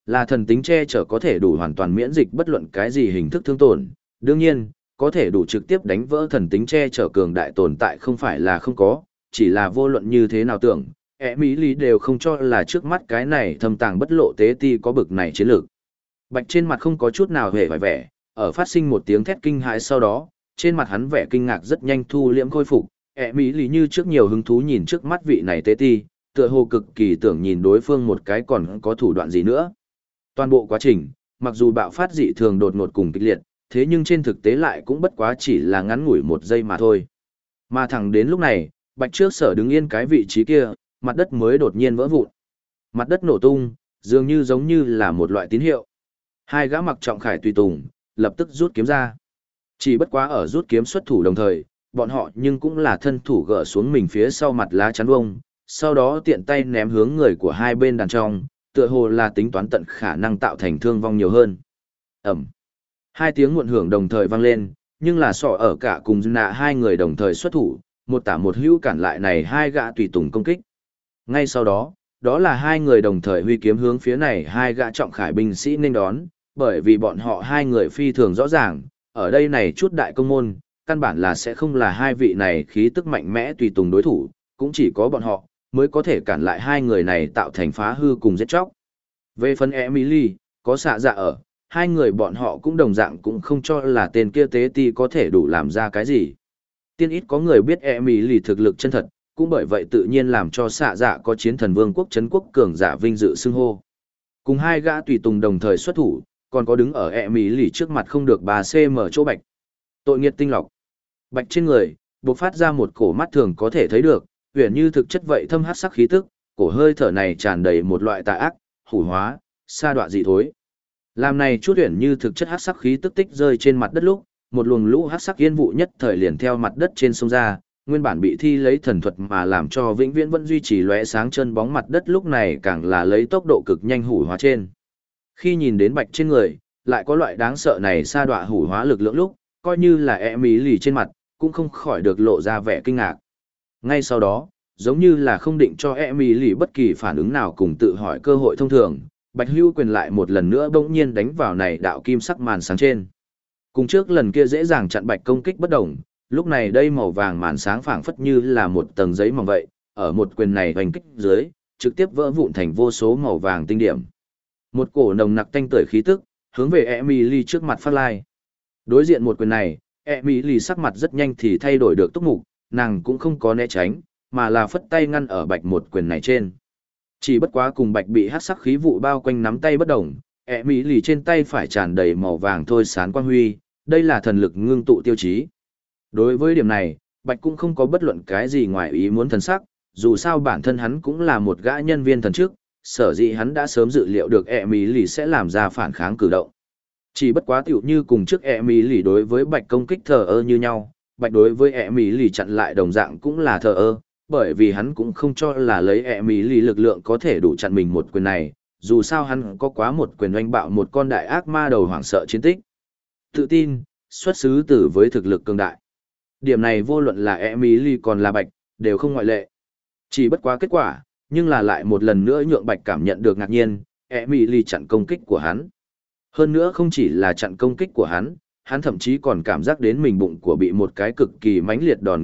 Là thần tính che chở có thể đủ hoàn toàn miễn dịch bất luận cái gì hình thức thương tổn. Đương nhiên, có thể đủ trực tiếp đánh vỡ thần tính che chở cường đại tồn tại không phải là không có, chỉ là vô luận như thế nào tưởng, Mỹ lý đều không cho là trước mắt cái này thâm tàng bất lộ tế ti có bực này chiến lược. Bạch trên mặt không có chút nào hề phải vẻ, ở phát sinh một tiếng thét kinh hãi sau đó, trên mặt hắn vẻ kinh ngạc rất nhanh thu liễm khôi phục, Mỹ lý như trước nhiều hứng thú nhìn trước mắt vị này tế ti, tựa hồ cực kỳ tưởng nhìn đối phương một cái còn có thủ đoạn gì nữa. Toàn bộ quá trình, mặc dù bạo phát dị thường đột ngột cùng kịch liệt, thế nhưng trên thực tế lại cũng bất quá chỉ là ngắn ngủi một giây mà thôi. Mà thẳng đến lúc này, Bạch trước sở đứng yên cái vị trí kia, mặt đất mới đột nhiên vỡ vụn. Mặt đất nổ tung, dường như giống như là một loại tín hiệu. Hai gã mặc trọng khải tùy tùng, lập tức rút kiếm ra. Chỉ bất quá ở rút kiếm xuất thủ đồng thời, bọn họ nhưng cũng là thân thủ gỡ xuống mình phía sau mặt lá chắn bông, sau đó tiện tay ném hướng người của hai bên đàn trong, tựa hồ là tính toán tận khả năng tạo thành thương vong nhiều hơn. Ẩm. Hai tiếng muộn hưởng đồng thời vang lên, nhưng là sọ ở cả cùng nạ hai người đồng thời xuất thủ, một tả một hữu cản lại này hai gã tùy tùng công kích. Ngay sau đó, đó là hai người đồng thời huy kiếm hướng phía này hai gã trọng khải binh sĩ nên đón, bởi vì bọn họ hai người phi thường rõ ràng, ở đây này chút đại công môn, căn bản là sẽ không là hai vị này khí tức mạnh mẽ tùy tùng đối thủ, cũng chỉ có bọn họ mới có thể cản lại hai người này tạo thành phá hư cùng giết chóc. Về phần Emily, có xạ dạ ở, hai người bọn họ cũng đồng dạng cũng không cho là tên kia tế ti có thể đủ làm ra cái gì. Tiên ít có người biết Emily thực lực chân thật, cũng bởi vậy tự nhiên làm cho xạ dạ có chiến thần vương quốc trấn quốc cường giả vinh dự xưng hô. Cùng hai gã tùy tùng đồng thời xuất thủ, còn có đứng ở Emily trước mặt không được 3cm chỗ Bạch. Tội nghiệt tinh lọc. Bạch trên người, bộc phát ra một cổ mắt thường có thể thấy được, huyền như thực chất vậy thâm hắc sắc khí tức, cổ hơi thở này tràn đầy một loại tà ác, hủ hóa, sa đọa dị thối. Làm này chút huyền như thực chất hắc sắc khí tức tích rơi trên mặt đất lúc, một luồng lũ hắc sắc yên vụ nhất thời liền theo mặt đất trên sông ra, nguyên bản bị thi lấy thần thuật mà làm cho vĩnh viễn vẫn duy trì lóe sáng chân bóng mặt đất lúc này càng là lấy tốc độ cực nhanh hủ hóa trên. Khi nhìn đến Bạch trên người, lại có loại đáng sợ này sa đọa hủ hóa lực lượng lúc, coi như là Emily trên mặt, cũng không khỏi được lộ ra vẻ kinh ngạc. Ngay sau đó, giống như là không định cho Emily bất kỳ phản ứng nào cùng tự hỏi cơ hội thông thường, Bạch Hưu quyền lại một lần nữa bỗng nhiên đánh vào này đạo kim sắc màn sáng trên. Cùng trước lần kia dễ dàng chặn Bạch công kích bất đồng, lúc này đây màu vàng màn sáng phảng phất như là một tầng giấy mỏng vậy, ở một quyền này hoành kích dưới, trực tiếp vỡ vụn thành vô số màu vàng tinh điểm. Một cổ nồng nặc tanh tưởi khí tức, hướng về Emily trước mặt phát lai. Đối diện một quyền này, Emily sắc mặt rất nhanh thì thay đổi được túc mục, nàng cũng không có né tránh, mà là phất tay ngăn ở Bạch một quyền này trên. Chỉ bất quá cùng Bạch bị hắc sắc khí vụ bao quanh nắm tay bất động, Emily trên tay phải tràn đầy màu vàng thôi sáng quang huy, đây là thần lực ngưng tụ tiêu chí. Đối với điểm này, Bạch cũng không có bất luận cái gì ngoài ý muốn thần sắc, dù sao bản thân hắn cũng là một gã nhân viên thần chức, sở dĩ hắn đã sớm dự liệu được Emily sẽ làm ra phản kháng cử động. Chỉ bất quá tiểu như cùng trước Emily đối với Bạch công kích thờ ơ như nhau, Bạch đối với Emily chặn lại đồng dạng cũng là thờ ơ, bởi vì hắn cũng không cho là lấy Emily lực lượng có thể đủ chặn mình một quyền này, dù sao hắn có quá một quyền oanh bạo một con đại ác ma đầu hoảng sợ chiến tích. Tự tin, xuất xứ từ với thực lực cường đại. Điểm này vô luận là Emily còn là Bạch, đều không ngoại lệ. Chỉ bất quá kết quả, nhưng là lại một lần nữa nhượng Bạch cảm nhận được ngạc nhiên, Emily chặn công kích của hắn. Hơn nữa không chỉ là chặn công kích của hắn thậm chí còn cảm giác đến mình bụng của bị một cái cực kỳ mãnh liệt đòn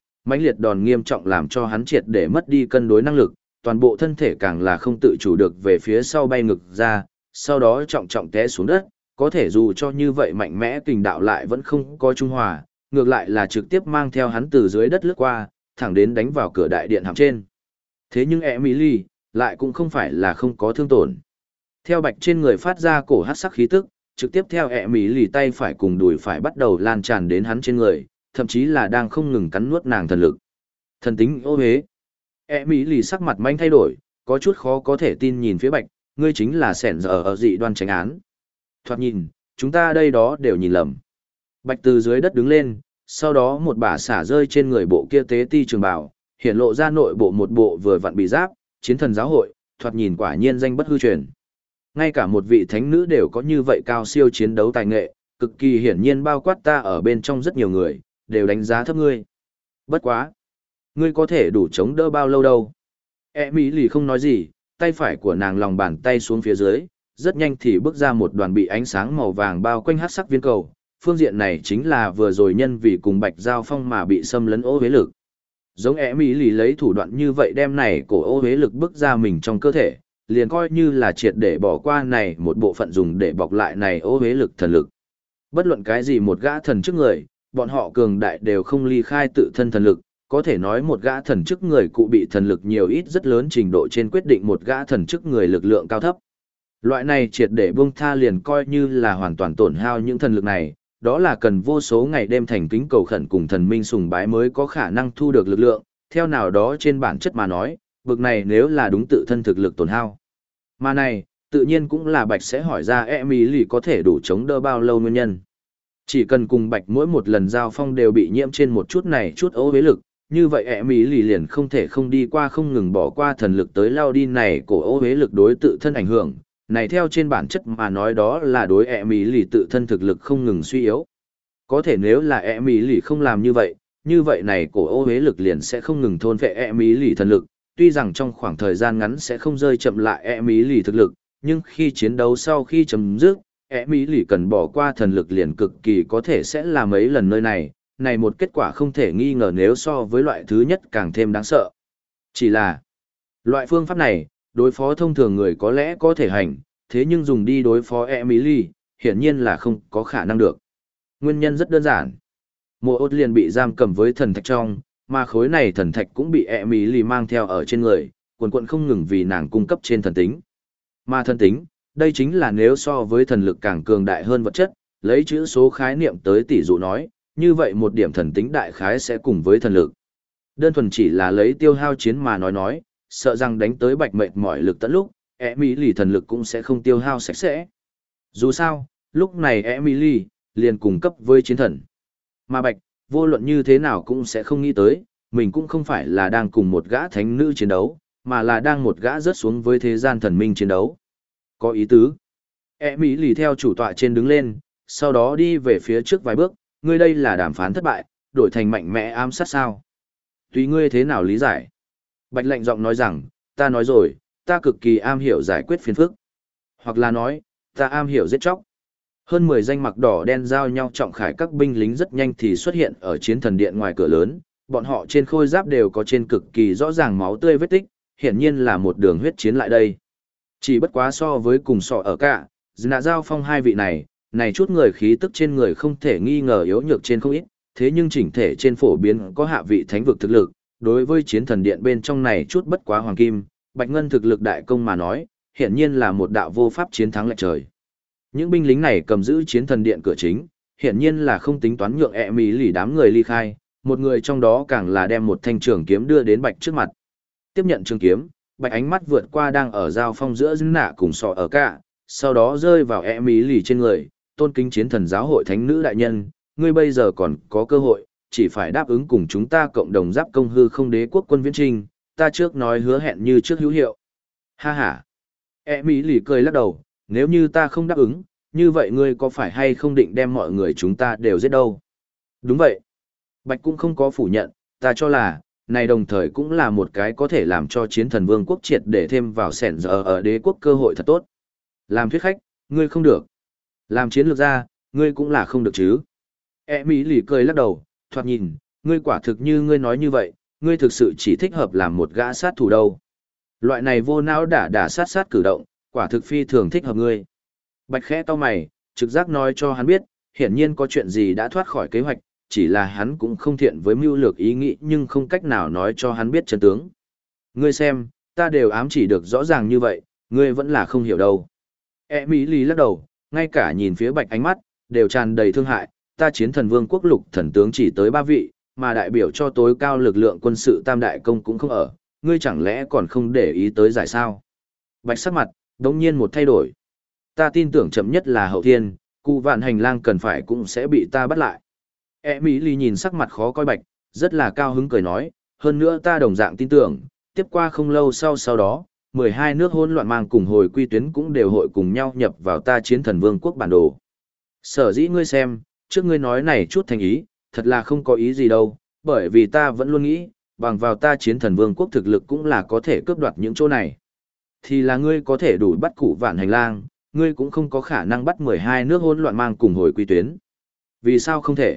nghiêm trọng làm cho hắn triệt để mất đi cân đối năng lực, toàn bộ thân thể càng là không tự chủ được về phía sau bay ngược ra, sau đó trọng trọng té xuống đất, có thể dù cho như vậy mạnh mẽ kình đạo lại vẫn không có trung hòa, ngược lại là trực tiếp mang theo hắn từ dưới đất lướt qua, thẳng đến đánh vào cửa đại điện hàm trên. Thế nhưng Emily lại cũng không phải là không có thương tổn. Theo Bạch trên người phát ra cổ hắc sắc khí tức, trực tiếp theo Emily tay phải cùng đùi phải bắt đầu lan tràn đến hắn trên người, thậm chí là đang không ngừng cắn nuốt nàng thần lực. Thần tính ô hế. Emily sắc mặt manh thay đổi, có chút khó có thể tin nhìn phía Bạch, ngươi chính là sẻn giờ ở dị đoan tránh án. Thoạt nhìn, chúng ta đây đó đều nhìn lầm. Bạch từ dưới đất đứng lên, sau đó một bả xả rơi trên người bộ kia tế ti trường bào, hiện lộ ra nội bộ một bộ vừa vặn bị giáp, chiến thần giáo hội, thoạt nhìn quả nhiên danh bất hư truyền. Ngay cả một vị thánh nữ đều có như vậy cao siêu chiến đấu tài nghệ, cực kỳ hiển nhiên bao quát ta ở bên trong rất nhiều người, đều đánh giá thấp ngươi. Bất quá. Ngươi có thể đủ chống đỡ bao lâu đâu. Emily không nói gì, tay phải của nàng lòng bàn tay xuống phía dưới, rất nhanh thì bước ra một đoàn bị ánh sáng màu vàng bao quanh hắc sắc viên cầu. Phương diện này chính là vừa rồi nhân vì cùng Bạch Giao Phong mà bị xâm lấn ô hế lực. Giống Mỹ lì lấy thủ đoạn như vậy đem này cổ ô hế lực bức ra mình trong cơ thể, liền coi như là triệt để bỏ qua này một bộ phận dùng để bọc lại này ô hế lực thần lực. Bất luận cái gì một gã thần trước người, bọn họ cường đại đều không ly khai tự thân thần lực, có thể nói một gã thần chức người cụ bị thần lực nhiều ít rất lớn trình độ trên quyết định một gã thần chức người lực lượng cao thấp. Loại này triệt để buông tha liền coi như là hoàn toàn tổn hao những thần lực này, đó là cần vô số ngày đêm thành kính cầu khẩn cùng thần minh sùng bái mới có khả năng thu được lực lượng, theo nào đó trên bản chất mà nói, vực này nếu là đúng tự thân thực lực tổn hao. Mà này, tự nhiên cũng là Bạch sẽ hỏi ra Emily có thể đủ chống đỡ bao lâu nguyên nhân. Chỉ cần cùng Bạch mỗi một lần giao phong đều bị nhiễm trên một chút này chút ố hế lực, như vậy Emily liền không thể không đi qua không ngừng bỏ qua thần lực tới lao đi này của ố hế lực đối tự thân ảnh hưởng. Này theo trên bản chất mà nói đó là đối Emily tự thân thực lực không ngừng suy yếu. Có thể nếu là Emily không làm như vậy này cổ ô hế lực liền sẽ không ngừng thôn phệ Emily thần lực, tuy rằng trong khoảng thời gian ngắn sẽ không rơi chậm lại Emily thực lực, nhưng khi chiến đấu sau khi chấm dứt, Emily cần bỏ qua thần lực liền cực kỳ có thể sẽ là mấy lần nơi này một kết quả không thể nghi ngờ nếu so với loại thứ nhất càng thêm đáng sợ. Chỉ là, loại phương pháp này, đối phó thông thường người có lẽ có thể hành, thế nhưng dùng đi đối phó Emily, hiển nhiên là không có khả năng được. Nguyên nhân rất đơn giản. Mộ ốt liền bị giam cầm với thần thạch trong, mà khối này thần thạch cũng bị Emily mang theo ở trên người, quần quận không ngừng vì nàng cung cấp trên thần tính. Mà thần tính, đây chính là nếu so với thần lực càng cường đại hơn vật chất, lấy chữ số khái niệm tới tỷ dụ nói, như vậy một điểm thần tính đại khái sẽ cùng với thần lực. Đơn thuần chỉ là lấy tiêu hao chiến mà nói, sợ rằng đánh tới Bạch mệt mỏi lực tận lúc, Emily thần lực cũng sẽ không tiêu hao sạch sẽ. Dù sao, lúc này Emily liền cùng cấp với chiến thần. Mà Bạch, vô luận như thế nào cũng sẽ không nghĩ tới, mình cũng không phải là đang cùng một gã thánh nữ chiến đấu, mà là đang một gã rớt xuống với thế gian thần minh chiến đấu. Có ý tứ. Emily theo chủ tọa trên đứng lên, sau đó đi về phía trước vài bước, ngươi đây là đàm phán thất bại, đổi thành mạnh mẽ ám sát sao. Tùy ngươi thế nào lý giải. Bạch lạnh giọng nói rằng, ta nói rồi, ta cực kỳ am hiểu giải quyết phiền phức. Hoặc là nói, ta am hiểu giết chóc. Hơn 10 danh mặc đỏ đen giao nhau trọng khải các binh lính rất nhanh thì xuất hiện ở chiến thần điện ngoài cửa lớn, bọn họ trên khôi giáp đều có trên cực kỳ rõ ràng máu tươi vết tích, hiển nhiên là một đường huyết chiến lại đây. Chỉ bất quá so với cùng sọ ở cả, Dna Giao Phong hai vị này chút người khí tức trên người không thể nghi ngờ yếu nhược trên không ít, thế nhưng chỉnh thể trên phổ biến có hạ vị thánh vực thực lực, đối với chiến thần điện bên trong này chút bất quá hoàng kim, bạch ngân thực lực đại công mà nói, hiển nhiên là một đạo vô pháp chiến thắng lệch trời. Những binh lính này cầm giữ chiến thần điện cửa chính, hiển nhiên là không tính toán nhượng Emily đám người ly khai, một người trong đó càng là đem một thanh trường kiếm đưa đến Bạch trước mặt. Tiếp nhận trường kiếm, Bạch ánh mắt vượt qua đang ở giao phong giữa Nạ cùng sọ ở cả, sau đó rơi vào Emily trên người, tôn kính chiến thần giáo hội thánh nữ đại nhân, ngươi bây giờ còn có cơ hội, chỉ phải đáp ứng cùng chúng ta cộng đồng giáp công hư không đế quốc quân viễn trinh, ta trước nói hứa hẹn như trước hữu hiệu. Ha ha. Emily cười lắc đầu, nếu như ta không đáp ứng, như vậy ngươi có phải hay không định đem mọi người chúng ta đều giết đâu? Đúng vậy. Bạch cũng không có phủ nhận, ta cho là, này đồng thời cũng là một cái có thể làm cho chiến thần vương quốc triệt để thêm vào sẻn giờ ở đế quốc cơ hội thật tốt. Làm thuyết khách, ngươi không được. Làm chiến lược gia, ngươi cũng là không được chứ. Emily cười lắc đầu, thoạt nhìn, ngươi quả thực như ngươi nói như vậy, ngươi thực sự chỉ thích hợp làm một gã sát thủ đâu. Loại này vô não đả sát cử động, quả thực phi thường thích hợp ngươi. Bạch khẽ to mày, trực giác nói cho hắn biết, hiển nhiên có chuyện gì đã thoát khỏi kế hoạch, chỉ là hắn cũng không thiện với mưu lược ý nghĩ nhưng không cách nào nói cho hắn biết chân tướng. Ngươi xem, ta đều ám chỉ được rõ ràng như vậy, ngươi vẫn là không hiểu đâu. Emily lắc đầu, ngay cả nhìn phía Bạch ánh mắt, đều tràn đầy thương hại, ta chiến thần vương quốc lục thần tướng chỉ tới 3 vị, mà đại biểu cho tối cao lực lượng quân sự tam đại công cũng không ở, ngươi chẳng lẽ còn không để ý tới giải sao? Bạch sắc mặt, đống nhiên một thay đổi. Ta tin tưởng chậm nhất là hậu thiên, cụ vạn hành lang cần phải cũng sẽ bị ta bắt lại. Emily nhìn sắc mặt khó coi Bạch, rất là cao hứng cười nói, hơn nữa ta đồng dạng tin tưởng, tiếp qua không lâu sau đó, 12 nước hỗn loạn mang cùng hồi quy tuyến cũng đều hội cùng nhau nhập vào ta chiến thần vương quốc bản đồ. Sở dĩ ngươi xem, trước ngươi nói này chút thành ý, thật là không có ý gì đâu, bởi vì ta vẫn luôn nghĩ, bằng vào ta chiến thần vương quốc thực lực cũng là có thể cướp đoạt những chỗ này. Thì là ngươi có thể đủ bắt cụ vạn hành lang, ngươi cũng không có khả năng bắt 12 nước hỗn loạn mang cùng hồi quy tuyến. Vì sao không thể?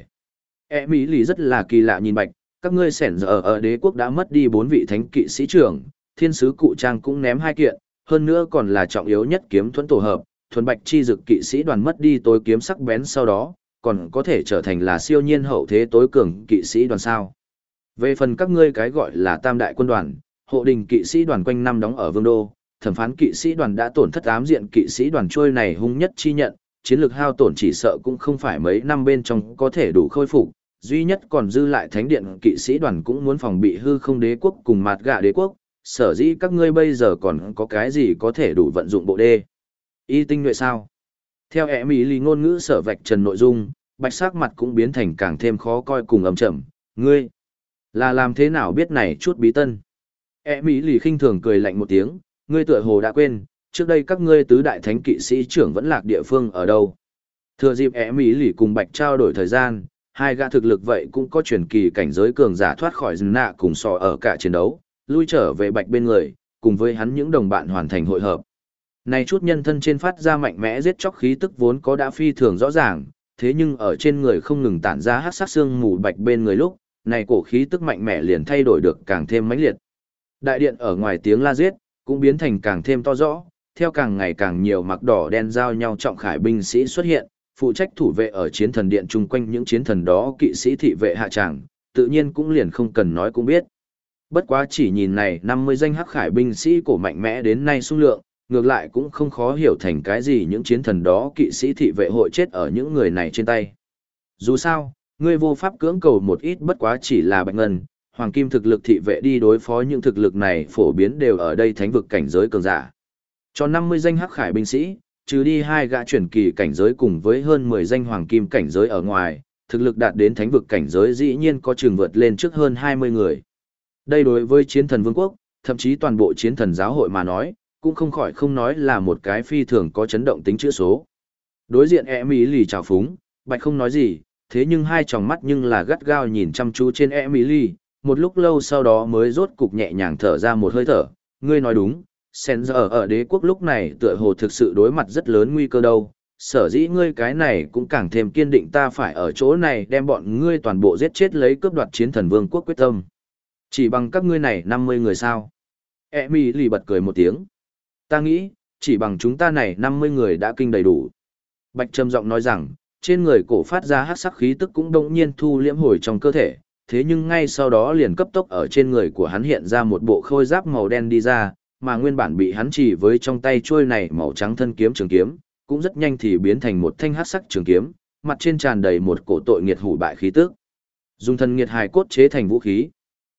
E Mỹ lì rất là kỳ lạ nhìn Bạch, các ngươi sẻn giờ ở đế quốc đã mất đi 4 vị thánh kỵ sĩ trưởng, thiên sứ cụ trang cũng ném 2 kiện, hơn nữa còn là trọng yếu nhất kiếm thuẫn tổ hợp, thuần bạch chi dực kỵ sĩ đoàn mất đi tối kiếm sắc bén sau đó, còn có thể trở thành là siêu nhiên hậu thế tối cường kỵ sĩ đoàn sao. Về phần các ngươi cái gọi là tam đại quân đoàn, hộ đình kỵ sĩ đoàn quanh năm đóng ở vương đô, thẩm phán kỵ sĩ đoàn đã tổn thất ám diện kỵ sĩ đoàn trôi này hung nhất chi nhận, chiến lược hao tổn chỉ sợ cũng không phải mấy năm bên trong có thể đủ khôi phục, duy nhất còn dư lại thánh điện kỵ sĩ đoàn cũng muốn phòng bị hư không đế quốc cùng mạt gạ đế quốc, sở dĩ các ngươi bây giờ còn có cái gì có thể đủ vận dụng bộ đê. Y tinh nhuệ sao? Theo ẻ mỹ lì ngôn ngữ sở vạch trần nội dung, Bạch sắc mặt cũng biến thành càng thêm khó coi cùng ầm chậm. Ngươi là làm thế nào biết này chút bí tân? E mỹ lì khinh thường cười lạnh một tiếng, ngươi tựa hồ đã quên, trước đây các ngươi tứ đại thánh kỵ sĩ trưởng vẫn lạc địa phương ở đâu. Thừa dịp E mỹ lì cùng Bạch trao đổi thời gian, hai gã thực lực vậy cũng có truyền kỳ cảnh giới cường giả thoát khỏi rừng nạ cùng sò ở cả chiến đấu, lui trở về Bạch bên người, cùng với hắn những đồng bạn hoàn thành hội hợp. Này chút nhân thân trên phát ra mạnh mẽ giết chóc khí tức vốn có đã phi thường rõ ràng, thế nhưng ở trên người không ngừng tản ra hắc sắc xương mù Bạch bên người lúc, này cổ khí tức mạnh mẽ liền thay đổi được càng thêm mãnh liệt. Đại điện ở ngoài tiếng la giết cũng biến thành càng thêm to rõ, theo càng ngày càng nhiều mặc đỏ đen giao nhau trọng khải binh sĩ xuất hiện, phụ trách thủ vệ ở chiến thần điện chung quanh những chiến thần đó kỵ sĩ thị vệ hạ tràng, tự nhiên cũng liền không cần nói cũng biết. Bất quá chỉ nhìn này 50 danh hắc khải binh sĩ cổ mạnh mẽ đến nay số lượng, ngược lại cũng không khó hiểu thành cái gì những chiến thần đó kỵ sĩ thị vệ hội chết ở những người này trên tay. Dù sao, ngươi vô pháp cưỡng cầu một ít bất quá chỉ là bạch ngân, hoàng kim thực lực thị vệ đi đối phó những thực lực này phổ biến đều ở đây thánh vực cảnh giới cường giả. Cho 50 danh hắc khải binh sĩ, trừ đi 2 gã chuyển kỳ cảnh giới cùng với hơn 10 danh hoàng kim cảnh giới ở ngoài, thực lực đạt đến thánh vực cảnh giới dĩ nhiên có chừng vượt lên trước hơn 20 người. Đây đối với chiến thần vương quốc, thậm chí toàn bộ chiến thần giáo hội mà nói, cũng không khỏi không nói là một cái phi thường có chấn động tính chữ số. Đối diện Emily trào phúng, Bạch không nói gì, thế nhưng hai tròng mắt nhưng là gắt gao nhìn chăm chú trên Emily, một lúc lâu sau đó mới rốt cục nhẹ nhàng thở ra một hơi thở, ngươi nói đúng, sen giờ ở đế quốc lúc này tựa hồ thực sự đối mặt rất lớn nguy cơ đâu, sở dĩ ngươi cái này cũng càng thêm kiên định ta phải ở chỗ này đem bọn ngươi toàn bộ giết chết lấy cướp đoạt chiến thần vương quốc quyết tâm. Chỉ bằng các ngươi này 50 người sao? Emily bật cười một tiếng. Ta nghĩ, chỉ bằng chúng ta này 50 người đã kinh đầy đủ. Bạch trầm giọng nói rằng, trên người cổ phát ra hắc sắc khí tức cũng đột nhiên thu liễm hồi trong cơ thể, thế nhưng ngay sau đó liền cấp tốc ở trên người của hắn hiện ra một bộ khôi giáp màu đen đi ra, mà nguyên bản bị hắn chỉ với trong tay chuôi này màu trắng thân kiếm trường kiếm, cũng rất nhanh thì biến thành một thanh hắc sắc trường kiếm, mặt trên tràn đầy một cổ tội nghiệt hủ bại khí tức. Dùng thân nghiệt hài cốt chế thành vũ khí.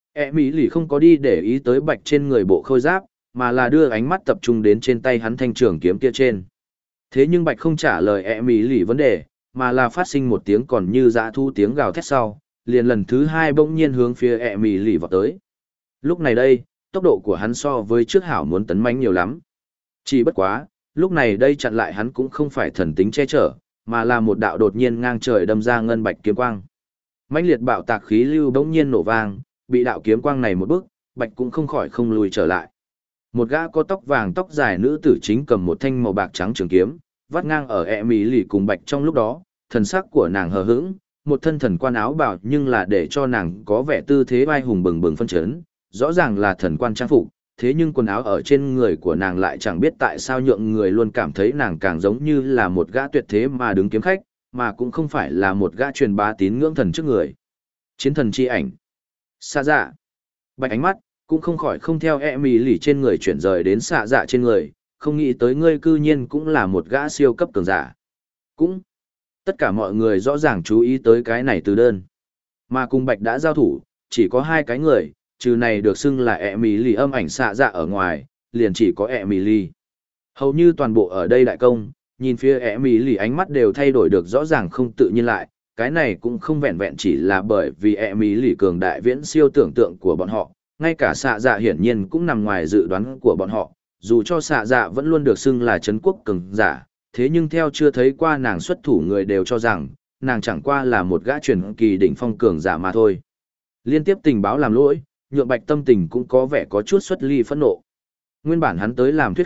Mỹ lì không có đi để ý tới Bạch trên người bộ khôi giáp, mà là đưa ánh mắt tập trung đến trên tay hắn thanh trường kiếm kia trên. Thế nhưng Bạch không trả lời Mỹ lì vấn đề, mà là phát sinh một tiếng còn như dã thu tiếng gào thét sau, liền lần thứ hai bỗng nhiên hướng phía Mỹ lì vọt tới. Lúc này đây, tốc độ của hắn so với trước hảo muốn tấn mãnh nhiều lắm. Chỉ bất quá, lúc này đây chặn lại hắn cũng không phải thần tính che chở, mà là một đạo đột nhiên ngang trời đâm ra ngân bạch kiếm quang. Mãnh liệt bạo tạc khí lưu bỗng nhiên nổ vang, bị đạo kiếm quang này một bước, Bạch cũng không khỏi không lùi trở lại. Một gã có tóc vàng tóc dài nữ tử chính cầm một thanh màu bạc trắng trường kiếm, vắt ngang ở Emily cùng Bạch trong lúc đó, thần sắc của nàng hờ hững, một thân thần quan áo bào nhưng là để cho nàng có vẻ tư thế vai hùng bừng bừng phân chấn, rõ ràng là thần quan trang phục, thế nhưng quần áo ở trên người của nàng lại chẳng biết tại sao nhượng người luôn cảm thấy nàng càng giống như là một gã tuyệt thế mà đứng kiếm khách, mà cũng không phải là một gã truyền bá tín ngưỡng thần trước người. Chiến thần chi ảnh. Xạ dạ. Bạch ánh mắt, cũng không khỏi không theo Emily trên người chuyển rời đến xạ dạ trên người, không nghĩ tới ngươi cư nhiên cũng là một gã siêu cấp cường giả. Cũng, tất cả mọi người rõ ràng chú ý tới cái này từ đơn. Mà cùng Bạch đã giao thủ, chỉ có 2 cái người, trừ này được xưng là Emily âm ảnh xạ dạ ở ngoài, liền chỉ có Emily. Hầu như toàn bộ ở đây đại công, nhìn phía Emily ánh mắt đều thay đổi được rõ ràng không tự nhiên lại, cái này cũng không vẹn vẹn chỉ là bởi vì Emily cường đại viễn siêu tưởng tượng của bọn họ, ngay cả xạ dạ hiển nhiên cũng nằm ngoài dự đoán của bọn họ, dù cho xạ dạ vẫn luôn được xưng là trấn quốc cường giả, thế nhưng theo chưa thấy qua nàng xuất thủ người đều cho rằng, nàng chẳng qua là một gã truyền kỳ đỉnh phong cường giả mà thôi. Liên tiếp tình báo làm lỗi, nhượng Bạch tâm tình cũng có vẻ có chút xuất ly phẫn nộ. Nguyên bản hắn tới làm thuyết khách,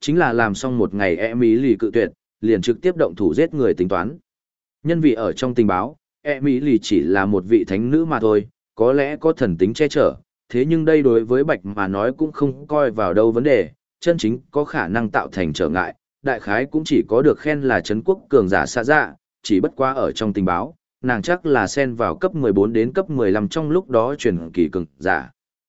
chính là làm xong một ngày Emily cự tuyệt, liền trực tiếp động thủ giết người tính toán. Nhân vì ở trong tình báo, Emily chỉ là một vị thánh nữ mà thôi, có lẽ có thần tính che chở, thế nhưng đây đối với Bạch mà nói cũng không coi vào đâu vấn đề, chân chính có khả năng tạo thành trở ngại, đại khái cũng chỉ có được khen là trấn quốc cường giả xa dạ, chỉ bất quá ở trong tình báo, nàng chắc là xen vào cấp 14 đến cấp 15 trong lúc đó truyền kỳ cường giả.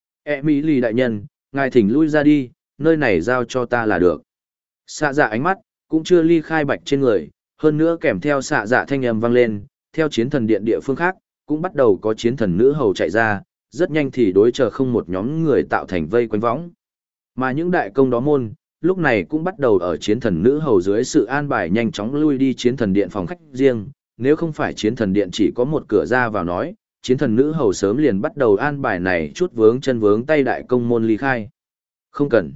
Emily đại nhân, ngài thỉnh lui ra đi, nơi này giao cho ta là được. Xạ dạ ánh mắt, cũng chưa ly khai Bạch trên người, hơn nữa kèm theo xạ dạ thanh âm vang lên, theo chiến thần điện địa phương khác, cũng bắt đầu có chiến thần nữ hầu chạy ra, rất nhanh thì đối chờ không một nhóm người tạo thành vây quanh võng. Mà những đại công đó môn, lúc này cũng bắt đầu ở chiến thần nữ hầu dưới sự an bài nhanh chóng lui đi chiến thần điện phòng khách riêng, nếu không phải chiến thần điện chỉ có một cửa ra vào nói, chiến thần nữ hầu sớm liền bắt đầu an bài này chút vướng chân vướng tay đại công môn ly khai. Không cần.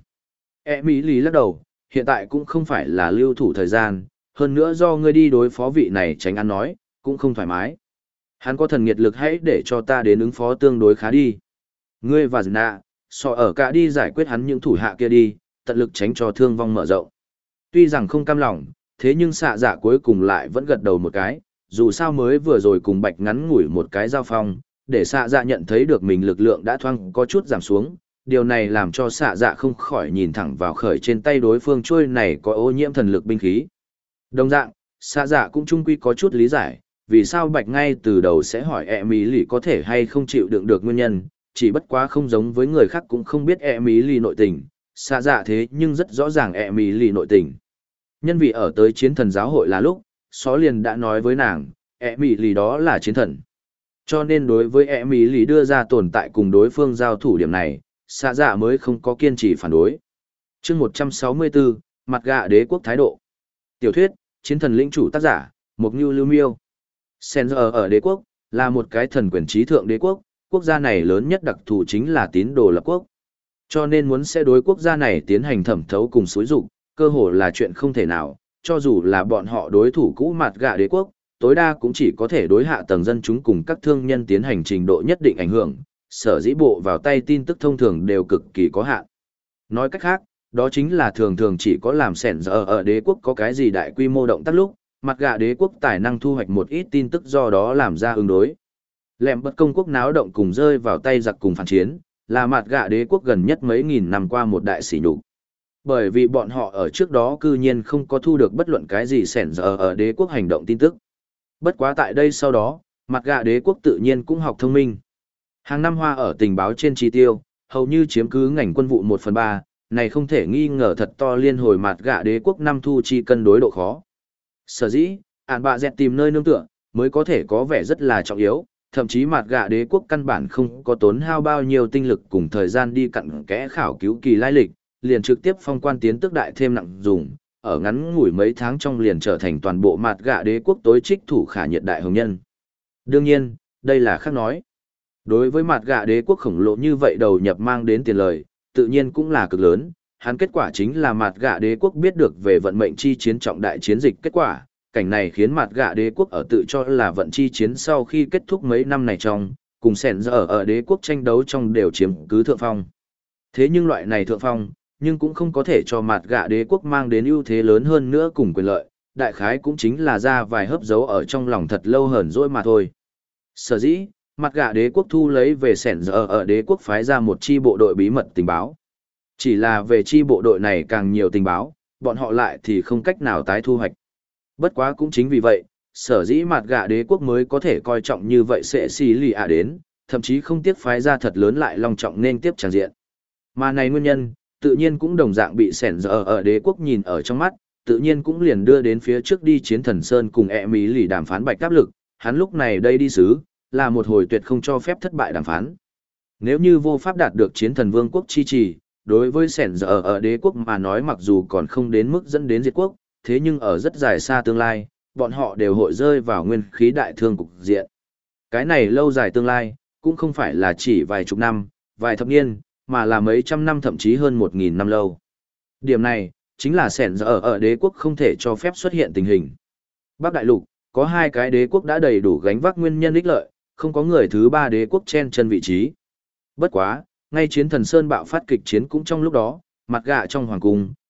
Emily lắc đầu, hiện tại cũng không phải là lưu thủ thời gian, hơn nữa do ngươi đi đối phó vị này tránh ăn nói, cũng không thoải mái. Hắn có thần nghiệt lực, hãy để cho ta đến ứng phó tương đối khá đi. Ngươi và Nạ, so ở cả đi giải quyết hắn những thủ hạ kia đi, tận lực tránh cho thương vong mở rộng. Tuy rằng không cam lòng, thế nhưng xạ dạ cuối cùng lại vẫn gật đầu một cái, dù sao mới vừa rồi cùng Bạch ngắn ngủi một cái giao phong, để xạ dạ nhận thấy được mình lực lượng đã thoáng có chút giảm xuống. Điều này làm cho xạ dạ không khỏi nhìn thẳng vào khởi trên tay đối phương chuôi này có ô nhiễm thần lực binh khí. Đồng dạng, xạ dạ cũng chung quy có chút lý giải, vì sao Bạch ngay từ đầu sẽ hỏi Emily có thể hay không chịu đựng được nguyên nhân, chỉ bất quá không giống với người khác cũng không biết Emily nội tình, xạ dạ thế nhưng rất rõ ràng Emily nội tình. Nhân vì ở tới chiến thần giáo hội là lúc, Xó liền đã nói với nàng, Emily đó là chiến thần. Cho nên đối với Emily đưa ra tồn tại cùng đối phương giao thủ điểm này, xạ dạ mới không có kiên trì phản đối. Chương 164, mặt gạ đế quốc thái độ. Tiểu thuyết, chiến thần lĩnh chủ tác giả, Mộc Nưu Lưu Miêu. Senzer ở đế quốc, là một cái thần quyền trí thượng đế quốc, quốc gia này lớn nhất đặc thù chính là tín đồ lập quốc. Cho nên muốn sẽ đối quốc gia này tiến hành thẩm thấu cùng xúi dục, cơ hồ là chuyện không thể nào, cho dù là bọn họ đối thủ cũ mặt gạ đế quốc, tối đa cũng chỉ có thể đối hạ tầng dân chúng cùng các thương nhân tiến hành trình độ nhất định ảnh hưởng, sở dĩ bộ vào tay tin tức thông thường đều cực kỳ có hạn. Nói cách khác, đó chính là thường thường chỉ có làm sẻn giờ ở đế quốc có cái gì đại quy mô động tác lúc, mặt gạ đế quốc tài năng thu hoạch một ít tin tức do đó làm ra ứng đối. Lẹm bất công quốc náo động cùng rơi vào tay giặc cùng phản chiến, là mặt gạ đế quốc gần nhất mấy nghìn năm qua một đại sỉ nhục. Bởi vì bọn họ ở trước đó cư nhiên không có thu được bất luận cái gì sẻn giờ ở đế quốc hành động tin tức. Bất quá tại đây sau đó, mặt gạ đế quốc tự nhiên cũng học thông minh. Hàng năm hoa ở tình báo trên chi tiêu, hầu như chiếm cứ ngành quân vụ 1/3, này không thể nghi ngờ thật to liên hồi mặt gạ đế quốc năm thu chi cân đối độ khó. Sở dĩ, ản bạ dẹt tìm nơi nương tựa, mới có thể có vẻ rất là trọng yếu, thậm chí mặt gạ đế quốc căn bản không có tốn hao bao nhiêu tinh lực cùng thời gian đi cặn kẽ khảo cứu kỳ lai lịch, liền trực tiếp phong quan tiến tước đại thêm nặng dùng, ở ngắn ngủi mấy tháng trong liền trở thành toàn bộ mặt gạ đế quốc tối trích thủ khả nhiệt đại hồng nhân. Đương nhiên, đây là khác nói. Đối với mặt gạ đế quốc khổng lồ như vậy đầu nhập mang đến tiền lời, tự nhiên cũng là cực lớn, hắn kết quả chính là mặt gạ đế quốc biết được về vận mệnh chi chiến trọng đại chiến dịch kết quả, cảnh này khiến mặt gạ đế quốc ở tự cho là vận chi chiến sau khi kết thúc mấy năm này trong, cùng sẻn giờ ở đế quốc tranh đấu trong đều chiếm cứ thượng phong. Thế nhưng loại này thượng phong, nhưng cũng không có thể cho mặt gạ đế quốc mang đến ưu thế lớn hơn nữa cùng quyền lợi, đại khái cũng chính là ra vài hớp dấu ở trong lòng thật lâu hờn dỗi mà thôi. Sở dĩ, mặt gạ đế quốc thu lấy về sẻn giờ ở đế quốc phái ra một chi bộ đội bí mật tình báo. Chỉ là về chi bộ đội này càng nhiều tình báo, bọn họ lại thì không cách nào tái thu hoạch. Bất quá cũng chính vì vậy, sở dĩ mặt gạ đế quốc mới có thể coi trọng như vậy sẽ xì lì ạ đến, thậm chí không tiếc phái ra thật lớn lại long trọng nên tiếp tràng diện. Mà này nguyên nhân, tự nhiên cũng đồng dạng bị sẻn giờ ở đế quốc nhìn ở trong mắt, tự nhiên cũng liền đưa đến phía trước đi chiến thần Sơn cùng Mỹ lì đàm phán bạch áp lực, hắn lúc này đây đi xứ, là một hồi tuyệt không cho phép thất bại đàm phán. Nếu như vô pháp đạt được chiến thần vương quốc chi trì, đối với sẻn giờ ở đế quốc mà nói mặc dù còn không đến mức dẫn đến diệt quốc, thế nhưng ở rất dài xa tương lai, bọn họ đều hội rơi vào nguyên khí đại thương cục diện. Cái này lâu dài tương lai, cũng không phải là chỉ vài chục năm, vài thập niên, mà là mấy trăm năm thậm chí hơn 1000 năm lâu. Điểm này, chính là sẻn giờ ở đế quốc không thể cho phép xuất hiện tình hình. Bắc Đại Lục, có hai cái đế quốc đã đầy đủ gánh vác nguyên nhân ích lợi, không có người thứ ba đế quốc chen chân vị trí. Bất quá, ngay chiến thần Sơn bạo phát kịch chiến cũng trong lúc đó, mặt gạ trong hoàng cung,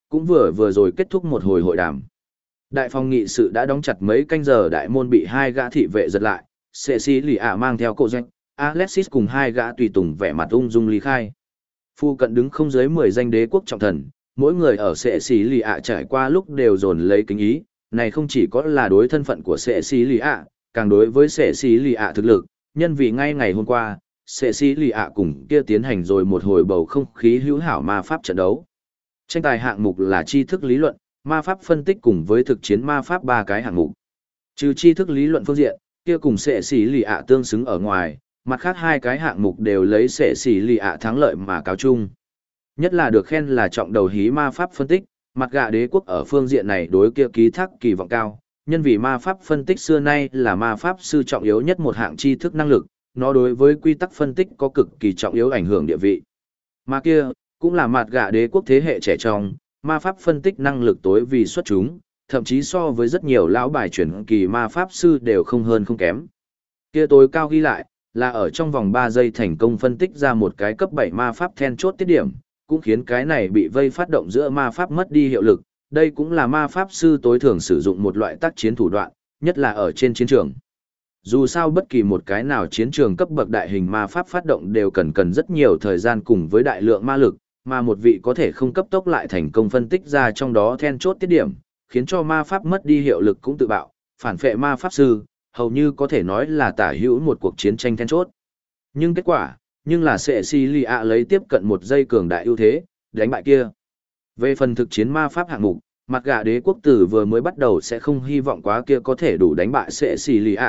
cũng vừa vừa rồi kết thúc một hồi hội đàm. Đại phòng nghị sự đã đóng chặt mấy canh giờ, đại môn bị hai gã thị vệ giật lại, Cecilia mang theo cô danh, Alexis cùng hai gã tùy tùng vẻ mặt ung dung lý khai. Phu cận đứng không dưới 10 danh đế quốc trọng thần, mỗi người ở Cecilia trải qua lúc đều dồn lấy kính ý, này không chỉ có là đối thân phận của Cecilia, càng đối với Cecilia thực lực, nhân vì ngay ngày hôm qua, Cecilia cùng kia tiến hành rồi một hồi bầu không khí hữu hảo ma pháp trận đấu. Tranh tài hạng mục là tri thức lý luận, ma pháp phân tích cùng với thực chiến ma pháp ba cái hạng mục. Trừ tri thức lý luận phương diện, kia cùng Cecilia tương xứng ở ngoài, mặt khác hai cái hạng mục đều lấy Cecilia thắng lợi mà cáo chung. Nhất là được khen là trọng đầu hí ma pháp phân tích, mặt gạ đế quốc ở phương diện này đối kia ký thác kỳ vọng cao, nhân vì ma pháp phân tích xưa nay là ma pháp sư trọng yếu nhất một hạng tri thức năng lực, nó đối với quy tắc phân tích có cực kỳ trọng yếu ảnh hưởng địa vị. Mà kia, cũng là mặt gạ đế quốc thế hệ trẻ trong, ma pháp phân tích năng lực tối vì xuất chúng, thậm chí so với rất nhiều lão bài chuyển kỳ ma pháp sư đều không hơn không kém. Kia tối cao ghi lại, là ở trong vòng 3 giây thành công phân tích ra một cái cấp 7 ma pháp then chốt tiết điểm, cũng khiến cái này bị vây phát động giữa ma pháp mất đi hiệu lực. Đây cũng là ma pháp sư tối thường sử dụng một loại tác chiến thủ đoạn, nhất là ở trên chiến trường. Dù sao bất kỳ một cái nào chiến trường cấp bậc đại hình ma pháp phát động đều cần rất nhiều thời gian cùng với đại lượng ma lực, mà một vị có thể không cấp tốc lại thành công phân tích ra trong đó then chốt tiết điểm, khiến cho ma pháp mất đi hiệu lực cũng tự bạo, phản phệ ma pháp sư, hầu như có thể nói là tả hữu một cuộc chiến tranh then chốt. Nhưng kết quả, nhưng là Cecilia lấy tiếp cận một giây cường đại ưu thế, đánh bại kia. Về phần thực chiến ma pháp hạng mục, mặt gạ đế quốc tử vừa mới bắt đầu sẽ không hy vọng quá kia có thể đủ đánh bại Cecilia.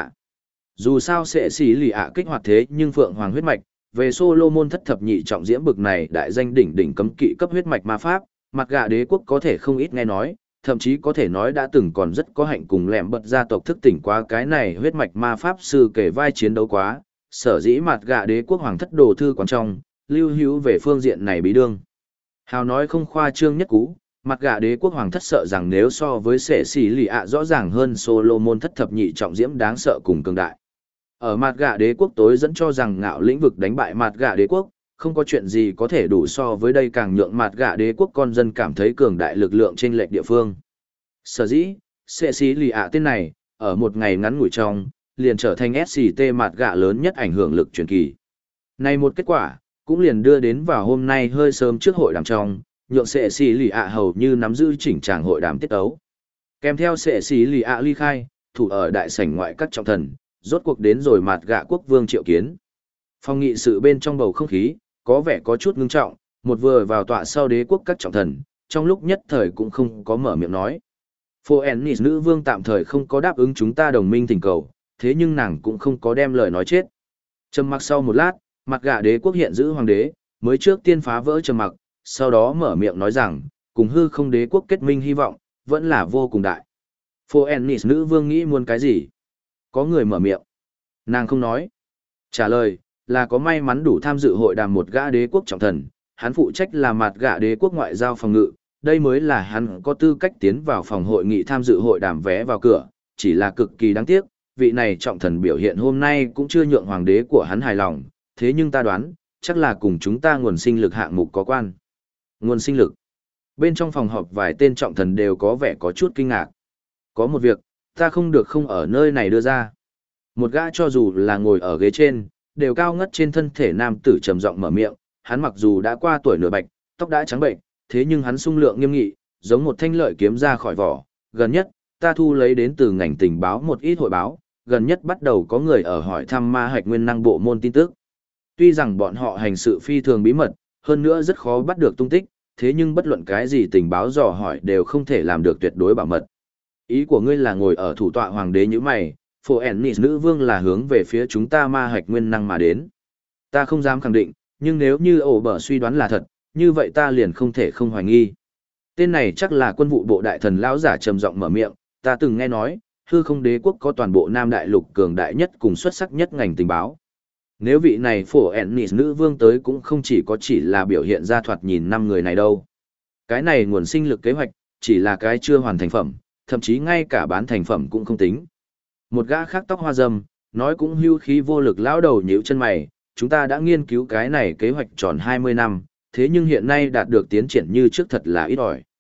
Dù sao Cecilia kích hoạt thế nhưng Phượng Hoàng huyết mạch, về Solomon thất thập nhị trọng diễm bực này đại danh đỉnh đỉnh cấm kỵ cấp huyết mạch ma pháp, mặt gạ đế quốc có thể không ít nghe nói, thậm chí có thể nói đã từng còn rất có hạnh cùng lẻm bật gia tộc thức tỉnh qua cái này huyết mạch ma pháp sư kể vai chiến đấu quá, sở dĩ mặt gạ đế quốc hoàng thất đồ thư quán trong, lưu hữu về phương diện này bí đương. Hào nói không khoa trương nhất cú, mặt gạ đế quốc hoàng thất sợ rằng nếu so với Cecilia rõ ràng hơn Solomon thất thập nhị trọng diễm đáng sợ cùng cường đại. Ở mặt gạ đế quốc tối dẫn cho rằng ngạo lĩnh vực đánh bại mặt gạ đế quốc, không có chuyện gì có thể đủ so với đây càng nhượng mặt gạ đế quốc con dân cảm thấy cường đại lực lượng trên lệch địa phương. Sở dĩ, Cecilia tên này, ở một ngày ngắn ngủi trong, liền trở thành SCT mặt gạ lớn nhất ảnh hưởng lực truyền kỳ. Này một kết quả, cũng liền đưa đến vào hôm nay hơi sớm trước hội đàm trong, nhượng Cecilia hầu như nắm giữ chỉnh tràng hội đàm tiết ấu. Kèm theo Cecilia ly khai, thủ ở đại sảnh ngoại các trọng thần, rốt cuộc đến rồi mặt gạ quốc vương triệu kiến. Phòng nghị sự bên trong bầu không khí, có vẻ có chút ngưng trọng, một vừa vào tọa sau đế quốc các trọng thần, trong lúc nhất thời cũng không có mở miệng nói. Phoenix nữ vương tạm thời không có đáp ứng chúng ta đồng minh thỉnh cầu, thế nhưng nàng cũng không có đem lời nói chết. Trầm mặc sau một lát, mặt gạ đế quốc hiện giữ hoàng đế, mới trước tiên phá vỡ trầm mặc, sau đó mở miệng nói rằng, cùng hư không đế quốc kết minh hy vọng, vẫn là vô cùng đại. Phoenix nữ vương nghĩ muốn cái gì? Có người mở miệng. Nàng không nói. Trả lời, là có may mắn đủ tham dự hội đàm một gã đế quốc trọng thần, hắn phụ trách là mặt gạ đế quốc ngoại giao phòng ngự, đây mới là hắn có tư cách tiến vào phòng hội nghị tham dự hội đàm vé vào cửa, chỉ là cực kỳ đáng tiếc, vị này trọng thần biểu hiện hôm nay cũng chưa nhượng hoàng đế của hắn hài lòng, thế nhưng ta đoán, chắc là cùng chúng ta nguồn sinh lực hạng mục có quan. Nguồn sinh lực. Bên trong phòng họp vài tên trọng thần đều có vẻ có chút kinh ngạc. Có một việc, ta không được không ở nơi này đưa ra. Một gã cho dù là ngồi ở ghế trên, đều cao ngất trên thân thể nam tử trầm giọng mở miệng, hắn mặc dù đã qua tuổi nửa bạch, tóc đã trắng bệnh, thế nhưng hắn sung lượng nghiêm nghị, giống một thanh lợi kiếm ra khỏi vỏ. Gần nhất, ta thu lấy đến từ ngành tình báo một ít hội báo, gần nhất bắt đầu có người ở hỏi thăm ma hạch nguyên năng bộ môn tin tức. Tuy rằng bọn họ hành sự phi thường bí mật, hơn nữa rất khó bắt được tung tích, thế nhưng bất luận cái gì tình báo dò hỏi đều không thể làm được tuyệt đối bảo mật. Ý của ngươi là ngồi ở thủ tọa hoàng đế như mày, Phoenix nữ vương là hướng về phía chúng ta ma hạch nguyên năng mà đến. Ta không dám khẳng định, nhưng nếu như ổ bở suy đoán là thật, như vậy ta liền không thể không hoài nghi. Tên này chắc là quân vụ bộ đại thần lão giả trầm giọng mở miệng, ta từng nghe nói, hư không đế quốc có toàn bộ Nam Đại Lục cường đại nhất cùng xuất sắc nhất ngành tình báo. Nếu vị này Phoenix nữ vương tới cũng không chỉ là biểu hiện ra thoạt nhìn năm người này đâu. Cái này nguồn sinh lực kế hoạch, chỉ là cái chưa hoàn thành phẩm, thậm chí ngay cả bán thành phẩm cũng không tính. Một gã khác tóc hoa râm, nói cũng hưu khí vô lực lão đầu nhíu chân mày, chúng ta đã nghiên cứu cái này kế hoạch tròn 20 năm, thế nhưng hiện nay đạt được tiến triển như trước thật là ít ỏi.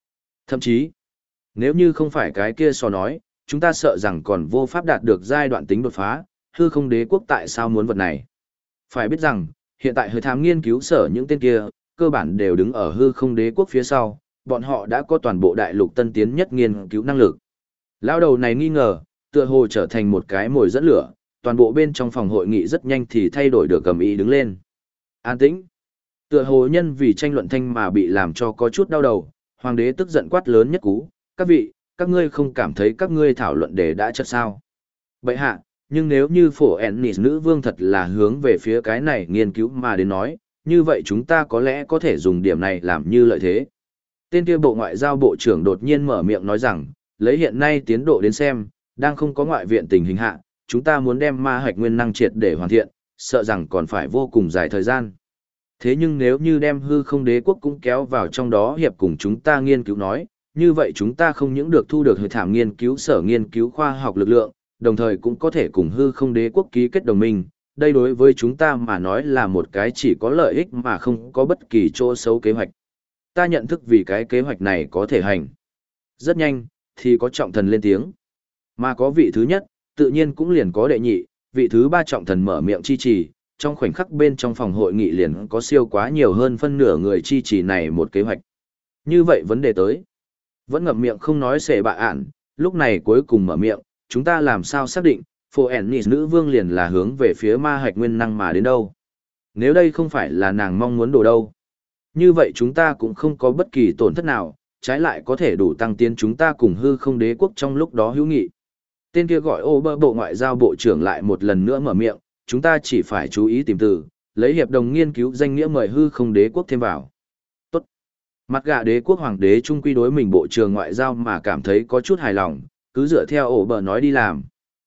Thậm chí, nếu như không phải cái kia so nói, chúng ta sợ rằng còn vô pháp đạt được giai đoạn tính đột phá, hư không đế quốc tại sao muốn vật này. Phải biết rằng, hiện tại hơi thám nghiên cứu sở những tên kia, cơ bản đều đứng ở hư không đế quốc phía sau, bọn họ đã có toàn bộ đại lục tân tiến nhất nghiên cứu năng lực. Lão đầu này nghi ngờ, tựa hồ trở thành một cái mồi dẫn lửa, toàn bộ bên trong phòng hội nghị rất nhanh thì thay đổi được cầm ý đứng lên. An tĩnh. Tựa hồ nhân vì tranh luận thanh mà bị làm cho có chút đau đầu, hoàng đế tức giận quát lớn nhất cú, các vị, các ngươi không cảm thấy các ngươi thảo luận đề đã chất sao. Bậy hạ, nhưng nếu như phổ Ennis nữ vương thật là hướng về phía cái này nghiên cứu mà đến nói, như vậy chúng ta có lẽ có thể dùng điểm này làm như lợi thế. Tên kia bộ ngoại giao bộ trưởng đột nhiên mở miệng nói rằng, lấy hiện nay tiến độ đến xem, đang không có ngoại viện tình hình hạ, chúng ta muốn đem ma hạch nguyên năng triệt để hoàn thiện, sợ rằng còn phải vô cùng dài thời gian. Thế nhưng nếu như đem hư không đế quốc cũng kéo vào trong đó hiệp cùng chúng ta nghiên cứu nói, như vậy chúng ta không những được thu được hội thảm nghiên cứu sở nghiên cứu khoa học lực lượng, đồng thời cũng có thể cùng hư không đế quốc ký kết đồng minh. Đây đối với chúng ta mà nói là một cái chỉ có lợi ích mà không có bất kỳ chỗ xấu kế hoạch. Ta nhận thức vì cái kế hoạch này có thể hành. Rất nhanh, thì có trọng thần lên tiếng. Mà có vị thứ nhất, tự nhiên cũng liền có đệ nhị, vị thứ ba trọng thần mở miệng chi trì, trong khoảnh khắc bên trong phòng hội nghị liền có siêu quá nhiều hơn phân nửa người chi trì này một kế hoạch. Như vậy vấn đề tới. Vẫn ngậm miệng không nói xệ bạ ản, lúc này cuối cùng mở miệng, chúng ta làm sao xác định, Phổ Ennis nữ vương liền là hướng về phía ma hạch nguyên năng mà đến đâu. Nếu đây không phải là nàng mong muốn đồ đâu. Như vậy chúng ta cũng không có bất kỳ tổn thất nào, trái lại có thể đủ tăng tiến chúng ta cùng hư không đế quốc trong lúc đó hữu nghị. Tên kia gọi ô bơ bộ ngoại giao bộ trưởng lại một lần nữa mở miệng, chúng ta chỉ phải chú ý tìm từ, lấy hiệp đồng nghiên cứu danh nghĩa mời hư không đế quốc thêm vào. Tốt. Mặt gạ đế quốc hoàng đế trung quy đối mình bộ trưởng ngoại giao mà cảm thấy có chút hài lòng, cứ dựa theo ổ bờ nói đi làm.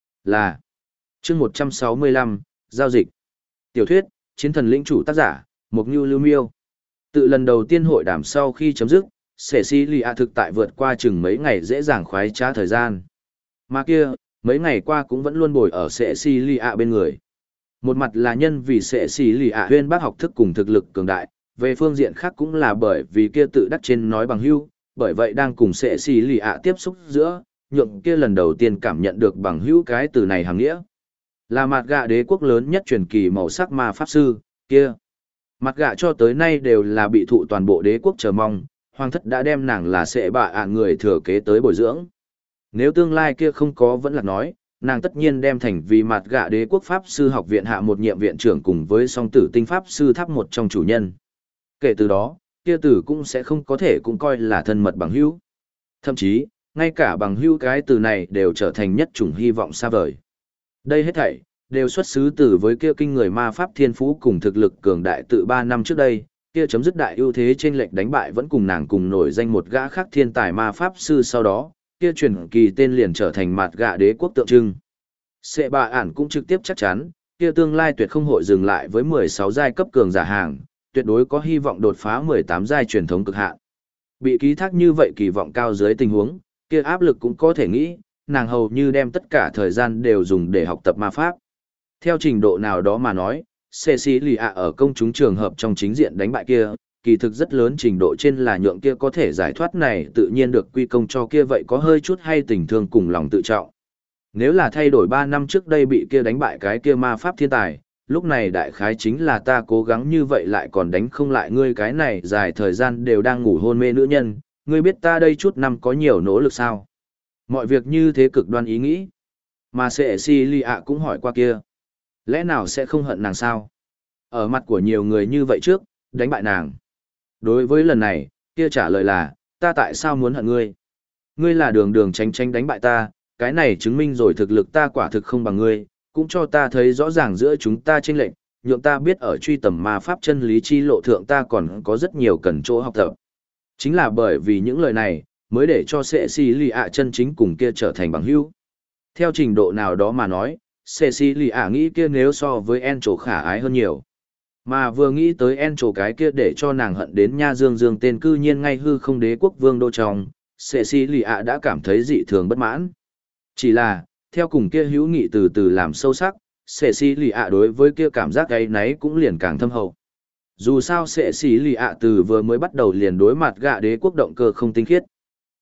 Là chương 165, giao dịch. Tiểu thuyết, chiến thần lĩnh chủ tác giả, Mộc Nhu Lưu Miêu. Tự lần đầu tiên hội đàm sau khi chấm dứt, Cecilia thực tại vượt qua chừng mấy ngày dễ dàng khoái trá thời gian. Mà kia, mấy ngày qua cũng vẫn luôn bồi ở Cecilia bên người. Một mặt là nhân vì Cecilia huyên bác học thức cùng thực lực cường đại, về phương diện khác cũng là bởi vì kia tự đắc trên nói bằng hữu, bởi vậy đang cùng Cecilia tiếp xúc giữa, nhượng kia lần đầu tiên cảm nhận được bằng hữu cái từ này hàng nghĩa. Là mặt gạ đế quốc lớn nhất truyền kỳ màu sắc ma pháp sư, kia. Mặt gạ cho tới nay đều là bị thụ toàn bộ đế quốc chờ mong, hoàng thất đã đem nàng là sẽ bạ ạn người thừa kế tới bồi dưỡng. Nếu tương lai kia không có vẫn là nói, nàng tất nhiên đem thành vì mặt gạ đế quốc pháp sư học viện hạ một nhiệm viện trưởng cùng với song tử tinh pháp sư tháp một trong chủ nhân. Kể từ đó, kia tử cũng sẽ không có thể cũng coi là thân mật bằng hữu. Thậm chí, ngay cả bằng hữu cái từ này đều trở thành nhất chủng hy vọng xa vời. Đây hết thảy đều xuất xứ từ với kia kinh người ma pháp thiên phú cùng thực lực cường đại tự 3 năm trước đây, kia chấm dứt đại ưu thế trên lệch đánh bại vẫn cùng nàng cùng nổi danh một gã khác thiên tài ma pháp sư sau đó, kia truyền kỳ tên liền trở thành mặt gạ đế quốc tượng trưng. Sệ bà ản cũng trực tiếp chắc chắn, kia tương lai tuyệt không hội dừng lại với 16 giai cấp cường giả hàng, tuyệt đối có hy vọng đột phá 18 giai truyền thống cực hạn. Bị ký thác như vậy kỳ vọng cao dưới tình huống, kia áp lực cũng có thể nghĩ, nàng hầu như đem tất cả thời gian đều dùng để học tập ma pháp. Theo trình độ nào đó mà nói, Cecilia ở công chúng trường hợp trong chính diện đánh bại kia, kỳ thực rất lớn trình độ trên là nhượng kia có thể giải thoát này tự nhiên được quy công cho kia vậy có hơi chút hay tình thương cùng lòng tự trọng. Nếu là thay đổi 3 năm trước đây bị kia đánh bại cái kia ma pháp thiên tài, lúc này đại khái chính là ta cố gắng như vậy lại còn đánh không lại ngươi cái này dài thời gian đều đang ngủ hôn mê nữ nhân, ngươi biết ta đây chút năm có nhiều nỗ lực sao? Mọi việc như thế cực đoan ý nghĩ. Mà Cecilia cũng hỏi qua kia. Lẽ nào sẽ không hận nàng sao? Ở mặt của nhiều người như vậy trước, đánh bại nàng. Đối với lần này, kia trả lời là, ta tại sao muốn hận ngươi? Ngươi là đường đường tránh tránh đánh bại ta, cái này chứng minh rồi thực lực ta quả thực không bằng ngươi, cũng cho ta thấy rõ ràng giữa chúng ta chênh lệch, nhượng ta biết ở truy tầm ma pháp chân lý chi lộ thượng ta còn có rất nhiều cần chỗ học tập. Chính là bởi vì những lời này, mới để cho Cecilia chân chính cùng kia trở thành bằng hữu. Theo trình độ nào đó mà nói, Cecilia nghĩ kia nếu so với Encho khả ái hơn nhiều. Mà vừa nghĩ tới Encho cái kia để cho nàng hận đến nha dương dương tên cư nhiên ngay hư không đế quốc vương đô trong, Cecilia đã cảm thấy dị thường bất mãn. Chỉ là, theo cùng kia hữu nghị từ từ làm sâu sắc, Cecilia đối với kia cảm giác ấy nấy cũng liền càng thâm hậu. Dù sao Cecilia từ vừa mới bắt đầu liền đối mặt gạ đế quốc động cơ không tinh khiết.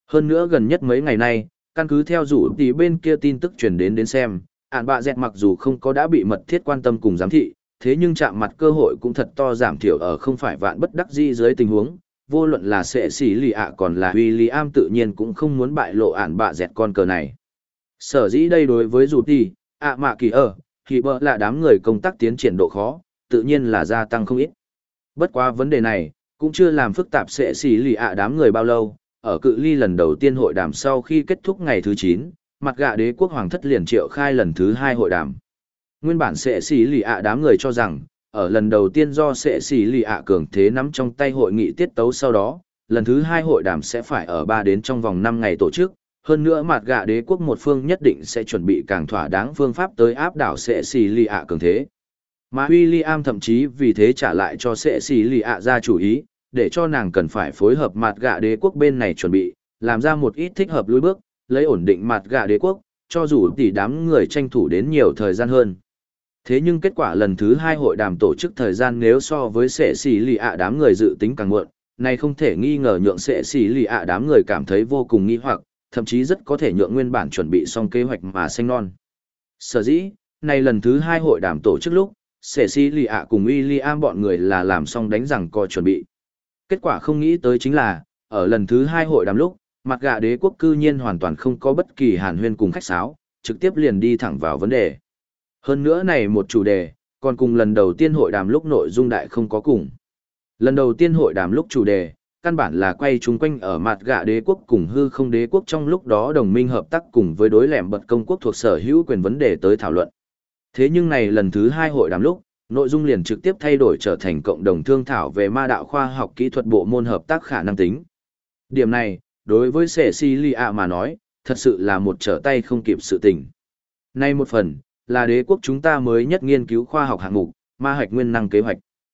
Hơn nữa gần nhất mấy ngày nay, căn cứ theo dụ tí bên kia tin tức truyền đến xem, ản bạ dẹt mặc dù không có đã bị mật thiết quan tâm cùng giám thị, thế nhưng chạm mặt cơ hội cũng thật to giảm thiểu ở không phải vạn bất đắc dĩ dưới tình huống, vô luận là sẽ xỉ lì ạ còn là William tự nhiên cũng không muốn bại lộ ản bạ dẹt con cờ này. Sở dĩ đây đối với dù tí, ạ mạ kỳ ở, thì bỡ là đám người công tác tiến triển độ khó, tự nhiên là gia tăng không ít. Bất quá vấn đề này, cũng chưa làm phức tạp sẽ xỉ lì ạ đám người bao lâu, ở cự ly lần đầu tiên hội đàm sau khi kết thúc ngày thứ 9, mặt gạ đế quốc hoàng thất liền triệu khai lần thứ 2 hội đàm. Nguyên bản sẽ xỉ lì ạ đám người cho rằng, ở lần đầu tiên do sẽ xỉ lì ạ cường thế nắm trong tay hội nghị tiết tấu sau đó, lần thứ 2 hội đàm sẽ phải ở 3 đến trong vòng 5 ngày tổ chức, hơn nữa mặt gạ đế quốc một phương nhất định sẽ chuẩn bị càng thỏa đáng phương pháp tới áp đảo sẽ xỉ lì ạ cường thế. Mà William thậm chí vì thế trả lại cho sẽ xỉ lì ạ ra chủ ý, để cho nàng cần phải phối hợp mặt gạ đế quốc bên này chuẩn bị, làm ra một ít thích hợp lối bước, lấy ổn định mặt gạ đế quốc, cho dù tỷ đám người tranh thủ đến nhiều thời gian hơn. Thế nhưng kết quả lần thứ 2 hội đàm tổ chức thời gian nếu so với sẽ xỉ lì ạ đám người dự tính càng muộn, này không thể nghi ngờ nhượng sẽ xỉ lì ạ đám người cảm thấy vô cùng nghi hoặc, thậm chí rất có thể nhượng nguyên bản chuẩn bị xong kế hoạch mà xanh non. Sở dĩ, này lần thứ 2 hội đàm tổ chức lúc, sẽ xỉ lì ạ cùng William bọn người là làm xong đánh rằng co chuẩn bị. Kết quả không nghĩ tới chính là, ở lần thứ 2 hội đàm lúc, mặt gạ đế quốc cư nhiên hoàn toàn không có bất kỳ hàn huyên cùng khách sáo, trực tiếp liền đi thẳng vào vấn đề. Hơn nữa này một chủ đề, còn cùng lần đầu tiên hội đàm lúc nội dung đại không có cùng. Lần đầu tiên hội đàm lúc chủ đề, căn bản là quay chung quanh ở mặt gạ đế quốc cùng hư không đế quốc trong lúc đó đồng minh hợp tác cùng với đối lẻm bật công quốc thuộc sở hữu quyền vấn đề tới thảo luận. Thế nhưng này lần thứ 2 hội đàm lúc, nội dung liền trực tiếp thay đổi trở thành cộng đồng thương thảo về ma đạo khoa học kỹ thuật bộ môn hợp tác khả năng tính. Điểm này, đối với Cecilia mà nói, thật sự là một trở tay không kịp sự tình. Nay một phần, là đế quốc chúng ta mới nhất nghiên cứu khoa học hạng mục, ma hạch nguyên năng kế hoạch.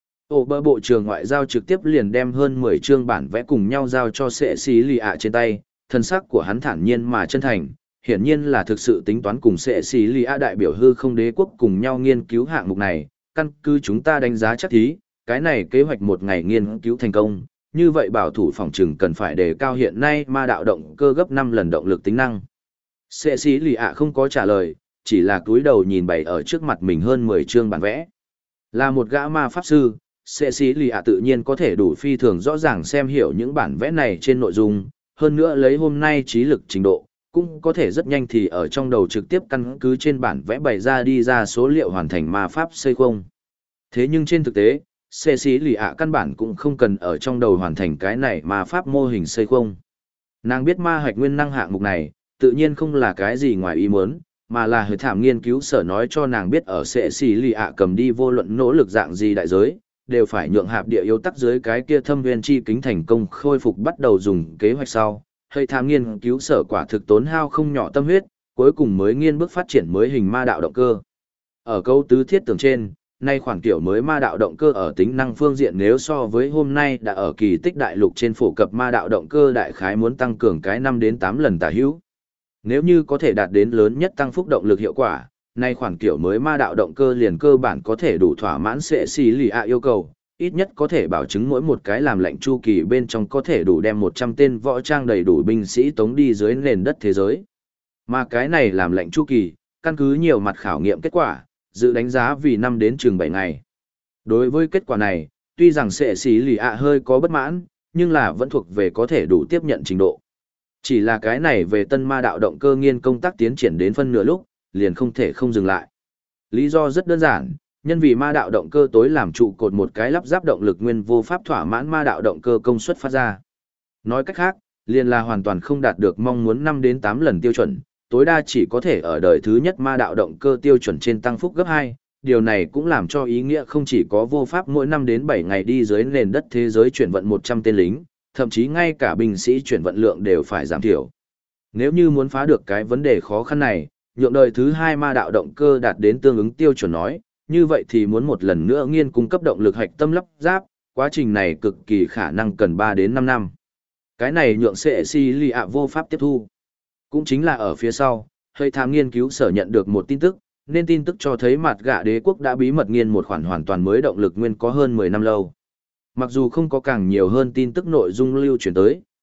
Bộ trưởng ngoại giao trực tiếp liền đem hơn 10 chương bản vẽ cùng nhau giao cho Cecilia trên tay, thân sắc của hắn thản nhiên mà chân thành, hiển nhiên là thực sự tính toán cùng Cecilia đại biểu hư không đế quốc cùng nhau nghiên cứu hạng mục này, căn cứ chúng ta đánh giá chắc thí, cái này kế hoạch một ngày nghiên cứu thành công, như vậy bảo thủ phòng trừng cần phải đề cao hiện nay ma đạo động cơ gấp 5 lần động lực tính năng. Cecilia không có trả lời, chỉ là cúi đầu nhìn bày ở trước mặt mình hơn 10 chương bản vẽ. Là một gã ma pháp sư, Cecilia tự nhiên có thể đủ phi thường rõ ràng xem hiểu những bản vẽ này trên nội dung, hơn nữa lấy hôm nay trí lực trình độ, cũng có thể rất nhanh thì ở trong đầu trực tiếp căn cứ trên bản vẽ bày ra đi ra số liệu hoàn thành ma pháp xây không. Thế nhưng trên thực tế, Cecilia căn bản cũng không cần ở trong đầu hoàn thành cái này ma pháp mô hình xây không. Nàng biết ma hạch nguyên năng hạng mục này, tự nhiên không là cái gì ngoài ý muốn, mà là hơi thảm nghiên cứu sở nói cho nàng biết ở Cecilia cầm đi vô luận nỗ lực dạng gì đại giới, đều phải nhượng hạp địa yếu tắc dưới cái kia thâm viên chi kính thành công khôi phục bắt đầu dùng kế hoạch sau. Hơi tham nghiên cứu sở quả thực tốn hao không nhỏ tâm huyết, cuối cùng mới nghiên bước phát triển mới hình ma đạo động cơ. Ở câu tứ thiết tưởng trên, nay khoản kiểu mới ma đạo động cơ ở tính năng phương diện nếu so với hôm nay đã ở kỳ tích đại lục trên phổ cập ma đạo động cơ đại khái muốn tăng cường cái 5 đến 8 lần tả hữu. Nếu như có thể đạt đến lớn nhất tăng phúc động lực hiệu quả, nay khoản kiểu mới ma đạo động cơ liền cơ bản có thể đủ thỏa mãn Cecilia yêu cầu, ít nhất có thể bảo chứng mỗi một cái làm lệnh chu kỳ bên trong có thể đủ đem 100 tên võ trang đầy đủ binh sĩ tống đi dưới nền đất thế giới. Mà cái này làm lệnh chu kỳ, căn cứ nhiều mặt khảo nghiệm kết quả, dự đánh giá vì 5 đến chừng 7 ngày. Đối với kết quả này, tuy rằng Cecilia hơi có bất mãn, nhưng là vẫn thuộc về có thể đủ tiếp nhận trình độ. Chỉ là cái này về tân ma đạo động cơ nghiên công tác tiến triển đến phân nửa lúc, liền không thể không dừng lại. Lý do rất đơn giản, nhân vì ma đạo động cơ tối làm trụ cột một cái lắp ráp động lực nguyên vô pháp thỏa mãn ma đạo động cơ công suất phát ra. Nói cách khác, liền là hoàn toàn không đạt được mong muốn 5 đến 8 lần tiêu chuẩn, tối đa chỉ có thể ở đời thứ nhất ma đạo động cơ tiêu chuẩn trên tăng phúc gấp 2. Điều này cũng làm cho ý nghĩa không chỉ có vô pháp mỗi 5 đến 7 ngày đi dưới nền đất thế giới chuyển vận 100 tên lính, thậm chí ngay cả binh sĩ chuyển vận lượng đều phải giảm thiểu. Nếu như muốn phá được cái vấn đề khó khăn này, nhượng đời thứ 2 ma đạo động cơ đạt đến tương ứng tiêu chuẩn nói, như vậy thì muốn một lần nữa nghiên cung cấp động lực hạch tâm lắp ráp, quá trình này cực kỳ khả năng cần 3 đến 5 năm. Cái này nhượng Cecilia vô pháp tiếp thu. Cũng chính là ở phía sau, hơi tham nghiên cứu sở nhận được một tin tức, nên tin tức cho thấy mặt gạ đế quốc đã bí mật nghiên một khoản hoàn toàn mới động lực nguyên có hơn 10 năm lâu. Mặc dù không có càng nhiều hơn tin tức nội dung lưu truyền tới,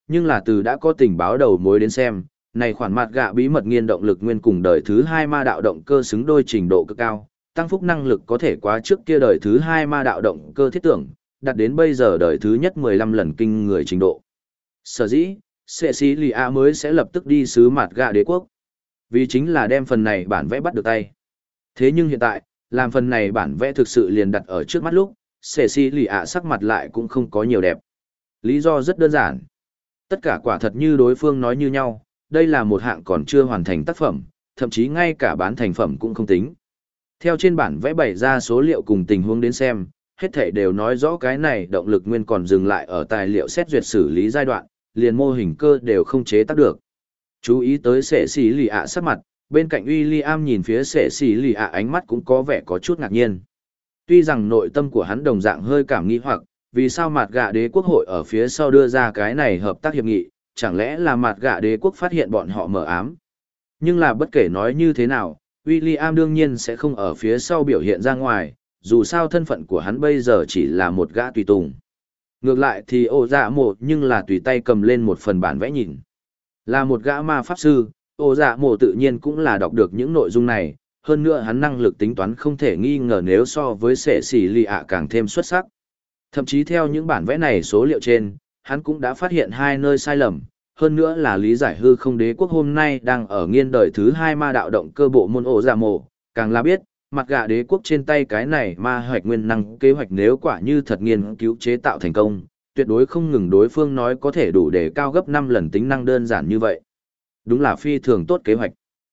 nhưng là từ đã có tình báo đầu mối đến xem, này khoản mặt gạ bí mật nghiên động lực nguyên cùng đời thứ 2 ma đạo động cơ xứng đôi trình độ cực cao, tăng phúc năng lực có thể quá trước kia đời thứ 2 ma đạo động cơ thiết tưởng, đạt đến bây giờ đời thứ nhất 15 lần kinh người trình độ. Sở dĩ, Cecilia mới sẽ lập tức đi sứ mặt gạ đế quốc. Vì chính là đem phần này bản vẽ bắt được tay. Thế nhưng hiện tại, làm phần này bản vẽ thực sự liền đặt ở trước mắt lúc, Cecilia sắc mặt lại cũng không có nhiều đẹp. Lý do rất đơn giản. Tất cả quả thật như đối phương nói như nhau, đây là một hạng còn chưa hoàn thành tác phẩm, thậm chí ngay cả bán thành phẩm cũng không tính. Theo trên bản vẽ bày ra số liệu cùng tình huống đến xem, hết thảy đều nói rõ cái này động lực nguyên còn dừng lại ở tài liệu xét duyệt xử lý giai đoạn, liền mô hình cơ đều không chế tác được. Chú ý tới sệ xỉ lì ạ sắc mặt, bên cạnh William nhìn phía sệ xỉ lì ạ ánh mắt cũng có vẻ có chút ngạc nhiên. Tuy rằng nội tâm của hắn đồng dạng hơi cảm nghi hoặc, vì sao mặt gạ đế quốc hội ở phía sau đưa ra cái này hợp tác hiệp nghị, chẳng lẽ là mặt gạ đế quốc phát hiện bọn họ mờ ám. Nhưng là bất kể nói như thế nào, William đương nhiên sẽ không ở phía sau biểu hiện ra ngoài, dù sao thân phận của hắn bây giờ chỉ là một gã tùy tùng. Ngược lại thì ô dạ mộ nhưng là tùy tay cầm lên một phần bản vẽ nhìn. Là một gã ma pháp sư, ô dạ mộ tự nhiên cũng là đọc được những nội dung này, hơn nữa hắn năng lực tính toán không thể nghi ngờ nếu so với sệ xỉ lì ạ càng thêm xuất sắc. Thậm chí theo những bản vẽ này số liệu trên, hắn cũng đã phát hiện hai nơi sai lầm, hơn nữa là lý giải hư không đế quốc hôm nay đang ở nghiên đời thứ 2 ma đạo động cơ bộ môn ổ giả mộ, càng là biết, mặt gạ đế quốc trên tay cái này ma hoạch nguyên năng kế hoạch nếu quả như thật nghiên cứu chế tạo thành công, tuyệt đối không ngừng đối phương nói có thể đủ để cao gấp 5 lần tính năng đơn giản như vậy. Đúng là phi thường tốt kế hoạch.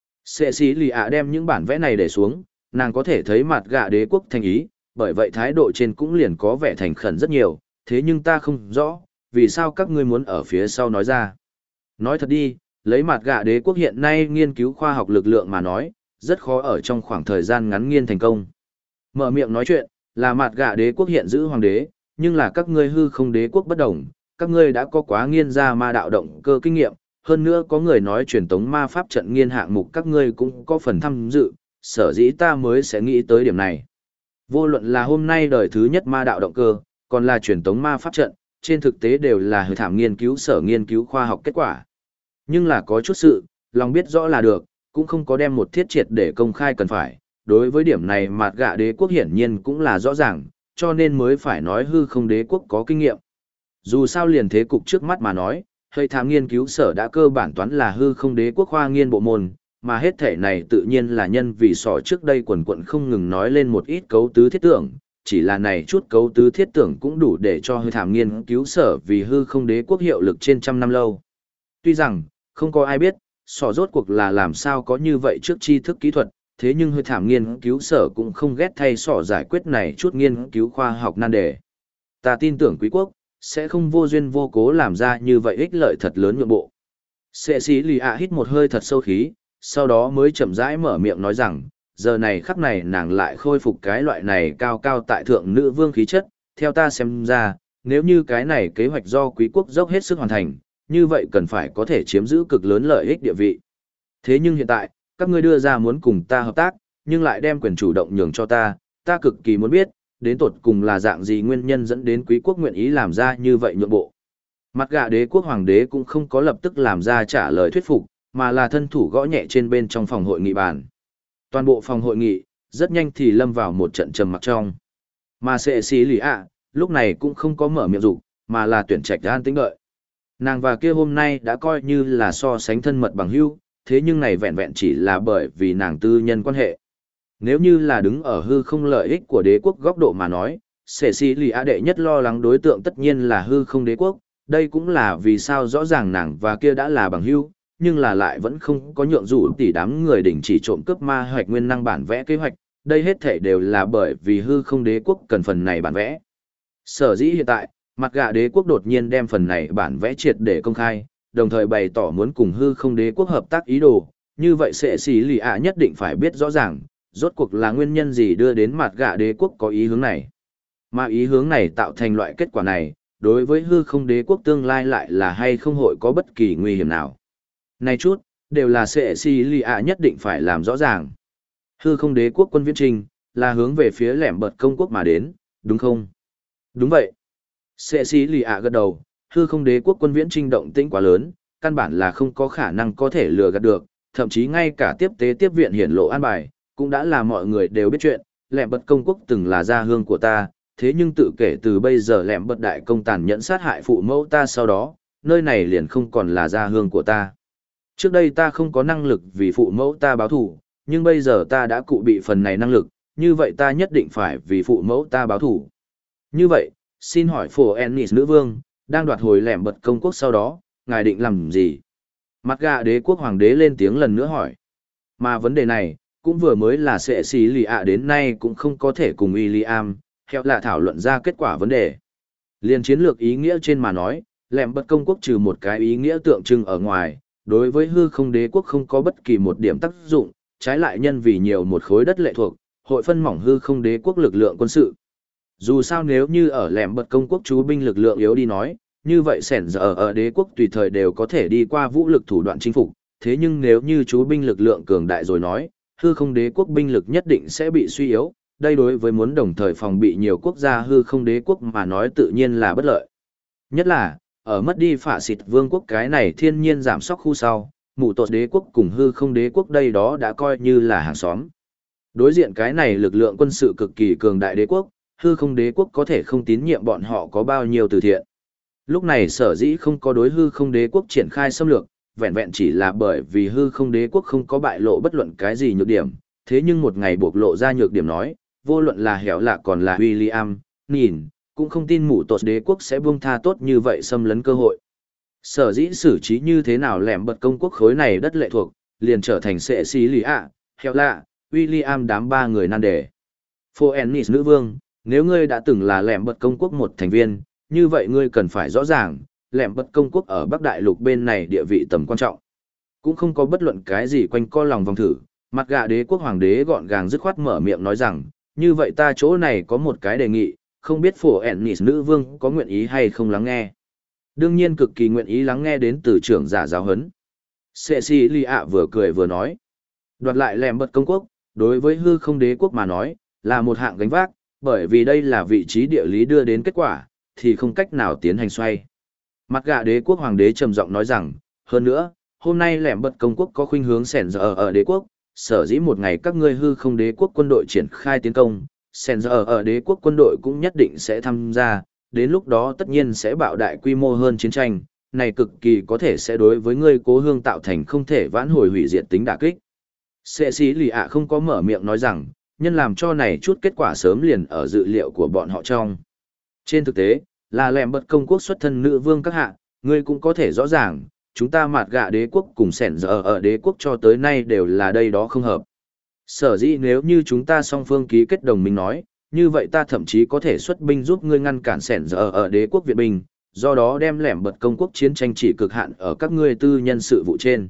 Sệ sĩ lì ạ đem những bản vẽ này để xuống, nàng có thể thấy mặt gạ đế quốc thành ý, bởi vậy thái độ trên cũng liền có vẻ thành khẩn rất nhiều, thế nhưng ta không rõ, vì sao các ngươi muốn ở phía sau nói ra. Nói thật đi, lấy mặt gạ đế quốc hiện nay nghiên cứu khoa học lực lượng mà nói, rất khó ở trong khoảng thời gian ngắn nghiên thành công. Mở miệng nói chuyện, là mặt gạ đế quốc hiện giữ hoàng đế, nhưng là các ngươi hư không đế quốc bất đồng, các ngươi đã có quá nghiên ra ma đạo động cơ kinh nghiệm, hơn nữa có người nói truyền tống ma pháp trận nghiên hạng mục các ngươi cũng có phần tham dự, sở dĩ ta mới sẽ nghĩ tới điểm này. Vô luận là hôm nay đời thứ nhất ma đạo động cơ, còn là truyền tống ma pháp trận, trên thực tế đều là hư thảm nghiên cứu sở nghiên cứu khoa học kết quả. Nhưng là có chút sự, lòng biết rõ là được, cũng không có đem một thiết triệt để công khai cần phải. Đối với điểm này mặt gạ đế quốc hiển nhiên cũng là rõ ràng, cho nên mới phải nói hư không đế quốc có kinh nghiệm. Dù sao liền thế cục trước mắt mà nói, hơi thám nghiên cứu sở đã cơ bản toán là hư không đế quốc khoa nghiên bộ môn, mà hết thể này tự nhiên là nhân vì sỏ trước đây quần quận không ngừng nói lên một ít cấu tứ thiết tưởng, chỉ là này chút cấu tứ thiết tưởng cũng đủ để cho hơi thám nghiên cứu sở vì hư không đế quốc hiệu lực trên trăm năm lâu. Tuy rằng, không có ai biết, sỏ rốt cuộc là làm sao có như vậy trước tri thức kỹ thuật, thế nhưng hơi thảm nghiên cứu sở cũng không ghét thay sỏ giải quyết này chút nghiên cứu khoa học nan đề. Ta tin tưởng quý quốc, sẽ không vô duyên vô cố làm ra như vậy ích lợi thật lớn nhượng bộ. Sệ sĩ lì ạ hít một hơi thật sâu khí, sau đó mới chậm rãi mở miệng nói rằng, giờ này khắc này nàng lại khôi phục cái loại này cao cao tại thượng nữ vương khí chất, theo ta xem ra, nếu như cái này kế hoạch do quý quốc dốc hết sức hoàn thành, như vậy cần phải có thể chiếm giữ cực lớn lợi ích địa vị. Thế nhưng hiện tại, các ngươi đưa ra muốn cùng ta hợp tác, nhưng lại đem quyền chủ động nhường cho ta cực kỳ muốn biết, đến tột cùng là dạng gì nguyên nhân dẫn đến quý quốc nguyện ý làm ra như vậy nhượng bộ. Mặt gạ đế quốc hoàng đế cũng không có lập tức làm ra trả lời thuyết phục, mà là thân thủ gõ nhẹ trên bên trong phòng hội nghị bàn. Toàn bộ phòng hội nghị, rất nhanh thì lâm vào một trận trầm mặc trong. Mà sệ xí lì ạ, lúc này cũng không có mở miệng dục mà là tuyển trạch an tĩnh đợi. Nàng và kia hôm nay đã coi như là so sánh thân mật bằng hữu, thế nhưng này vẹn vẹn chỉ là bởi vì nàng tư nhân quan hệ. Nếu như là đứng ở hư không lợi ích của đế quốc góc độ mà nói, Cecilia đệ nhất lo lắng đối tượng tất nhiên là hư không đế quốc, đây cũng là vì sao rõ ràng nàng và kia đã là bằng hữu, nhưng là lại vẫn không có nhượng dụ tỷ đám người đình chỉ trộm cướp ma hoạch nguyên năng bản vẽ kế hoạch, đây hết thể đều là bởi vì hư không đế quốc cần phần này bản vẽ. Sở dĩ hiện tại, mặt gạ đế quốc đột nhiên đem phần này bản vẽ triệt để công khai, đồng thời bày tỏ muốn cùng hư không đế quốc hợp tác ý đồ, như vậy Cecilia nhất định phải biết rõ ràng, rốt cuộc là nguyên nhân gì đưa đến mặt gạ đế quốc có ý hướng này. Mà ý hướng này tạo thành loại kết quả này, đối với hư không đế quốc tương lai lại là hay không hội có bất kỳ nguy hiểm nào. Này chút, đều là Cecilia nhất định phải làm rõ ràng. Hư không đế quốc quân viễn trình, là hướng về phía lẻm bật công quốc mà đến, đúng không? Đúng vậy. Cecilia gật đầu, hư không đế quốc quân viễn trinh động tĩnh quá lớn, căn bản là không có khả năng có thể lừa gạt được, thậm chí ngay cả tiếp tế tiếp viện hiển lộ an bài, cũng đã là mọi người đều biết chuyện, lẹm bật công quốc từng là gia hương của ta, thế nhưng tự kể từ bây giờ lẹm bật đại công tàn nhẫn sát hại phụ mẫu ta sau đó, nơi này liền không còn là gia hương của ta. Trước đây ta không có năng lực vì phụ mẫu ta báo thù, nhưng bây giờ ta đã cụ bị phần này năng lực, như vậy ta nhất định phải vì phụ mẫu ta báo thù. Như vậy, xin hỏi phổ Ennis nữ vương, đang đoạt hồi lẹm bật công quốc sau đó, ngài định làm gì? Mặt gà đế quốc hoàng đế lên tiếng lần nữa hỏi. Mà vấn đề này, cũng vừa mới là sẽ xí lì ạ đến nay cũng không có thể cùng William, theo là thảo luận ra kết quả vấn đề. Liên chiến lược ý nghĩa trên mà nói, lẹm bật công quốc trừ một cái ý nghĩa tượng trưng ở ngoài, đối với hư không đế quốc không có bất kỳ một điểm tác dụng, trái lại nhân vì nhiều một khối đất lệ thuộc, hội phân mỏng hư không đế quốc lực lượng quân sự. Dù sao nếu như ở lẹm bật công quốc chú binh lực lượng yếu đi nói, như vậy sẻn giờ ở đế quốc tùy thời đều có thể đi qua vũ lực thủ đoạn chinh phục, thế nhưng nếu như chú binh lực lượng cường đại rồi nói, hư không đế quốc binh lực nhất định sẽ bị suy yếu, đây đối với muốn đồng thời phòng bị nhiều quốc gia hư không đế quốc mà nói tự nhiên là bất lợi. Nhất là, ở mất đi phả xịt vương quốc cái này thiên nhiên giảm sóc khu sau, mụ tột đế quốc cùng hư không đế quốc đây đó đã coi như là hàng xóm. Đối diện cái này lực lượng quân sự cực kỳ cường đại đế quốc, hư không đế quốc có thể không tín nhiệm bọn họ có bao nhiêu từ thiện. Lúc này sở dĩ không có đối hư không đế quốc triển khai xâm lược, vẹn vẹn chỉ là bởi vì hư không đế quốc không có bại lộ bất luận cái gì nhược điểm, thế nhưng một ngày bộc lộ ra nhược điểm nói, vô luận là hẻo lạ còn là William, nhìn, cũng không tin mụ tột đế quốc sẽ buông tha tốt như vậy xâm lấn cơ hội. Sở dĩ xử trí như thế nào lẻm bật công quốc khối này đất lệ thuộc, liền trở thành sệ xí lì ạ, hẻo lạ, William đám ba người nan đề. Phô Ennis nữ vương, nếu ngươi đã từng là lẻm bật công quốc một thành viên, như vậy ngươi cần phải rõ ràng, lẻm bật công quốc ở Bắc Đại Lục bên này địa vị tầm quan trọng. Cũng không có bất luận cái gì quanh co lòng vòng thử, mặt gạ đế quốc hoàng đế gọn gàng dứt khoát mở miệng nói rằng, như vậy ta chỗ này có một cái đề nghị, không biết phổ Ennis nữ vương có nguyện ý hay không lắng nghe. Đương nhiên cực kỳ nguyện ý lắng nghe đến từ trưởng giả giáo huấn. Cecilia vừa cười vừa nói, đoạt lại lẻm bật công quốc, đối với hư không đế quốc mà nói, là một hạng gánh vác, bởi vì đây là vị trí địa lý đưa đến kết quả, thì không cách nào tiến hành xoay. Mặt gạ đế quốc hoàng đế trầm giọng nói rằng, hơn nữa, hôm nay lẻm bật công quốc có khuynh hướng sẻn giờ ở đế quốc, sở dĩ một ngày các ngươi hư không đế quốc quân đội triển khai tiến công, sẻn giờ ở đế quốc quân đội cũng nhất định sẽ tham gia, đến lúc đó tất nhiên sẽ bạo đại quy mô hơn chiến tranh, này cực kỳ có thể sẽ đối với ngươi cố hương tạo thành không thể vãn hồi hủy diệt tính đả kích. Sệ sĩ lì ạ không có mở miệng nói rằng, nhân làm cho này chút kết quả sớm liền ở dự liệu của bọn họ trong. Trên thực tế, là lẻm bật công quốc xuất thân nữ vương các hạ, ngươi cũng có thể rõ ràng, chúng ta mạt gạ đế quốc cùng sẻn giờ ở đế quốc cho tới nay đều là đây đó không hợp. Sở dĩ nếu như chúng ta song phương ký kết đồng minh nói, như vậy ta thậm chí có thể xuất binh giúp ngươi ngăn cản sẻn giờ ở đế quốc Việt Bình, do đó đem lẻm bật công quốc chiến tranh chỉ cực hạn ở các ngươi tư nhân sự vụ trên.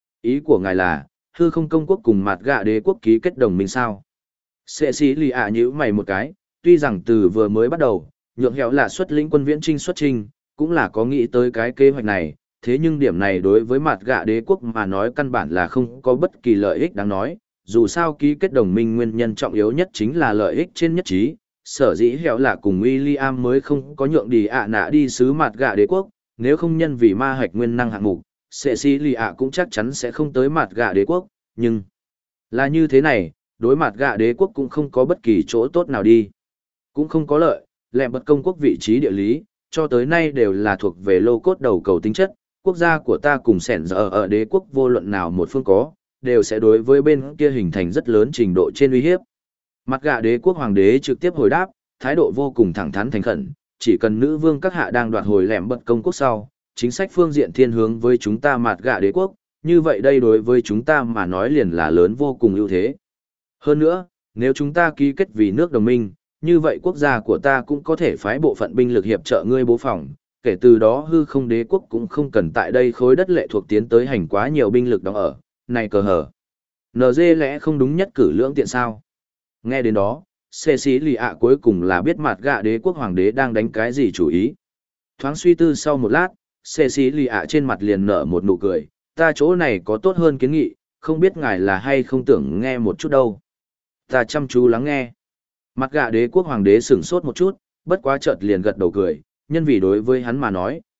Ý của ngài là, hư không công quốc cùng mạt gạ đế quốc ký kết đồng minh sao? Sệ sĩ lì ạ nhíu mày một cái, tuy rằng từ vừa mới bắt đầu, nhượng hẻo là xuất lĩnh quân viễn trinh xuất trình, cũng là có nghĩ tới cái kế hoạch này, thế nhưng điểm này đối với mặt gạ đế quốc mà nói căn bản là không có bất kỳ lợi ích đáng nói, dù sao ký kết đồng minh nguyên nhân trọng yếu nhất chính là lợi ích trên nhất trí, sở dĩ hẻo là cùng William mới không có nhượng đi ạ nạ đi sứ mặt gạ đế quốc, nếu không nhân vì ma hạch nguyên năng hạng mục, Cecilia cũng chắc chắn sẽ không tới mặt gạ đế quốc, nhưng là như thế này, đối mặt gạ đế quốc cũng không có bất kỳ chỗ tốt nào đi, cũng không có lợi, lẻm bật công quốc vị trí địa lý, cho tới nay đều là thuộc về lô cốt đầu cầu tính chất, quốc gia của ta cùng sẻn giờ ở đế quốc vô luận nào một phương có, đều sẽ đối với bên kia hình thành rất lớn trình độ trên uy hiếp. Mặt gạ đế quốc hoàng đế trực tiếp hồi đáp, thái độ vô cùng thẳng thắn thành khẩn, chỉ cần nữ vương các hạ đang đoạt hồi lẻm bật công quốc sau, chính sách phương diện thiên hướng với chúng ta mặt gạ đế quốc, như vậy đây đối với chúng ta mà nói liền là lớn vô cùng ưu thế. Hơn nữa, nếu chúng ta ký kết vì nước đồng minh, như vậy quốc gia của ta cũng có thể phái bộ phận binh lực hiệp trợ ngươi bố phòng, kể từ đó hư không đế quốc cũng không cần tại đây khối đất lệ thuộc tiến tới hành quá nhiều binh lực đóng ở, này cờ hở. NG lẽ không đúng nhất cử lưỡng tiện sao? Nghe đến đó, Cecilia cuối cùng là biết mặt gạ đế quốc hoàng đế đang đánh cái gì chủ ý. Thoáng suy tư sau một lát, Cecilia trên mặt liền nở một nụ cười, ta chỗ này có tốt hơn kiến nghị, không biết ngài là hay không tưởng nghe một chút đâu. Ta chăm chú lắng nghe. Mặt gạ đế quốc hoàng đế sửng sốt một chút, bất quá chợt liền gật đầu cười, nhân vì đối với hắn mà nói,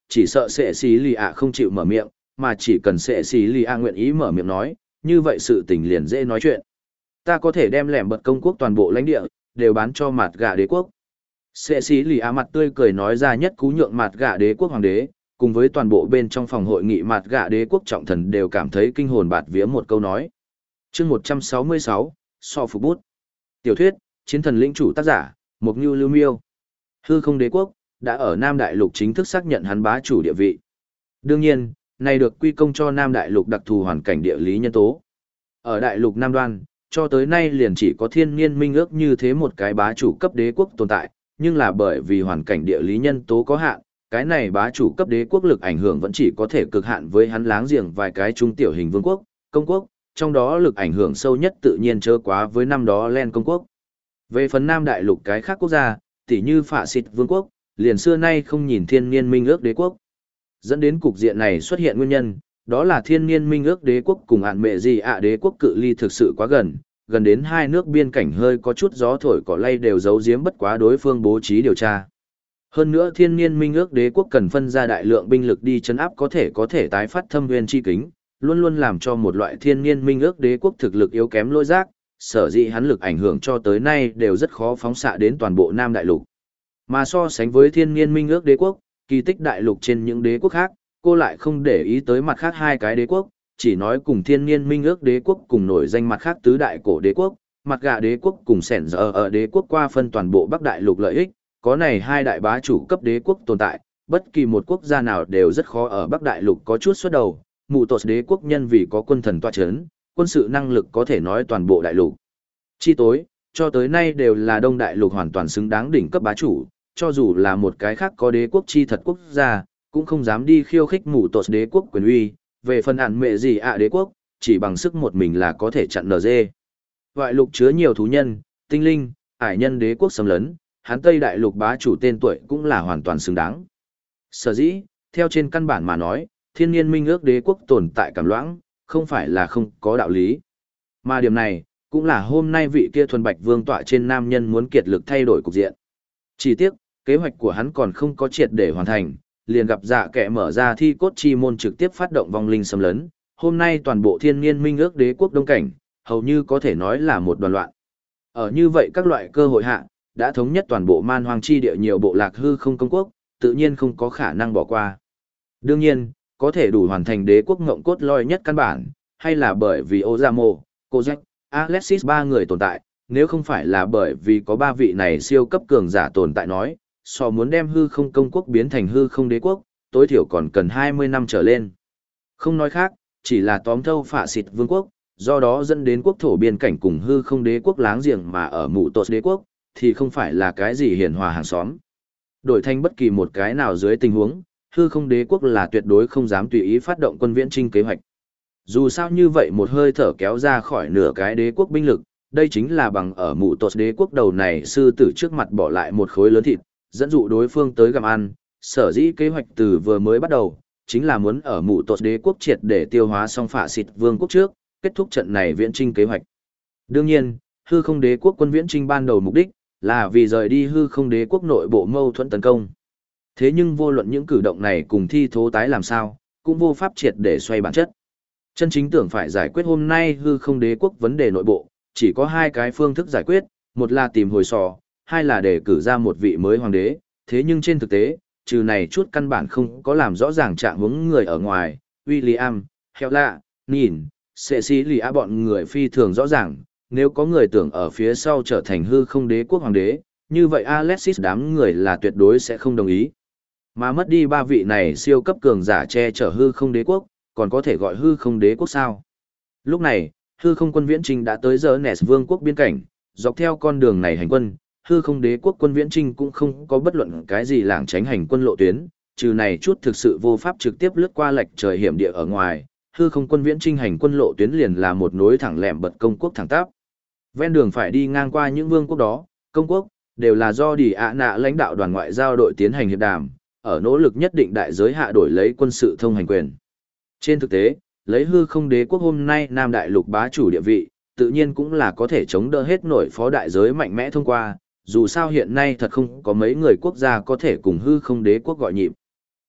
chỉ sợ sẽ xí lì ạ không chịu mở miệng, mà chỉ cần sẽ xí lì ạ nguyện ý mở miệng nói, như vậy sự tình liền dễ nói chuyện. Ta có thể đem lẻm bật công quốc toàn bộ lãnh địa, đều bán cho mặt gà đế quốc. Sẽ xí lì ạ mặt tươi cười nói ra nhất cú nhượng mặt gà đế quốc hoàng đế, cùng với toàn bộ bên trong phòng hội nghị mặt gà đế quốc trọng thần đều cảm thấy kinh hồn bạt vía một câu nói. Chương 166, so phục bút. Tiểu thuyết, chiến thần lĩnh chủ tác giả, Mục Nưu Lưu Miêu. Hư không đế quốc, đã ở Nam Đại Lục chính thức xác nhận hắn bá chủ địa vị. Đương nhiên, này được quy công cho Nam Đại Lục đặc thù hoàn cảnh địa lý nhân tố. Ở Đại Lục Nam Đoan, cho tới nay liền chỉ có thiên niên minh ước như thế một cái bá chủ cấp đế quốc tồn tại, nhưng là bởi vì hoàn cảnh địa lý nhân tố có hạn, cái này bá chủ cấp đế quốc lực ảnh hưởng vẫn chỉ có thể cực hạn với hắn láng giềng vài cái trung tiểu hình vương quốc, công quốc, trong đó lực ảnh hưởng sâu nhất tự nhiên chớ quá với năm đó Len công quốc. Về phần Nam Đại Lục cái khác quốc gia, tỉ như Phạ Xịt vương quốc, liền xưa nay không nhìn thiên niên minh ước đế quốc. Dẫn đến cục diện này xuất hiện nguyên nhân, đó là thiên niên minh ước đế quốc cùng ạn mẹ gì ạ đế quốc cự ly thực sự quá gần, gần đến hai nước biên cảnh hơi có chút gió thổi cỏ lay đều giấu giếm bất quá đối phương bố trí điều tra. Hơn nữa thiên niên minh ước đế quốc cần phân ra đại lượng binh lực đi chấn áp có thể tái phát thâm nguyên chi kính, luôn luôn làm cho một loại thiên niên minh ước đế quốc thực lực yếu kém lỗi rác, sở dĩ hắn lực ảnh hưởng cho tới nay đều rất khó phóng xạ đến toàn bộ Nam Đại Lục. Mà so sánh với thiên niên minh ước đế quốc, kỳ tích đại lục trên những đế quốc khác, cô lại không để ý tới mặt khác hai cái đế quốc, chỉ nói cùng thiên niên minh ước đế quốc cùng nổi danh mặt khác tứ đại cổ đế quốc, mặt gà đế quốc cùng sẻn giờ ở đế quốc qua phân toàn bộ Bắc Đại Lục lợi ích, có này hai đại bá chủ cấp đế quốc tồn tại, bất kỳ một quốc gia nào đều rất khó ở Bắc Đại Lục có chút xuất đầu, mụ tột đế quốc nhân vì có quân thần tọa chấn, quân sự năng lực có thể nói toàn bộ đại lục. Chi tối, cho tới nay đều là Đông Đại Lục hoàn toàn xứng đáng đỉnh cấp bá chủ, cho dù là một cái khác có đế quốc chi thật quốc gia, cũng không dám đi khiêu khích mụ tột đế quốc quyền uy, về phần ản mẹ gì ạ đế quốc, chỉ bằng sức một mình là có thể chặn NG. Ngoại lục chứa nhiều thú nhân, tinh linh, ải nhân đế quốc xâm lấn, hắn Tây Đại Lục bá chủ tên tuổi cũng là hoàn toàn xứng đáng. Sở dĩ, theo trên căn bản mà nói, thiên niên minh ước đế quốc tồn tại cảm loãng, không phải là không có đạo lý. Mà điểm này, cũng là hôm nay vị kia thuần bạch vương tọa trên nam nhân muốn kiệt lực thay đổi cục diện. Chỉ tiếc, kế hoạch của hắn còn không có triệt để hoàn thành, liền gặp dạ kẻ mở ra thi cốt chi môn trực tiếp phát động vong linh xâm lấn. Hôm nay toàn bộ thiên niên minh ước đế quốc đông cảnh, hầu như có thể nói là một đoàn loạn. Ở như vậy các loại cơ hội hạ, đã thống nhất toàn bộ man hoang chi địa nhiều bộ lạc hư không công quốc, tự nhiên không có khả năng bỏ qua. Đương nhiên, có thể đủ hoàn thành đế quốc ngộng cốt lõi nhất căn bản, hay là bởi vì Ozamo, Kozak, Alexis ba người tồn tại, nếu không phải là bởi vì có ba vị này siêu cấp cường giả tồn tại nói, so muốn đem hư không công quốc biến thành hư không đế quốc, tối thiểu còn cần 20 năm trở lên. Không nói khác, chỉ là tóm thâu Phạ Xịt vương quốc, do đó dẫn đến quốc thổ biên cảnh cùng hư không đế quốc láng giềng mà ở mụ tột đế quốc, thì không phải là cái gì hiền hòa hàng xóm. Đổi thành bất kỳ một cái nào dưới tình huống, hư không đế quốc là tuyệt đối không dám tùy ý phát động quân viễn trinh kế hoạch. Dù sao như vậy một hơi thở kéo ra khỏi nửa cái đế quốc binh lực, đây chính là bằng ở mụ tột đế quốc đầu này sư tử trước mặt bỏ lại một khối lớn thịt, dẫn dụ đối phương tới gặm ăn, sở dĩ kế hoạch từ vừa mới bắt đầu, chính là muốn ở mụ tột đế quốc triệt để tiêu hóa xong Phạ Xịt vương quốc trước, kết thúc trận này viễn trinh kế hoạch. Đương nhiên, hư không đế quốc quân viễn trinh ban đầu mục đích, là vì rời đi hư không đế quốc nội bộ mâu thuẫn tấn công. Thế nhưng vô luận những cử động này cùng thi thố tái làm sao, cũng vô pháp triệt để xoay bản chất. Chân chính tưởng phải giải quyết hôm nay hư không đế quốc vấn đề nội bộ, chỉ có hai cái phương thức giải quyết, một là tìm hồi sò, hai là để cử ra một vị mới hoàng đế, thế nhưng trên thực tế, trừ này chút căn bản không có làm rõ ràng trạng hướng người ở ngoài, William, Hela, nhìn, Cecilia bọn người phi thường rõ ràng, nếu có người tưởng ở phía sau trở thành hư không đế quốc hoàng đế, như vậy Alexis đám người là tuyệt đối sẽ không đồng ý. Mà mất đi ba vị này siêu cấp cường giả che chở hư không đế quốc, còn có thể gọi hư không đế quốc sao? Lúc này, hư không quân viễn trinh đã tới giờ Nes vương quốc biên cảnh, dọc theo con đường này hành quân, hư không đế quốc quân viễn trinh cũng không có bất luận cái gì lảng tránh hành quân lộ tuyến, trừ này chút thực sự vô pháp trực tiếp lướt qua lệch trời hiểm địa ở ngoài, hư không quân viễn trinh hành quân lộ tuyến liền là một nối thẳng lẻm bật công quốc thẳng tắp. Ven đường phải đi ngang qua những vương quốc đó, công quốc, đều là do Đi ạ nạ lãnh đạo đoàn ngoại giao đội tiến hành hiệp đàm, ở nỗ lực nhất định đại giới hạ đổi lấy quân sự thông hành quyền. Trên thực tế, lấy hư không đế quốc hôm nay Nam Đại Lục bá chủ địa vị, tự nhiên cũng là có thể chống đỡ hết nổi phó đại giới mạnh mẽ thông qua, dù sao hiện nay thật không có mấy người quốc gia có thể cùng hư không đế quốc gọi nhịp.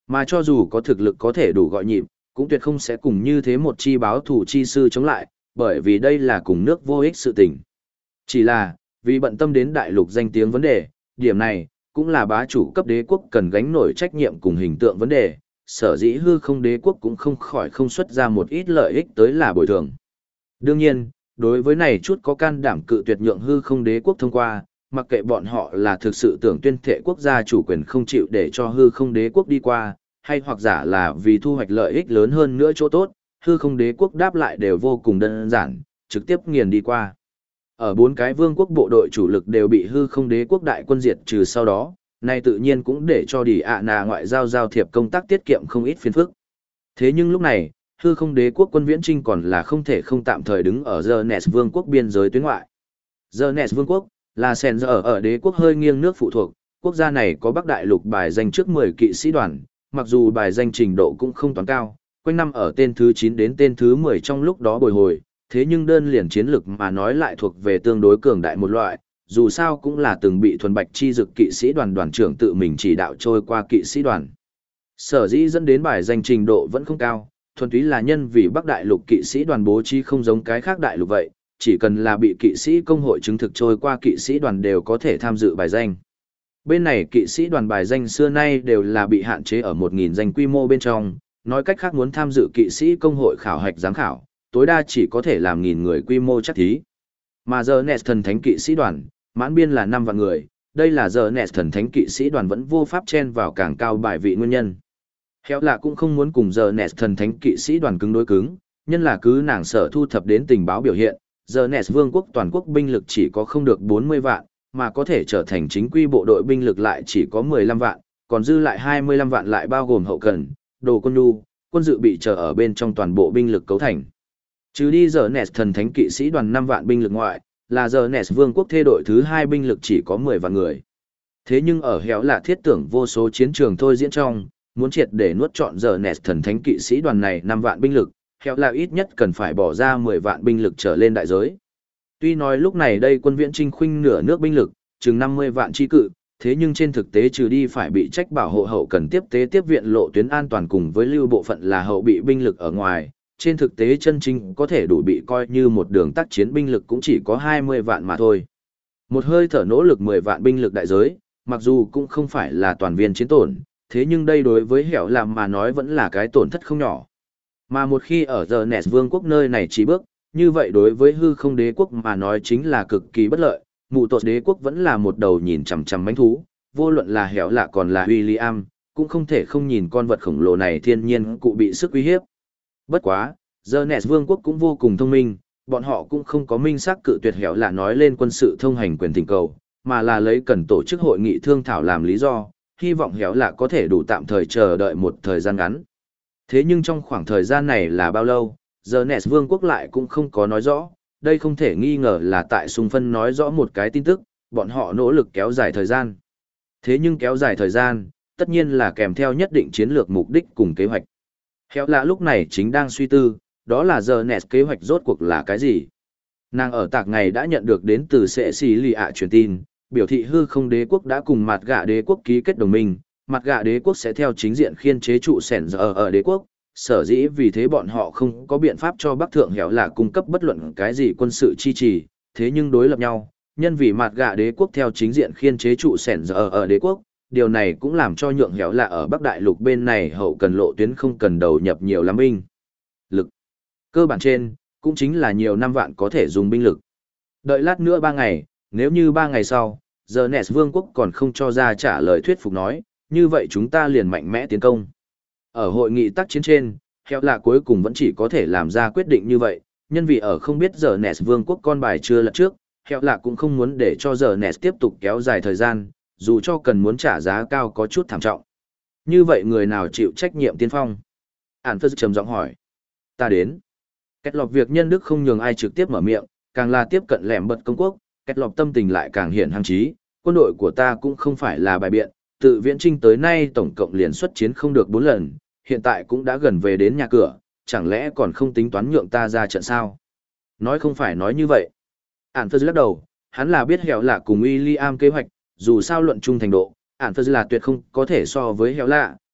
Mà cho dù có thực lực có thể đủ gọi nhịp, cũng tuyệt không sẽ cùng như thế một chi báo thủ chi sư chống lại, bởi vì đây là cùng nước vô ích sự tình. Chỉ là, vì bận tâm đến đại lục danh tiếng vấn đề, điểm này, cũng là bá chủ cấp đế quốc cần gánh nổi trách nhiệm cùng hình tượng vấn đề, sở dĩ hư không đế quốc cũng không khỏi không xuất ra một ít lợi ích tới là bồi thường. Đương nhiên, đối với này chút có can đảm cự tuyệt nhượng hư không đế quốc thông qua, mặc kệ bọn họ là thực sự tưởng tuyên thệ quốc gia chủ quyền không chịu để cho hư không đế quốc đi qua, hay hoặc giả là vì thu hoạch lợi ích lớn hơn nữa chỗ tốt, hư không đế quốc đáp lại đều vô cùng đơn giản, trực tiếp nghiền đi qua. Ở 4 cái vương quốc bộ đội chủ lực đều bị hư không đế quốc đại quân diệt trừ sau đó, này tự nhiên cũng để cho Đi ạ nà ngoại giao giao thiệp công tác tiết kiệm không ít phiền phức. Thế nhưng lúc này, hư không đế quốc quân viễn trinh còn là không thể không tạm thời đứng ở Dernès vương quốc biên giới tuyến ngoại. Dernès vương quốc là sèn ở đế quốc hơi nghiêng nước phụ thuộc, quốc gia này có Bắc Đại Lục bài danh trước 10 kỵ sĩ đoàn, mặc dù bài danh trình độ cũng không toán cao, quanh năm ở tên thứ 9 đến tên thứ 10 trong lúc đó bồi hồi, thế nhưng đơn liền chiến lực mà nói lại thuộc về tương đối cường đại một loại, dù sao cũng là từng bị thuần bạch chi dực kỵ sĩ đoàn đoàn trưởng tự mình chỉ đạo trôi qua kỵ sĩ đoàn. Sở dĩ dẫn đến bài danh trình độ vẫn không cao, thuần túy là nhân vì Bắc Đại Lục kỵ sĩ đoàn bố trí không giống cái khác đại lục vậy, chỉ cần là bị kỵ sĩ công hội chứng thực trôi qua kỵ sĩ đoàn đều có thể tham dự bài danh. Bên này kỵ sĩ đoàn bài danh xưa nay đều là bị hạn chế ở 1.000 danh quy mô bên trong, nói cách khác muốn tham dự kỵ sĩ công hội khảo hạch giám khảo, tối đa chỉ có thể làm 1.000 người quy mô chắc thí. Mà giờ Nets thần thánh kỵ sĩ đoàn, mãn biên là 5 vạn người, đây là giờ Nets thần thánh kỵ sĩ đoàn vẫn vô pháp chen vào càng cao bài vị nguyên nhân. Héo là cũng không muốn cùng giờ Nets thần thánh kỵ sĩ đoàn cứng đối cứng, nhân là cứ nàng sở thu thập đến tình báo biểu hiện, giờ Nets vương quốc toàn quốc binh lực chỉ có không được 40 vạn, mà có thể trở thành chính quy bộ đội binh lực lại chỉ có 15 vạn, còn dư lại 25 vạn lại bao gồm hậu cần, đồ quân nhu, quân dự bị chờ ở bên trong toàn bộ binh lực cấu thành. Trừ đi giờ Nets thần thánh kỵ sĩ đoàn 5 vạn binh lực ngoại, là giờ Nets vương quốc thê đội thứ 2 binh lực chỉ có 10 vạn người. Thế nhưng ở héo là thiết tưởng vô số chiến trường thôi diễn trong, muốn triệt để nuốt trọn giờ Nets thần thánh kỵ sĩ đoàn này 5 vạn binh lực, héo là ít nhất cần phải bỏ ra 10 vạn binh lực trở lên đại giới. Tuy nói lúc này đây quân viễn trinh khuynh nửa nước binh lực, chừng 50 vạn chi cự, thế nhưng trên thực tế trừ đi phải bị trách bảo hộ hậu cần tiếp tế tiếp viện lộ tuyến an toàn cùng với lưu bộ phận là hậu bị binh lực ở ngoài, trên thực tế chân chính có thể đủ bị coi như một đường tác chiến binh lực cũng chỉ có 20 vạn mà thôi. Một hơi thở nỗ lực 10 vạn binh lực đại giới, mặc dù cũng không phải là toàn viên chiến tổn, thế nhưng đây đối với hẻo làm mà nói vẫn là cái tổn thất không nhỏ. Mà một khi ở giờ Nets vương quốc nơi này chỉ bước, như vậy đối với hư không đế quốc mà nói chính là cực kỳ bất lợi, mụ tột đế quốc vẫn là một đầu nhìn chằm chằm mánh thú, vô luận là hẻo lạ còn là William, cũng không thể không nhìn con vật khổng lồ này thiên nhiên cụ bị sức uy hiếp. Bất quá, giờ Nets vương quốc cũng vô cùng thông minh, bọn họ cũng không có minh xác cự tuyệt hẻo lạ nói lên quân sự thông hành quyền thỉnh cầu, mà là lấy cần tổ chức hội nghị thương thảo làm lý do, hy vọng hẻo lạ có thể đủ tạm thời chờ đợi một thời gian ngắn. Thế nhưng trong khoảng thời gian này là bao lâu, giờ Nets vương quốc lại cũng không có nói rõ, đây không thể nghi ngờ là tại xung phân nói rõ một cái tin tức, bọn họ nỗ lực kéo dài thời gian. Thế nhưng kéo dài thời gian, tất nhiên là kèm theo nhất định chiến lược mục đích cùng kế hoạch. Héo lạ lúc này chính đang suy tư, đó là giờ Nets kế hoạch rốt cuộc là cái gì? Nàng ở tạc ngày đã nhận được đến từ Sệ Xì Lì ạ truyền tin, biểu thị hư không đế quốc đã cùng mặt gạ đế quốc ký kết đồng minh, mặt gạ đế quốc sẽ theo chính diện khiên chế trụ sẻn giờ ở đế quốc, sở dĩ vì thế bọn họ không có biện pháp cho Bắc Thượng Héo là cung cấp bất luận cái gì quân sự chi trì, thế nhưng đối lập nhau, nhân vì mặt gạ đế quốc theo chính diện khiên chế trụ sẻn giờ ở đế quốc, điều này cũng làm cho nhượng Héo là ở Bắc Đại Lục bên này hậu cần lộ tuyến không cần đầu nhập nhiều lắm binh lực. Cơ bản trên, cũng chính là nhiều năm vạn có thể dùng binh lực. Đợi lát nữa 3 ngày, nếu như 3 ngày sau, giờ Nets vương quốc còn không cho ra trả lời thuyết phục nói, như vậy chúng ta liền mạnh mẽ tiến công. Ở hội nghị tác chiến trên, Héo là cuối cùng vẫn chỉ có thể làm ra quyết định như vậy, nhân vì ở không biết giờ Nets vương quốc con bài chưa lật trước, Héo là cũng không muốn để cho giờ Nets tiếp tục kéo dài thời gian, dù cho cần muốn trả giá cao có chút thảm trọng. Như vậy người nào chịu trách nhiệm tiên phong? Ản Phật trầm giọng hỏi. Ta đến. Kết lọc việc nhân đức không nhường ai trực tiếp mở miệng, càng là tiếp cận lẻm bật công quốc, kết lọc tâm tình lại càng hiện hăng chí, quân đội của ta cũng không phải là bài biện, tự viễn trinh tới nay tổng cộng liền xuất chiến không được 4 lần, hiện tại cũng đã gần về đến nhà cửa, chẳng lẽ còn không tính toán nhượng ta ra trận sao? Nói không phải nói như vậy. Ản Phật lắc đầu, hắn là biết Héo là cùng William kế hoạch, dù sao luận chung thành độ, Ản Phật là tuyệt không có thể so với Héo lạ,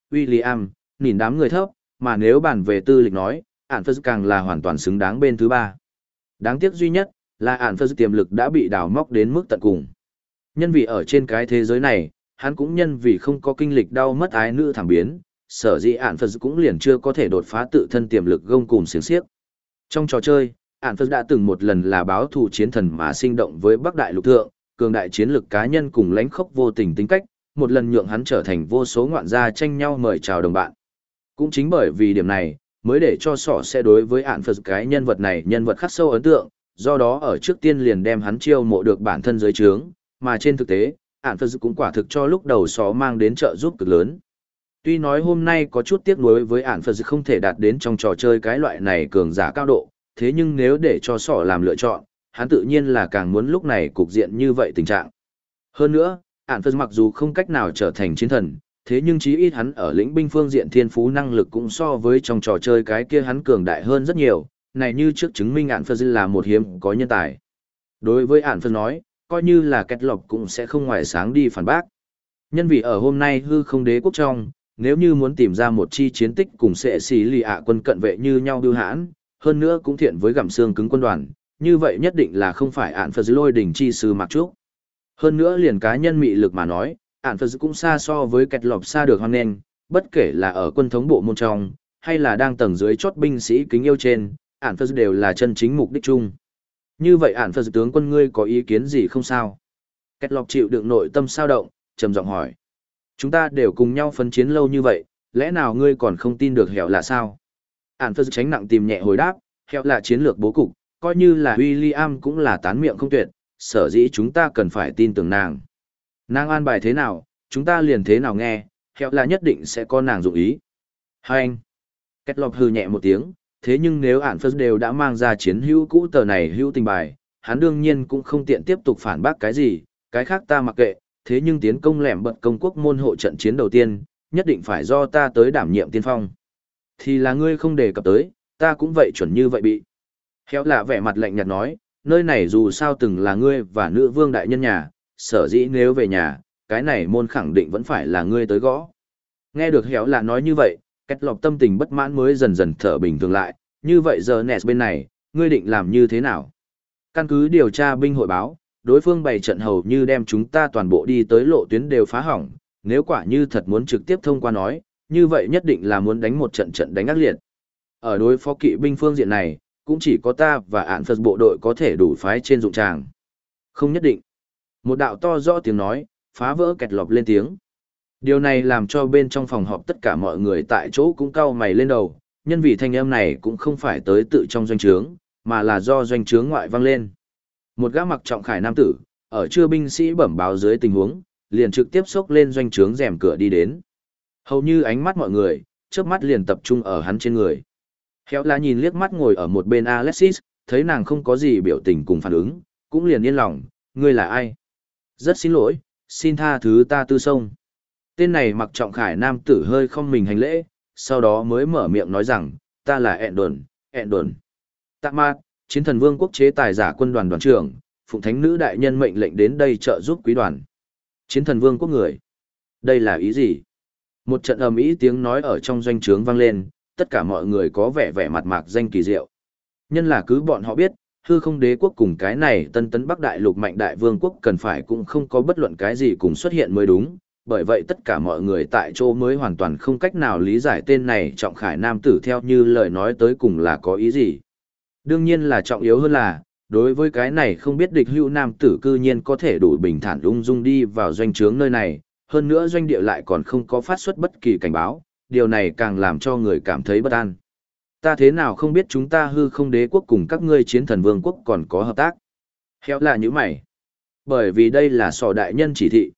William, nhìn đám người thấp, mà nếu bàn về tư lịch nói, ản phật càng là hoàn toàn xứng đáng bên thứ ba. Đáng tiếc duy nhất là ản phật tiềm lực đã bị đào móc đến mức tận cùng. Nhân vì ở trên cái thế giới này, hắn cũng nhân vì không có kinh lịch đau mất ái nữ thảm biến, sở dĩ ản phật cũng liền chưa có thể đột phá tự thân tiềm lực gông cùm xiềng xiếc. Trong trò chơi, ản phật đã từng một lần là báo thù chiến thần mà sinh động với Bắc Đại Lục Thượng, cường đại chiến lực cá nhân cùng lãnh khốc vô tình tính cách, một lần nhượng hắn trở thành vô số ngoạn gia tranh nhau mời chào đồng bạn. Cũng chính bởi vì điểm này, mới để cho sọ sẽ đối với ản phật cái nhân vật này nhân vật khắc sâu ấn tượng, do đó ở trước tiên liền đem hắn chiêu mộ được bản thân dưới trướng, mà trên thực tế, ản phật cũng quả thực cho lúc đầu sọ mang đến trợ giúp cực lớn. Tuy nói hôm nay có chút tiếc nuối với ản phật không thể đạt đến trong trò chơi cái loại này cường giả cao độ, thế nhưng nếu để cho sọ làm lựa chọn, hắn tự nhiên là càng muốn lúc này cục diện như vậy tình trạng. Hơn nữa, ản phật mặc dù không cách nào trở thành chiến thần, thế nhưng chí ít hắn ở lĩnh binh phương diện thiên phú năng lực cũng so với trong trò chơi cái kia hắn cường đại hơn rất nhiều, này như trước chứng minh ản phật là một hiếm có nhân tài. Đối với ản phật nói, coi như là kết lộc cũng sẽ không ngoài sáng đi phản bác. Nhân vì ở hôm nay hư không đế quốc trong, nếu như muốn tìm ra một chi chiến tích cùng sẽ xí lì ạ quân cận vệ như nhau bưu hãn, hơn nữa cũng thiện với gặm xương cứng quân đoàn, như vậy nhất định là không phải ản phật lôi đỉnh chi sư mặc trúc. Hơn nữa liền cá nhân mị lực mà nói, ản phật cũng xa so với kẹt lọp xa được hoan nghênh, bất kể là ở quân thống bộ môn trong, hay là đang tầng dưới chót binh sĩ kính yêu trên, ản phật đều là chân chính mục đích chung. Như vậy ản phật tướng quân ngươi có ý kiến gì không sao? Kẹt lọp chịu đựng nội tâm sao động, trầm giọng hỏi. Chúng ta đều cùng nhau phân chiến lâu như vậy, lẽ nào ngươi còn không tin được hẻo là sao? Ản phật tránh nặng tìm nhẹ hồi đáp, hẻo là chiến lược bố cục, coi như là William cũng là tán miệng không tuyệt, sở dĩ chúng ta cần phải tin tưởng nàng. Nàng an bài thế nào, chúng ta liền thế nào nghe, hẻo là nhất định sẽ có nàng dụng ý. Hai anh. Kết lọc hừ nhẹ một tiếng, thế nhưng nếu ản phật đều đã mang ra chiến hữu cũ tờ này hữu tình bài, hắn đương nhiên cũng không tiện tiếp tục phản bác cái gì, cái khác ta mặc kệ, thế nhưng tiến công lẻm bật công quốc môn hộ trận chiến đầu tiên, nhất định phải do ta tới đảm nhiệm tiên phong. Thì là ngươi không đề cập tới, ta cũng vậy chuẩn như vậy bị. Khéo là vẻ mặt lạnh nhạt nói, nơi này dù sao từng là ngươi và nữ vương đại nhân nhà, sở dĩ nếu về nhà, cái này môn khẳng định vẫn phải là ngươi tới gõ. Nghe được Héo là nói như vậy, Kết lọc tâm tình bất mãn mới dần dần thở bình thường lại, như vậy giờ Nes bên này, ngươi định làm như thế nào? Căn cứ điều tra binh hội báo, đối phương bày trận hầu như đem chúng ta toàn bộ đi tới lộ tuyến đều phá hỏng, nếu quả như thật muốn trực tiếp thông qua nói, như vậy nhất định là muốn đánh một trận trận đánh ác liệt. Ở đối phó kỵ binh phương diện này, cũng chỉ có ta và ản phật bộ đội có thể đủ phái trên dụng tràng. Không nhất định. Một đạo to rõ tiếng nói, phá vỡ Kẹt lọp lên tiếng. Điều này làm cho bên trong phòng họp tất cả mọi người tại chỗ cũng cau mày lên đầu, nhân vì thanh âm này cũng không phải tới tự trong doanh trướng, mà là do doanh trướng ngoại vang lên. Một gã mặc trọng khải nam tử, ở chưa binh sĩ bẩm báo dưới tình huống, liền trực tiếp xốc lên doanh trướng rèm cửa đi đến. Hầu như ánh mắt mọi người, chớp mắt liền tập trung ở hắn trên người. Khéo là nhìn liếc mắt ngồi ở một bên Alexis, thấy nàng không có gì biểu tình cùng phản ứng, cũng liền yên lòng, ngươi là ai? Rất xin lỗi, xin tha thứ ta tư sông. Tên này mặc trọng khải nam tử hơi không mình hành lễ, sau đó mới mở miệng nói rằng, ta là Endon. Tạ mạc, chiến thần vương quốc chế tài giả quân đoàn đoàn trưởng, phụng thánh nữ đại nhân mệnh lệnh đến đây trợ giúp quý đoàn. Chiến thần vương quốc người. Đây là ý gì? Một trận ầm ĩ tiếng nói ở trong doanh trướng vang lên, tất cả mọi người có vẻ mặt mạc danh kỳ diệu. Nhân là cứ bọn họ biết, hư không đế quốc cùng cái này tân tấn bắc đại lục mạnh đại vương quốc cần phải cũng không có bất luận cái gì cùng xuất hiện mới đúng, bởi vậy tất cả mọi người tại chỗ mới hoàn toàn không cách nào lý giải tên này trọng khải nam tử theo như lời nói tới cùng là có ý gì. Đương nhiên là trọng yếu hơn là, đối với cái này không biết địch hữu nam tử cư nhiên có thể đủ bình thản ung dung đi vào doanh trướng nơi này, hơn nữa doanh địa lại còn không có phát xuất bất kỳ cảnh báo, điều này càng làm cho người cảm thấy bất an. Ta thế nào không biết chúng ta hư không đế quốc cùng các ngươi chiến thần vương quốc còn có hợp tác? Khéo là như mày. Bởi vì đây là sò đại nhân chỉ thị.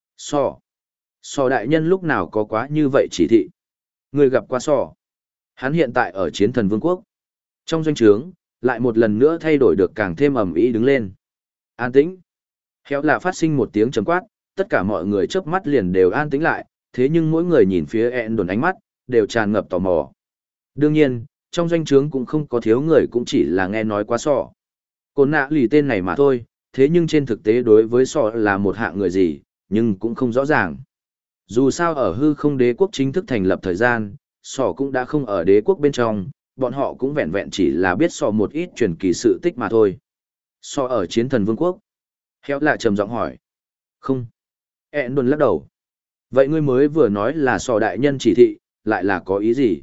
Sò đại nhân lúc nào có quá như vậy chỉ thị? Người gặp qua sò. Hắn hiện tại ở chiến thần vương quốc. Trong doanh trướng, lại một lần nữa thay đổi được càng thêm ầm ĩ đứng lên. An tĩnh. Khéo là phát sinh một tiếng trầm quát, tất cả mọi người chớp mắt liền đều an tĩnh lại, thế nhưng mỗi người nhìn phía Endon ánh mắt, đều tràn ngập tò mò. Đương nhiên, trong doanh trướng cũng không có thiếu người cũng chỉ là nghe nói quá sọ. Côn nạ lì tên này mà thôi, thế nhưng trên thực tế đối với sọ là một hạng người gì, nhưng cũng không rõ ràng. Dù sao ở hư không đế quốc chính thức thành lập thời gian, sỏ cũng đã không ở đế quốc bên trong, bọn họ cũng vẹn vẹn chỉ là biết sỏ một ít truyền kỳ sự tích mà thôi. Sỏ ở chiến thần vương quốc. Héo lạ trầm giọng hỏi. Không. Ẹn đồn lắc đầu. Vậy ngươi mới vừa nói là sỏ đại nhân chỉ thị, lại là có ý gì?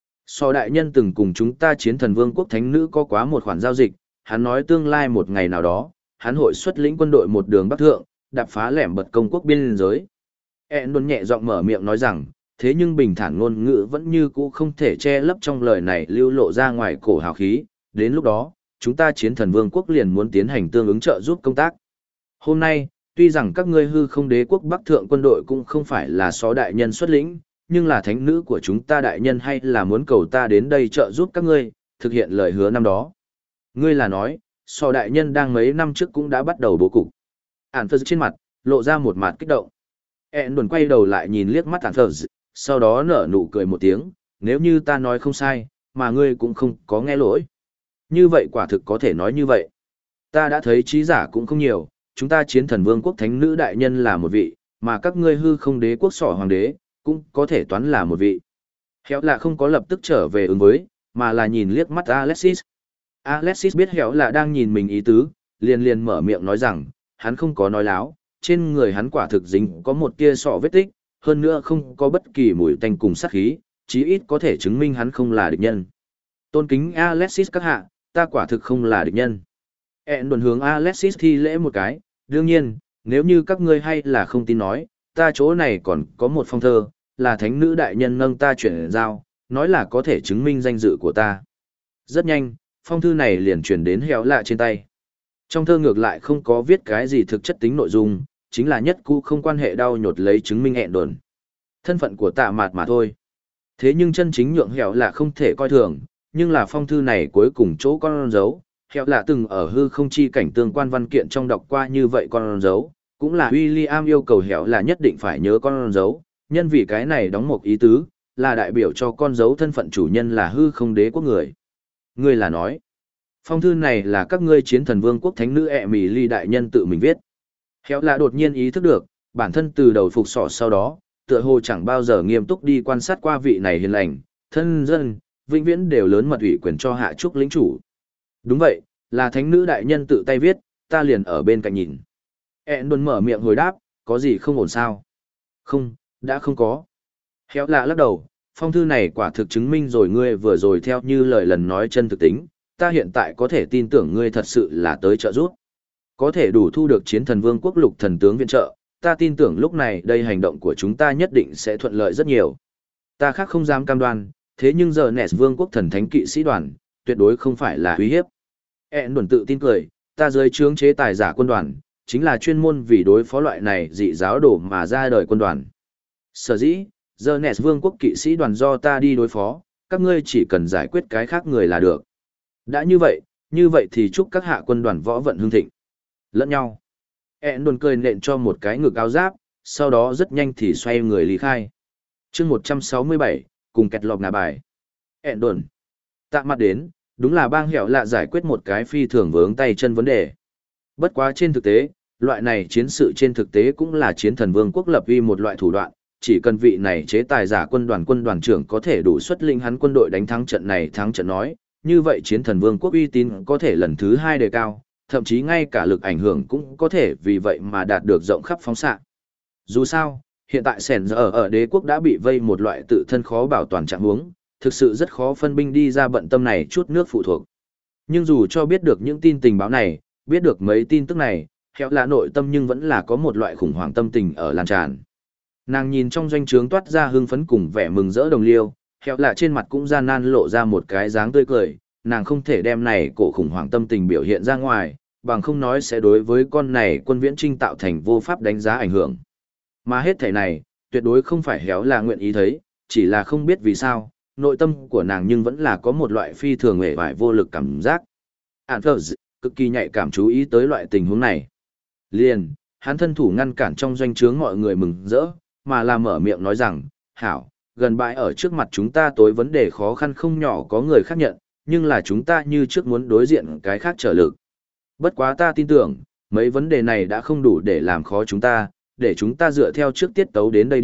Sỏ đại nhân từng cùng chúng ta chiến thần vương quốc thánh nữ có quá một khoản giao dịch, hắn nói tương lai một ngày nào đó, hắn hội xuất lĩnh quân đội một đường bắc thượng, đạp phá lẻm bật công quốc biên giới. Ẹn đồn nhẹ giọng mở miệng nói rằng, thế nhưng bình thản ngôn ngữ vẫn như cũ không thể che lấp trong lời này lưu lộ ra ngoài cổ hào khí, đến lúc đó, chúng ta chiến thần vương quốc liền muốn tiến hành tương ứng trợ giúp công tác. Hôm nay, tuy rằng các ngươi hư không đế quốc bắc thượng quân đội cũng không phải là xó đại nhân xuất lĩnh, nhưng là thánh nữ của chúng ta đại nhân hay là muốn cầu ta đến đây trợ giúp các ngươi, thực hiện lời hứa năm đó. Ngươi là nói, xó đại nhân đang mấy năm trước cũng đã bắt đầu bố cục. Ản Phật trên mặt, lộ ra một mặt kích động. Ẹn đồn quay đầu lại nhìn liếc mắt Ản Phật, sau đó nở nụ cười một tiếng, nếu như ta nói không sai, mà ngươi cũng không có nghe lỗi. Như vậy quả thực có thể nói như vậy. Ta đã thấy trí giả cũng không nhiều, chúng ta chiến thần vương quốc thánh nữ đại nhân là một vị, mà các ngươi hư không đế quốc sỏ hoàng đế, cũng có thể toán là một vị. Héo lạ không có lập tức trở về ứng với, mà là nhìn liếc mắt Alexis. Alexis biết Héo lạ đang nhìn mình ý tứ, liền mở miệng nói rằng, hắn không có nói láo, trên người hắn quả thực dính có một tia sọ vết tích, hơn nữa không có bất kỳ mùi tanh cùng sát khí, chí ít có thể chứng minh hắn không là địch nhân. Tôn kính Alexis các hạ, ta quả thực không là địch nhân. Ẹn đồn hướng Alexis thi lễ một cái, đương nhiên, nếu như các ngươi hay là không tin nói, ta chỗ này còn có một phong thơ, là thánh nữ đại nhân nâng ta chuyển giao, nói là có thể chứng minh danh dự của ta. Rất nhanh, phong thư này liền chuyển đến Héo lạ trên tay. Trong thơ ngược lại không có viết cái gì thực chất tính nội dung, chính là nhất cũ không quan hệ đau nhột lấy chứng minh ẹn đồn. Thân phận của Tạ Mạt mà thôi. Thế nhưng chân chính nhượng Héo lạ không thể coi thường, nhưng là phong thư này cuối cùng chỗ con dấu. Héo lạ từng ở hư không chi cảnh tương quan văn kiện trong đọc qua như vậy con dấu, cũng là William yêu cầu Héo lạ nhất định phải nhớ con dấu, nhân vì cái này đóng một ý tứ, là đại biểu cho con dấu thân phận chủ nhân là hư không đế quốc người. Ngươi là nói, phong thư này là các ngươi chiến thần vương quốc thánh nữ Emily đại nhân tự mình viết. Héo lạ đột nhiên ý thức được, bản thân từ đầu phục sọ sau đó, tựa hồ chẳng bao giờ nghiêm túc đi quan sát qua vị này hiền lành, thân dân, vĩnh viễn đều lớn mật ủy quyền cho hạ trúc lĩnh chủ. Đúng vậy, là thánh nữ đại nhân tự tay viết, ta liền ở bên cạnh nhìn. Ẹn đồn mở miệng hồi đáp, có gì không ổn sao? Không, đã không có. Héo lạ lắc đầu, phong thư này quả thực chứng minh rồi ngươi vừa rồi theo như lời lần nói chân thực tính, ta hiện tại có thể tin tưởng ngươi thật sự là tới trợ giúp. Có thể đủ thu được chiến thần vương quốc lục thần tướng viện trợ, ta tin tưởng lúc này đây hành động của chúng ta nhất định sẽ thuận lợi rất nhiều. Ta khác không dám cam đoan, thế nhưng giờ Nets vương quốc thần thánh kỵ sĩ đoàn, tuyệt đối không phải là uy hiếp. Ẹn đồn tự tin cười, ta dưới trướng chế tài giả quân đoàn, chính là chuyên môn vì đối phó loại này dị giáo đổ mà ra đời quân đoàn. Sở dĩ, giờ Nets vương quốc kỵ sĩ đoàn do ta đi đối phó, các ngươi chỉ cần giải quyết cái khác người là được. Đã như vậy thì chúc các hạ quân đoàn võ vận hưng thịnh. Lẫn nhau. Ẹn đồn cười nện cho một cái ngực áo giáp, sau đó rất nhanh thì xoay người lý khai. chương 167, cùng kẹt lọc nà bài. Ẹn đồn. Tạ mặt đến, đúng là bang hẻo lạ giải quyết một cái phi thường vướng tay chân vấn đề. Bất quá trên thực tế, loại này chiến sự trên thực tế cũng là chiến thần vương quốc lập uy một loại thủ đoạn, chỉ cần vị này chế tài giả quân đoàn trưởng có thể đủ xuất linh hắn quân đội đánh thắng trận này thắng trận nói, như vậy chiến thần vương quốc uy tín có thể lần thứ 2 đề cao, thậm chí ngay cả lực ảnh hưởng cũng có thể vì vậy mà đạt được rộng khắp phóng xạ. Dù sao, hiện tại sẻn giờ ở đế quốc đã bị vây một loại tự thân khó bảo toàn trạng huống, thực sự rất khó phân binh đi ra bận tâm này chút nước phụ thuộc. Nhưng dù cho biết được những tin tình báo này, biết được mấy tin tức này, Héo lạ nội tâm nhưng vẫn là có một loại khủng hoảng tâm tình ở lan tràn. Nàng nhìn trong doanh trướng toát ra hưng phấn cùng vẻ mừng rỡ đồng liêu, Héo lạ trên mặt cũng gian nan lộ ra một cái dáng tươi cười, nàng không thể đem này cổ khủng hoảng tâm tình biểu hiện ra ngoài, bằng không nói sẽ đối với con này quân viễn trinh tạo thành vô pháp đánh giá ảnh hưởng. Mà hết thể này, tuyệt đối không phải Héo lạ nguyện ý thấy, chỉ là không biết vì sao, nội tâm của nàng nhưng vẫn là có một loại phi thường hề vải vô lực cảm giác. Antlers cực kỳ nhạy cảm chú ý tới loại tình huống này. Liền, hắn thân thủ ngăn cản trong doanh trướng mọi người mừng rỡ, mà là mở miệng nói rằng, hảo, gần bãi ở trước mặt chúng ta tối vấn đề khó khăn không nhỏ có người khác nhận, nhưng là chúng ta như trước muốn đối diện cái khác trở lực. Bất quá ta tin tưởng, mấy vấn đề này đã không đủ để làm khó chúng ta, để chúng ta dựa theo trước tiết tấu đến đây đi,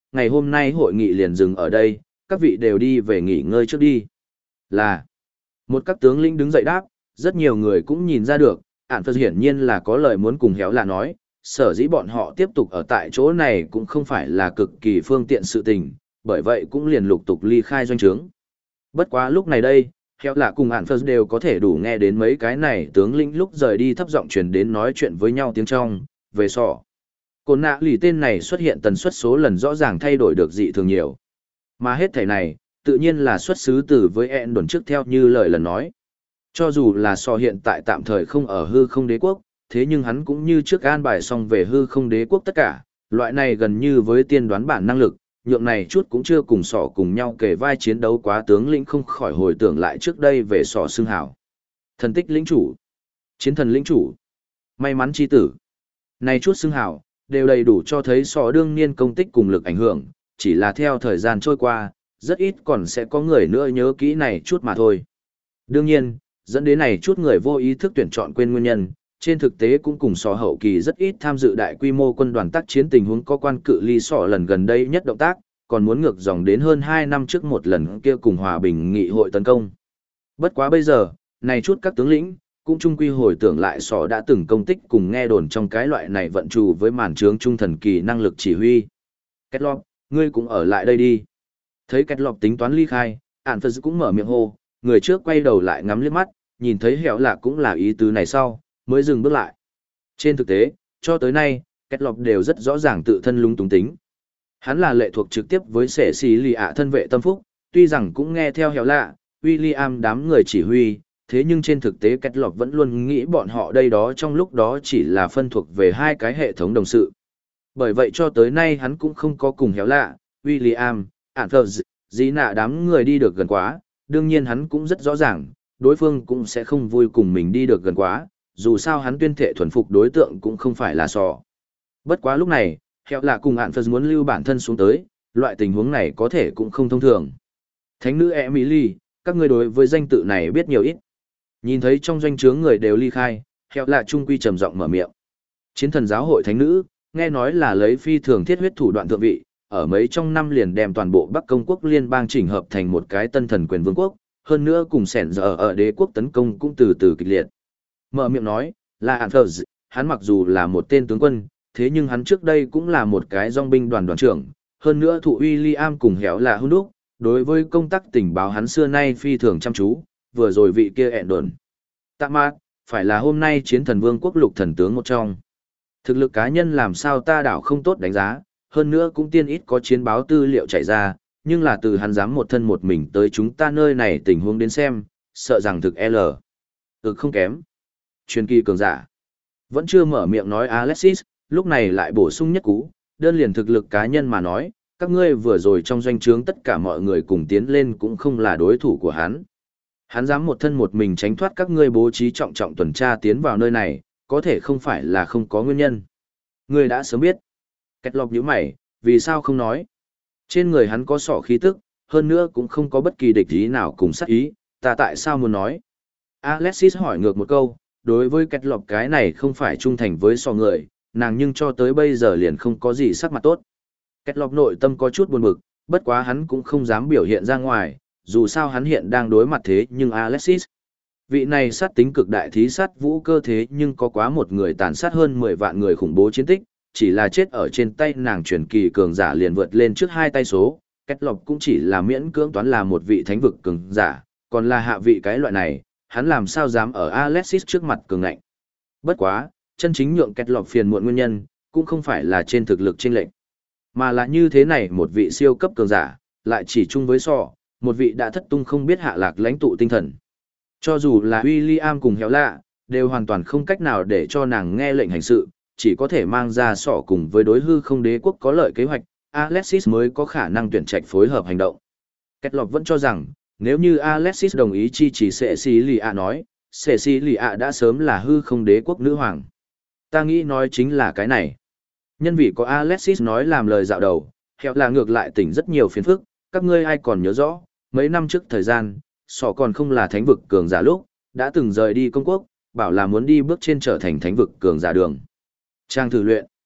ngày hôm nay hội nghị liền dừng ở đây, các vị đều đi về nghỉ ngơi trước đi. Là, một các tướng lĩnh đứng dậy đáp, rất nhiều người cũng nhìn ra được, ản phật hiển nhiên là có lời muốn cùng héo là nói, sở dĩ bọn họ tiếp tục ở tại chỗ này cũng không phải là cực kỳ phương tiện sự tình, bởi vậy cũng liền lục tục ly khai doanh trướng. Bất quá lúc này đây, héo là cùng ản phật đều có thể đủ nghe đến mấy cái này tướng lĩnh lúc rời đi thấp giọng truyền đến nói chuyện với nhau tiếng trong, về sọ. Cồn nạ lì tên này xuất hiện tần suất số lần rõ ràng thay đổi được dị thường nhiều. Mà hết thảy này, tự nhiên là xuất xứ từ với ẹn đồn trước theo như lời lần nói. Cho dù là so hiện tại tạm thời không ở hư không đế quốc, thế nhưng hắn cũng như trước an bài xong về hư không đế quốc tất cả, loại này gần như với tiên đoán bản năng lực, nhượng này chút cũng chưa cùng sỏ cùng nhau kể vai chiến đấu quá tướng lĩnh không khỏi hồi tưởng lại trước đây về sỏ xương hào. Thần tích lĩnh chủ, chiến thần lĩnh chủ, may mắn chi tử. Này chút xương hào, đều đầy đủ cho thấy sỏ đương niên công tích cùng lực ảnh hưởng, chỉ là theo thời gian trôi qua, rất ít còn sẽ có người nữa nhớ kỹ này chút mà thôi. Đương nhiên, dẫn đến này chút người vô ý thức tuyển chọn quên nguyên nhân, trên thực tế cũng cùng sỏ hậu kỳ rất ít tham dự đại quy mô quân đoàn tác chiến tình huống có quan cự ly sỏ lần gần đây nhất động tác, còn muốn ngược dòng đến hơn 2 năm trước một lần kia cùng hòa bình nghị hội tấn công. Bất quá bây giờ, này chút các tướng lĩnh, cũng chung quy hồi tưởng lại sỏ đã từng công tích cùng nghe đồn trong cái loại này vận trù với màn trướng trung thần kỳ năng lực chỉ huy. Kết lọc, ngươi cũng ở lại đây đi. Thấy kết lọc tính toán ly khai, ản phật cũng mở miệng hô, người trước quay đầu lại ngắm liếc mắt, nhìn thấy hẻo lạ cũng là ý tứ này sau, mới dừng bước lại. Trên thực tế, cho tới nay, kết lọc đều rất rõ ràng tự thân lung túng tính. Hắn là lệ thuộc trực tiếp với sẻ xì lì ạ thân vệ tâm phúc, tuy rằng cũng nghe theo hẻo lạ, William đám người chỉ huy, thế nhưng trên thực tế kết lọc vẫn luôn nghĩ bọn họ đây đó trong lúc đó chỉ là phân thuộc về hai cái hệ thống đồng sự. Bởi vậy cho tới nay hắn cũng không có cùng hẻo lạ, William, Anthers, dĩ nạ đám người đi được gần quá, đương nhiên hắn cũng rất rõ ràng, đối phương cũng sẽ không vui cùng mình đi được gần quá, dù sao hắn tuyên thệ thuần phục đối tượng cũng không phải là sò. Bất quá lúc này, hẻo lạ cùng Anthers muốn lưu bản thân xuống tới, loại tình huống này có thể cũng không thông thường. Thánh nữ Emily, các ngươi đối với danh tự này biết nhiều ít. Nhìn thấy trong doanh trướng người đều ly khai, hẻo lạ trung quy trầm giọng mở miệng. Chiến thần giáo hội thánh nữ, nghe nói là lấy phi thường thiết huyết thủ đoạn thượng vị, ở mấy trong năm liền đem toàn bộ Bắc Công quốc liên bang chỉnh hợp thành một cái tân thần quyền vương quốc, hơn nữa cùng sẻn giờ ở đế quốc tấn công cũng từ từ kịch liệt. Mở miệng nói, là Anthers, hắn mặc dù là một tên tướng quân, thế nhưng hắn trước đây cũng là một cái dòng binh đoàn đoàn trưởng, hơn nữa thụ William cùng héo là hôn đúc, đối với công tác tình báo hắn xưa nay phi thường chăm chú, vừa rồi vị kia ẹn đồn. Tạ mạc, phải là hôm nay chiến thần vương quốc lục thần tướng một trong. Thực lực cá nhân làm sao ta đảo không tốt đánh giá, hơn nữa cũng tiên ít có chiến báo tư liệu chạy ra, nhưng là từ hắn dám một thân một mình tới chúng ta nơi này tình huống đến xem, sợ rằng thực L. Không kém. Truyền kỳ cường giả. Vẫn chưa mở miệng nói Alexis, lúc này lại bổ sung nhất cú, đơn liền thực lực cá nhân mà nói, các ngươi vừa rồi trong doanh trướng tất cả mọi người cùng tiến lên cũng không là đối thủ của hắn. Hắn dám một thân một mình tránh thoát các ngươi bố trí trọng trọng tuần tra tiến vào nơi này, có thể không phải là không có nguyên nhân. Ngươi đã sớm biết. Kết lọc nhíu mày, vì sao không nói? Trên người hắn có sọ khí tức, hơn nữa cũng không có bất kỳ địch ý nào cùng sát ý, ta tại sao muốn nói? Alexis hỏi ngược một câu, đối với kết lọc cái này không phải trung thành với sọ người, nàng nhưng cho tới bây giờ liền không có gì sắc mặt tốt. Kết lọc nội tâm có chút buồn bực, bất quá hắn cũng không dám biểu hiện ra ngoài, dù sao hắn hiện đang đối mặt thế nhưng Alexis. Vị này sát tính cực đại thí sát vũ cơ thế nhưng có quá một người tàn sát hơn 10 vạn người khủng bố chiến tích, chỉ là chết ở trên tay nàng truyền kỳ cường giả liền vượt lên trước 2 tay số, kết lộc cũng chỉ là miễn cưỡng toán là một vị thánh vực cường giả, còn là hạ vị cái loại này, hắn làm sao dám ở Alexis trước mặt cường ngạnh. Bất quá, chân chính nhượng kết lộc phiền muộn nguyên nhân, cũng không phải là trên thực lực chênh lệch, mà là như thế này một vị siêu cấp cường giả, lại chỉ chung với sọ, một vị đã thất tung không biết hạ lạc lãnh tụ tinh thần. Cho dù là William cùng héo lạ, đều hoàn toàn không cách nào để cho nàng nghe lệnh hành sự, chỉ có thể mang ra sỏ cùng với đối hư không đế quốc có lợi kế hoạch, Alexis mới có khả năng tuyển trạch phối hợp hành động. Kết lọc vẫn cho rằng, nếu như Alexis đồng ý chi chỉ Cecilia nói, Cecilia đã sớm là hư không đế quốc nữ hoàng. Ta nghĩ nói chính là cái này. Nhân vì có Alexis nói làm lời dạo đầu, héo là ngược lại tỉnh rất nhiều phiền phức, các ngươi ai còn nhớ rõ, mấy năm trước thời gian, sọ còn không là thánh vực cường giả lúc, đã từng rời đi công quốc, bảo là muốn đi bước trên trở thành thánh vực cường giả đường. Trang thử luyện.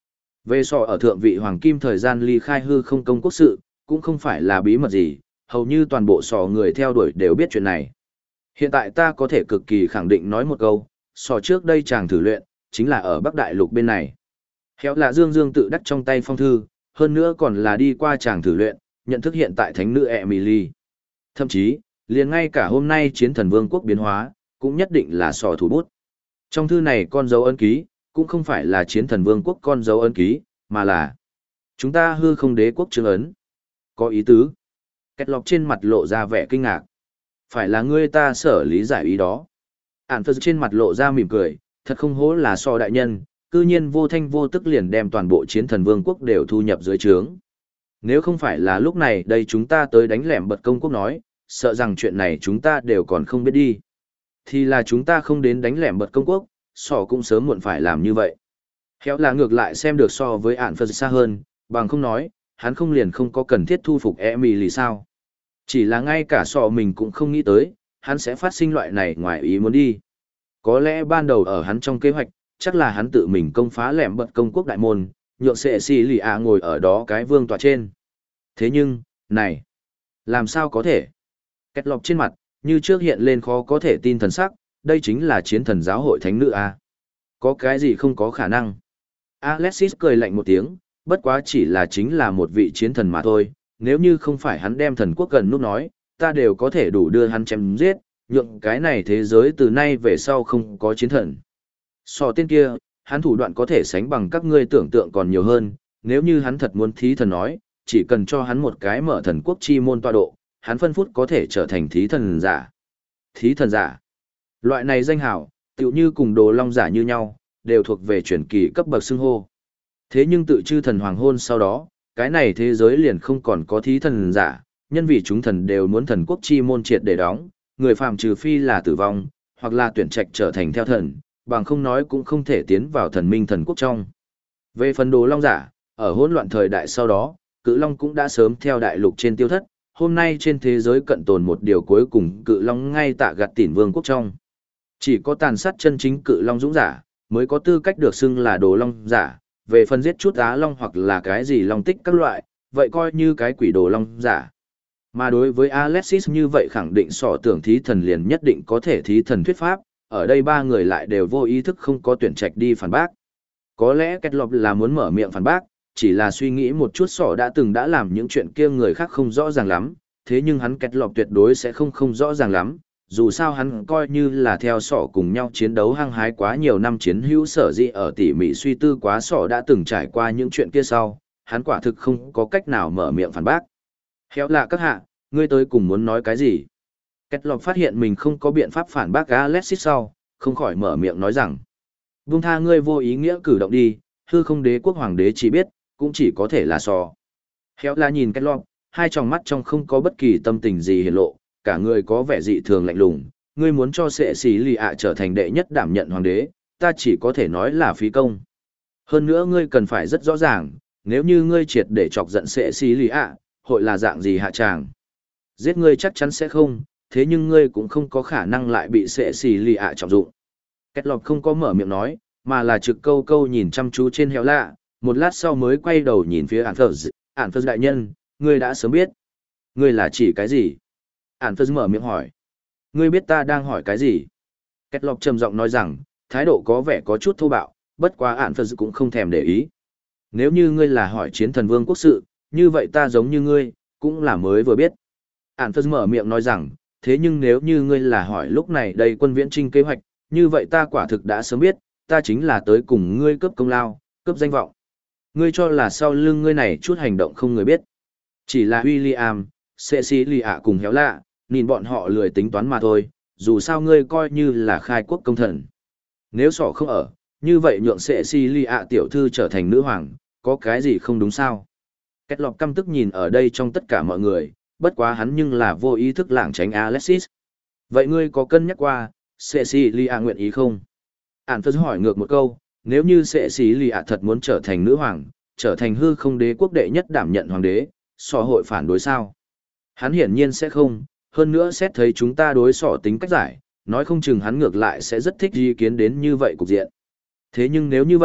Về sò ở thượng vị hoàng kim thời gian ly khai hư không công quốc sự, cũng không phải là bí mật gì, hầu như toàn bộ sò người theo đuổi đều biết chuyện này. Hiện tại ta có thể cực kỳ khẳng định nói một câu, sò trước đây chàng thử luyện, chính là ở Bắc Đại Lục bên này. Khéo là Dương Dương tự đắc trong tay phong thư, hơn nữa còn là đi qua chàng thử luyện, nhận thức hiện tại thánh nữ Emily. Thậm chí, liền ngay cả hôm nay chiến thần vương quốc biến hóa, cũng nhất định là sò thủ bút. Trong thư này con dấu ấn ký, cũng không phải là chiến thần vương quốc con dấu ấn ký, mà là chúng ta hư không đế quốc chương ấn. Có ý tứ. Kết lọc trên mặt lộ ra vẻ kinh ngạc. Phải là ngươi ta sở lý giải ý đó. Ản phật trên mặt lộ ra mỉm cười, thật không hổ là so đại nhân, cư nhiên vô thanh vô tức liền đem toàn bộ chiến thần vương quốc đều thu nhập dưới trướng. Nếu không phải là lúc này đây chúng ta tới đánh lẻm bật công quốc nói, sợ rằng chuyện này chúng ta đều còn không biết đi. Thì là chúng ta không đến đánh lẻm bật công quốc, sỏ cũng sớm muộn phải làm như vậy. Khéo là ngược lại xem được so với ản phật xa hơn, bằng không nói, hắn không liền không có cần thiết thu phục Emily sao. Chỉ là ngay cả sọ mình cũng không nghĩ tới, hắn sẽ phát sinh loại này ngoài ý muốn đi. Có lẽ ban đầu ở hắn trong kế hoạch, chắc là hắn tự mình công phá lẻm bật công quốc đại môn, nhượng sệ xì lì ạ ngồi ở đó cái vương tọa trên. Thế nhưng, này, làm sao có thể? Kết lọc trên mặt, như trước hiện lên khó có thể tin thần sắc, đây chính là chiến thần giáo hội thánh nữ à? Có cái gì không có khả năng? Alexis cười lạnh một tiếng, bất quá chỉ là chính là một vị chiến thần mà thôi, nếu như không phải hắn đem thần quốc gần nút nói, ta đều có thể đủ đưa hắn chém giết, nhượng cái này thế giới từ nay về sau không có chiến thần. So tên kia, hắn thủ đoạn có thể sánh bằng các ngươi tưởng tượng còn nhiều hơn, nếu như hắn thật muốn thí thần nói, chỉ cần cho hắn một cái mở thần quốc chi môn tọa độ, hắn phân phút có thể trở thành thí thần giả. Thí thần giả. Loại này danh hào, tựu như cùng đồ long giả như nhau, đều thuộc về truyền kỳ cấp bậc xưng hô. Thế nhưng tự chư thần hoàng hôn sau đó, cái này thế giới liền không còn có thí thần giả, nhân vì chúng thần đều muốn thần quốc chi môn triệt để đóng, người phàm trừ phi là tử vong, hoặc là tuyển trạch trở thành theo thần, bằng không nói cũng không thể tiến vào thần minh thần quốc trong. Về phần đồ long giả, ở hỗn loạn thời đại sau đó, cự long cũng đã sớm theo đại lục trên tiêu thất, hôm nay trên thế giới cận tồn một điều cuối cùng cự long ngay tại gạt tỉn vương quốc trong. Chỉ có tàn sát chân chính cự long dũng giả, mới có tư cách được xưng là đồ long giả, về phần giết chút á long hoặc là cái gì long tích các loại, vậy coi như cái quỷ đồ long giả. Mà đối với Alexis như vậy khẳng định sỏ tưởng thí thần liền nhất định có thể thí thần thuyết pháp, ở đây ba người lại đều vô ý thức không có tuyển trạch đi phản bác. Có lẽ Kết Lộc là muốn mở miệng phản bác, chỉ là suy nghĩ một chút sỏ đã làm những chuyện kia người khác không rõ ràng lắm, thế nhưng hắn Kết Lộc tuyệt đối sẽ không rõ ràng lắm, dù sao hắn coi như là theo sỏ cùng nhau chiến đấu hăng hái quá nhiều năm chiến hữu sở dĩ ở tỉ mỉ suy tư quá sỏ đã từng trải qua những chuyện kia sau, hắn quả thực không có cách nào mở miệng phản bác. Khéo là các hạ, ngươi tới cùng muốn nói cái gì? Kết Lộc phát hiện mình không có biện pháp phản bác Alexis sau, không khỏi mở miệng nói rằng. Buông tha ngươi vô ý nghĩa cử động đi, hư không đế quốc hoàng đế chỉ biết, cũng chỉ có thể là sò. Khéo là nhìn Kết Lộc, hai tròng mắt trong không có bất kỳ tâm tình gì hiển lộ, cả người có vẻ dị thường lạnh lùng. Ngươi muốn cho sệ xí lì ạ trở thành đệ nhất đảm nhận hoàng đế, ta chỉ có thể nói là phí công. Hơn nữa ngươi cần phải rất rõ ràng, nếu như ngươi triệt để chọc giận sệ xí lì ạ, hội là dạng gì hạ tràng. Giết ngươi chắc chắn sẽ không, thế nhưng ngươi cũng không có khả năng lại bị sệ xì lì ạ trọng dụng. Kết Lộc không có mở miệng nói, mà là trực câu câu nhìn chăm chú trên Héo lạ, một lát sau mới quay đầu nhìn phía Ản Phật đại nhân, ngươi đã sớm biết. Ngươi là chỉ cái gì? Ản Phật mở miệng hỏi. Ngươi biết ta đang hỏi cái gì? Kết Lộc trầm giọng nói rằng, thái độ có vẻ có chút thô bạo, bất quá Ản Phật cũng không thèm để ý. Nếu như ngươi là hỏi chiến thần vương quốc sự, như vậy ta giống như ngươi, cũng là mới vừa biết. Ản Phật mở miệng nói rằng, thế nhưng nếu như ngươi là hỏi lúc này đây quân viễn trinh kế hoạch, như vậy ta quả thực đã sớm biết, ta chính là tới cùng ngươi cướp công lao, cướp danh vọng. Ngươi cho là sau lưng ngươi này chút hành động không người biết. Chỉ là William, Cecilia cùng Héo lạ, nhìn bọn họ lười tính toán mà thôi, dù sao ngươi coi như là khai quốc công thần. Nếu sỏ không ở, như vậy nhượng Cecilia tiểu thư trở thành nữ hoàng, có cái gì không đúng sao? Kết Lộc căm tức nhìn ở đây trong tất cả mọi người, bất quá hắn nhưng là vô ý thức lảng tránh Alexis. Vậy ngươi có cân nhắc qua, Cecilia nguyện ý không? Ản Phật hỏi ngược một câu, nếu như Cecilia thật muốn trở thành nữ hoàng, trở thành hư không đế quốc đệ nhất đảm nhận hoàng đế, sỏ hội phản đối sao? Hắn hiển nhiên sẽ không, hơn nữa xét thấy chúng ta đối sỏ tính cách giải, nói không chừng hắn ngược lại sẽ rất thích ý kiến đến như vậy cục diện. Thế nhưng nếu như vậy,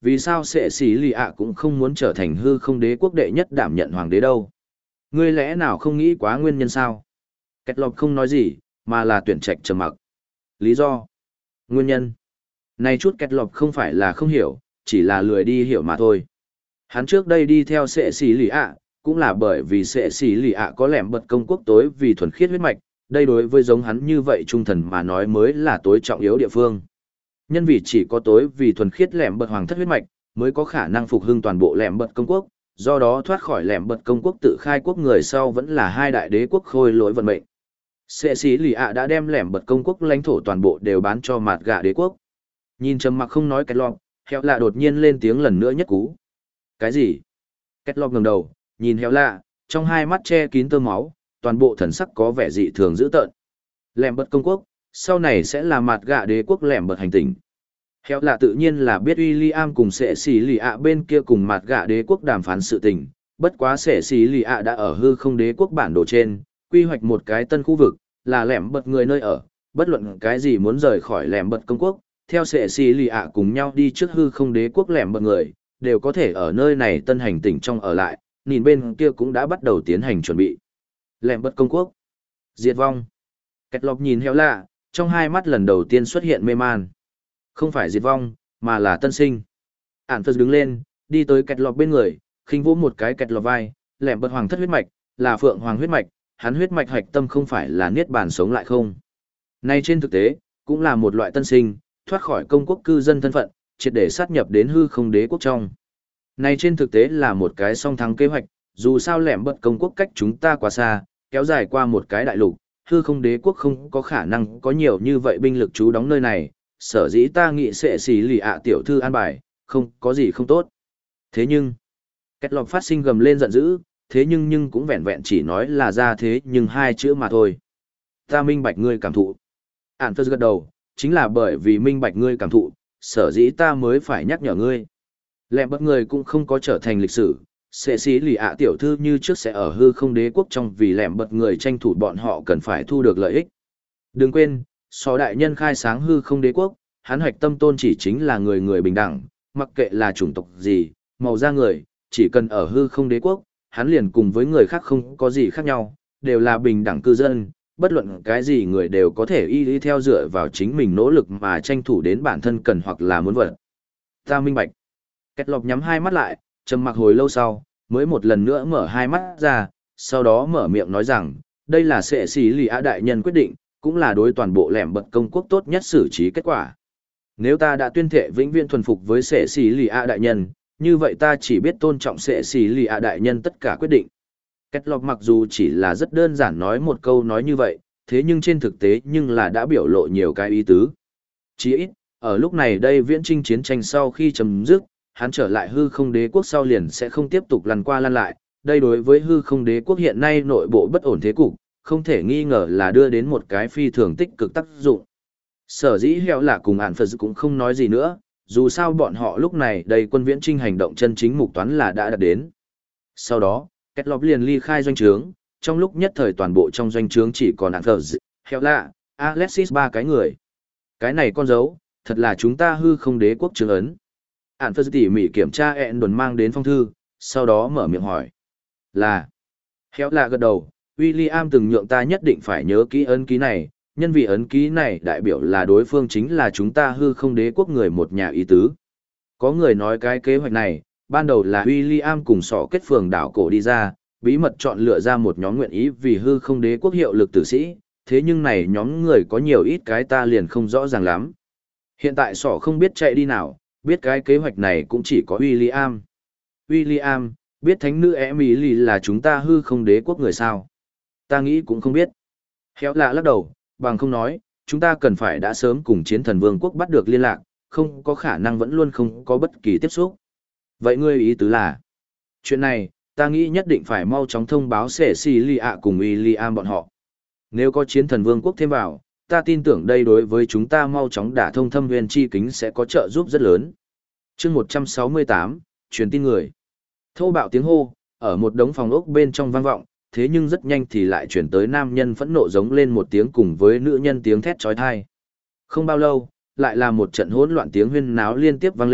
Vì sao sệ xì lì ạ cũng không muốn trở thành hư không đế quốc đệ nhất đảm nhận hoàng đế đâu? Ngươi lẽ nào không nghĩ quá nguyên nhân sao? Kết lọc không nói gì, mà là tuyển trạch trầm mặc. Lý do? Nguyên nhân? Này chút kết lọc không phải là không hiểu, chỉ là lười đi hiểu mà thôi. Hắn trước đây đi theo sệ xì lì ạ, cũng là bởi vì sệ xì lì ạ có lẻm bật công quốc tối vì thuần khiết huyết mạch, đây đối với giống hắn như vậy trung thần mà nói mới là tối trọng yếu địa phương. Nhân vì chỉ có tối vì thuần khiết lẻm bật hoàng thất huyết mạch, mới có khả năng phục hưng toàn bộ lẻm bật công quốc, do đó thoát khỏi lẻm bật công quốc tự khai quốc người sau vẫn là hai đại đế quốc khôi lỗi vận mệnh. Sệ xí lì ạ đã đem lẻm bật công quốc lãnh thổ toàn bộ đều bán cho mạt gà đế quốc. Nhìn trầm mặc không nói Kết Lọc, Heo Lạ đột nhiên lên tiếng lần nữa nhất cú. Cái gì? Kết Lọc ngẩng đầu, nhìn Heo Lạ, trong hai mắt che kín tơ máu, toàn bộ thần sắc có vẻ dị thường dữ tợn. Lẻm bật công quốc, sau này sẽ là mạt gà đế quốc lẻm bật hành tinh. Heo Lạ tự nhiên là biết William cùng sệ xí lì ạ bên kia cùng mạt gà đế quốc đàm phán sự tình, bất quá sệ xí lì ạ đã ở hư không đế quốc bản đồ trên, quy hoạch một cái tân khu vực, là lẻm bật người nơi ở, bất luận cái gì muốn rời khỏi lẻm bật công quốc, theo sệ xì lì ạ cùng nhau đi trước hư không đế quốc lẻm bật người, đều có thể ở nơi này tân hành tỉnh trong ở lại, nhìn bên kia cũng đã bắt đầu tiến hành chuẩn bị. Lẻm bật công quốc. Diệt vong. Kết Lọc nhìn Heo Lạ, trong hai mắt lần đầu tiên xuất hiện mê man. Không phải diệt vong, mà là tân sinh. Ản Phật đứng lên, đi tới Kết Lọc bên người, khinh vỗ một cái Kết Lọc vai, lẻm bật hoàng thất huyết mạch, là phượng hoàng huyết mạch, hắn huyết mạch hạch tâm không phải là niết bàn sống lại không. Nay trên thực tế, cũng là một loại tân sinh, thoát khỏi công quốc cư dân thân phận, triệt để sát nhập đến hư không đế quốc trong. Nay trên thực tế là một cái song thắng kế hoạch, dù sao lẻm bật công quốc cách chúng ta quá xa, kéo dài qua một cái đại lục, hư không đế quốc không có khả năng có nhiều như vậy binh lực trú đóng nơi này, sở dĩ ta nghĩ sẽ xì lì ạ tiểu thư an bài, không có gì không tốt. Thế nhưng, Kết Lọc phát sinh gầm lên giận dữ, thế nhưng cũng vẹn vẹn chỉ nói là ra thế nhưng hai chữ mà thôi. Ta minh bạch ngươi cảm thụ. Ản Phật gật đầu, chính là bởi vì minh bạch ngươi cảm thụ, sở dĩ ta mới phải nhắc nhở ngươi. Lẻm bật người cũng không có trở thành lịch sử, sẽ xí lì ạ tiểu thư như trước sẽ ở hư không đế quốc trong vì lẻm bật người tranh thủ bọn họ cần phải thu được lợi ích. Đừng quên, so đại nhân khai sáng hư không đế quốc, hắn hoạch tâm tôn chỉ chính là người người bình đẳng, mặc kệ là chủng tộc gì, màu da người, chỉ cần ở hư không đế quốc, hắn liền cùng với người khác không có gì khác nhau, đều là bình đẳng cư dân, bất luận cái gì người đều có thể y theo dựa vào chính mình nỗ lực mà tranh thủ đến bản thân cần hoặc là muốn vật. Ta minh bạch. Kết Lọc nhắm hai mắt lại, trầm mặc hồi lâu sau, mới một lần nữa mở hai mắt ra, sau đó mở miệng nói rằng, đây là sệ xí lì á đại nhân quyết định, cũng là đối toàn bộ lẻm bật công quốc tốt nhất xử trí kết quả. Nếu ta đã tuyên thệ vĩnh viễn thuần phục với sệ xí lì á đại nhân, như vậy ta chỉ biết tôn trọng sệ xì lì ạ đại nhân tất cả quyết định. Kết Lọc mặc dù chỉ là rất đơn giản nói một câu nói như vậy, thế nhưng trên thực tế nhưng là đã biểu lộ nhiều cái ý tứ. Chỉ ít, ở lúc này đây viễn trinh chiến tranh sau khi chấm dứt, hắn trở lại hư không đế quốc sau liền sẽ không tiếp tục lăn qua lăn lại. Đây đối với hư không đế quốc hiện nay nội bộ bất ổn thế cục, không thể nghi ngờ là đưa đến một cái phi thường tích cực tác dụng. Sở dĩ Heo Lạ cùng Ản Phật cũng không nói gì nữa, dù sao bọn họ lúc này đầy quân viễn trinh hành động chân chính mục toán là đã đạt đến. Sau đó, Kết Lọc liền ly khai doanh trướng, trong lúc nhất thời toàn bộ trong doanh trướng chỉ còn Ản Phật, Heo Lạ, Alexis ba cái người. Cái này con dấu, thật là chúng ta hư không đế quốc chứng ấn. Ản Phật tỉ mỉ kiểm tra ẹn đồn mang đến phong thư, sau đó mở miệng hỏi. Là. Heo Lạ gật đầu, William từng nhượng ta nhất định phải nhớ kỹ ấn ký này, nhân vì ấn ký này đại biểu là đối phương chính là chúng ta hư không đế quốc người một nhà ý tứ. Có người nói cái kế hoạch này, ban đầu là William cùng sọ kết phường đảo cổ đi ra, bí mật chọn lựa ra một nhóm nguyện ý vì hư không đế quốc hiệu lực tử sĩ, thế nhưng này nhóm người có nhiều ít cái ta liền không rõ ràng lắm. Hiện tại sọ không biết chạy đi nào, biết cái kế hoạch này cũng chỉ có William. William, biết thánh nữ Emily là chúng ta hư không đế quốc người sao? Ta nghĩ cũng không biết. Khéo lạ lắc đầu, bằng không nói, chúng ta cần phải đã sớm cùng chiến thần vương quốc bắt được liên lạc, không có khả năng vẫn luôn không có bất kỳ tiếp xúc. Vậy ngươi ý tứ là, chuyện này, ta nghĩ nhất định phải mau chóng thông báo Cecilia cùng William bọn họ. Nếu có chiến thần vương quốc thêm vào, ta tin tưởng đây đối với chúng ta mau chóng đả thông thâm viên chi kính sẽ có trợ giúp rất lớn. Chương 168, truyền tin người. Thô bạo tiếng hô, ở một đống phòng ốc bên trong vang vọng, thế nhưng rất nhanh thì lại chuyển tới nam nhân phẫn nộ giống lên một tiếng cùng với nữ nhân tiếng thét trói thai. Không bao lâu, lại là một trận hỗn loạn tiếng huyên náo liên tiếp vang lên,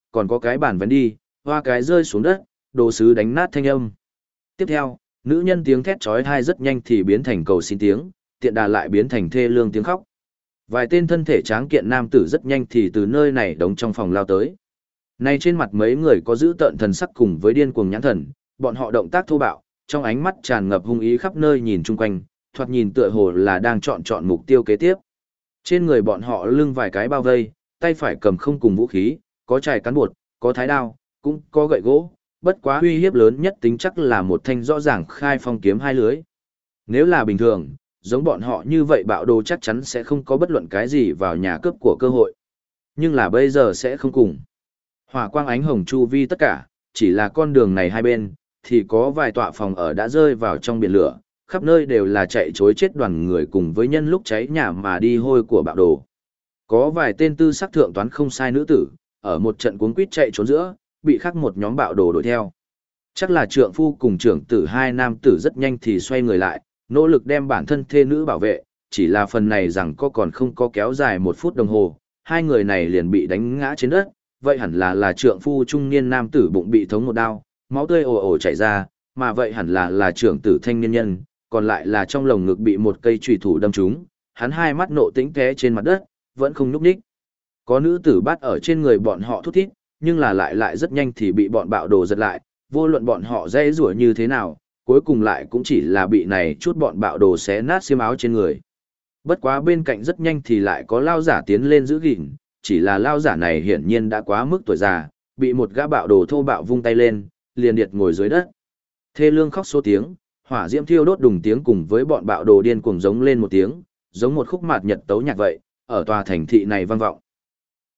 còn có cái bàn vén đi, hoa cái rơi xuống đất, đồ sứ đánh nát thanh âm. Tiếp theo, nữ nhân tiếng thét chói tai rất nhanh thì biến thành cầu xin tiếng, tiện đà lại biến thành thê lương tiếng khóc. Vài tên thân thể tráng kiện nam tử rất nhanh thì từ nơi này đóng trong phòng lao tới. Nay trên mặt mấy người có giữ tợn thần sắc cùng với điên cuồng nhãn thần, bọn họ động tác thô bạo, trong ánh mắt tràn ngập hung ý khắp nơi nhìn chung quanh, thoạt nhìn tựa hồ là đang chọn mục tiêu kế tiếp. Trên người bọn họ lưng vài cái bao vây, tay phải cầm không cùng vũ khí, có chài cán bột, có thái đao, cũng có gậy gỗ, bất quá uy hiếp lớn nhất tính chắc là một thanh rõ ràng khai phong kiếm hai lưới. Nếu là bình thường, giống bọn họ như vậy bạo đồ chắc chắn sẽ không có bất luận cái gì vào nhà cướp của cơ hội. Nhưng là bây giờ sẽ không cùng. Hỏa quang ánh hồng chu vi tất cả, chỉ là con đường này hai bên, thì có vài tọa phòng ở đã rơi vào trong biển lửa, khắp nơi đều là chạy chối chết đoàn người cùng với nhân lúc cháy nhà mà đi hôi của bạo đồ. Có vài tên tư sắc thượng toán không sai nữ tử, ở một trận cuống quýt chạy trốn giữa, bị khắc một nhóm bạo đồ đuổi theo. Chắc là trượng phu cùng trưởng tử hai nam tử rất nhanh thì xoay người lại, nỗ lực đem bản thân thê nữ bảo vệ, chỉ là phần này rằng có còn không có kéo dài 1 phút đồng hồ, hai người này liền bị đánh ngã trên đất, vậy hẳn là trượng phu trung niên nam tử bụng bị thống một đao, máu tươi ồ ồ chảy ra, mà vậy hẳn là trưởng tử thanh niên nhân, còn lại là trong lồng ngực bị một cây chùy thủ đâm trúng, hắn hai mắt nộ tĩnh té trên mặt đất, vẫn không nhúc nhích. Có nữ tử bắt ở trên người bọn họ thút thít, nhưng là lại rất nhanh thì bị bọn bạo đồ giật lại, vô luận bọn họ dây rủa như thế nào, cuối cùng lại cũng chỉ là bị này chút bọn bạo đồ xé nát xiêm áo trên người. Bất quá bên cạnh rất nhanh thì lại có lao giả tiến lên giữ gìn, chỉ là lao giả này hiển nhiên đã quá mức tuổi già, bị một gã bạo đồ thô bạo vung tay lên, liền điệt ngồi dưới đất. Thê lương khóc số tiếng, hỏa diễm thiêu đốt đùng tiếng cùng với bọn bạo đồ điên cuồng giống lên một tiếng, giống một khúc mạt nhật tấu nhạc vậy, ở tòa thành thị này vang vọng.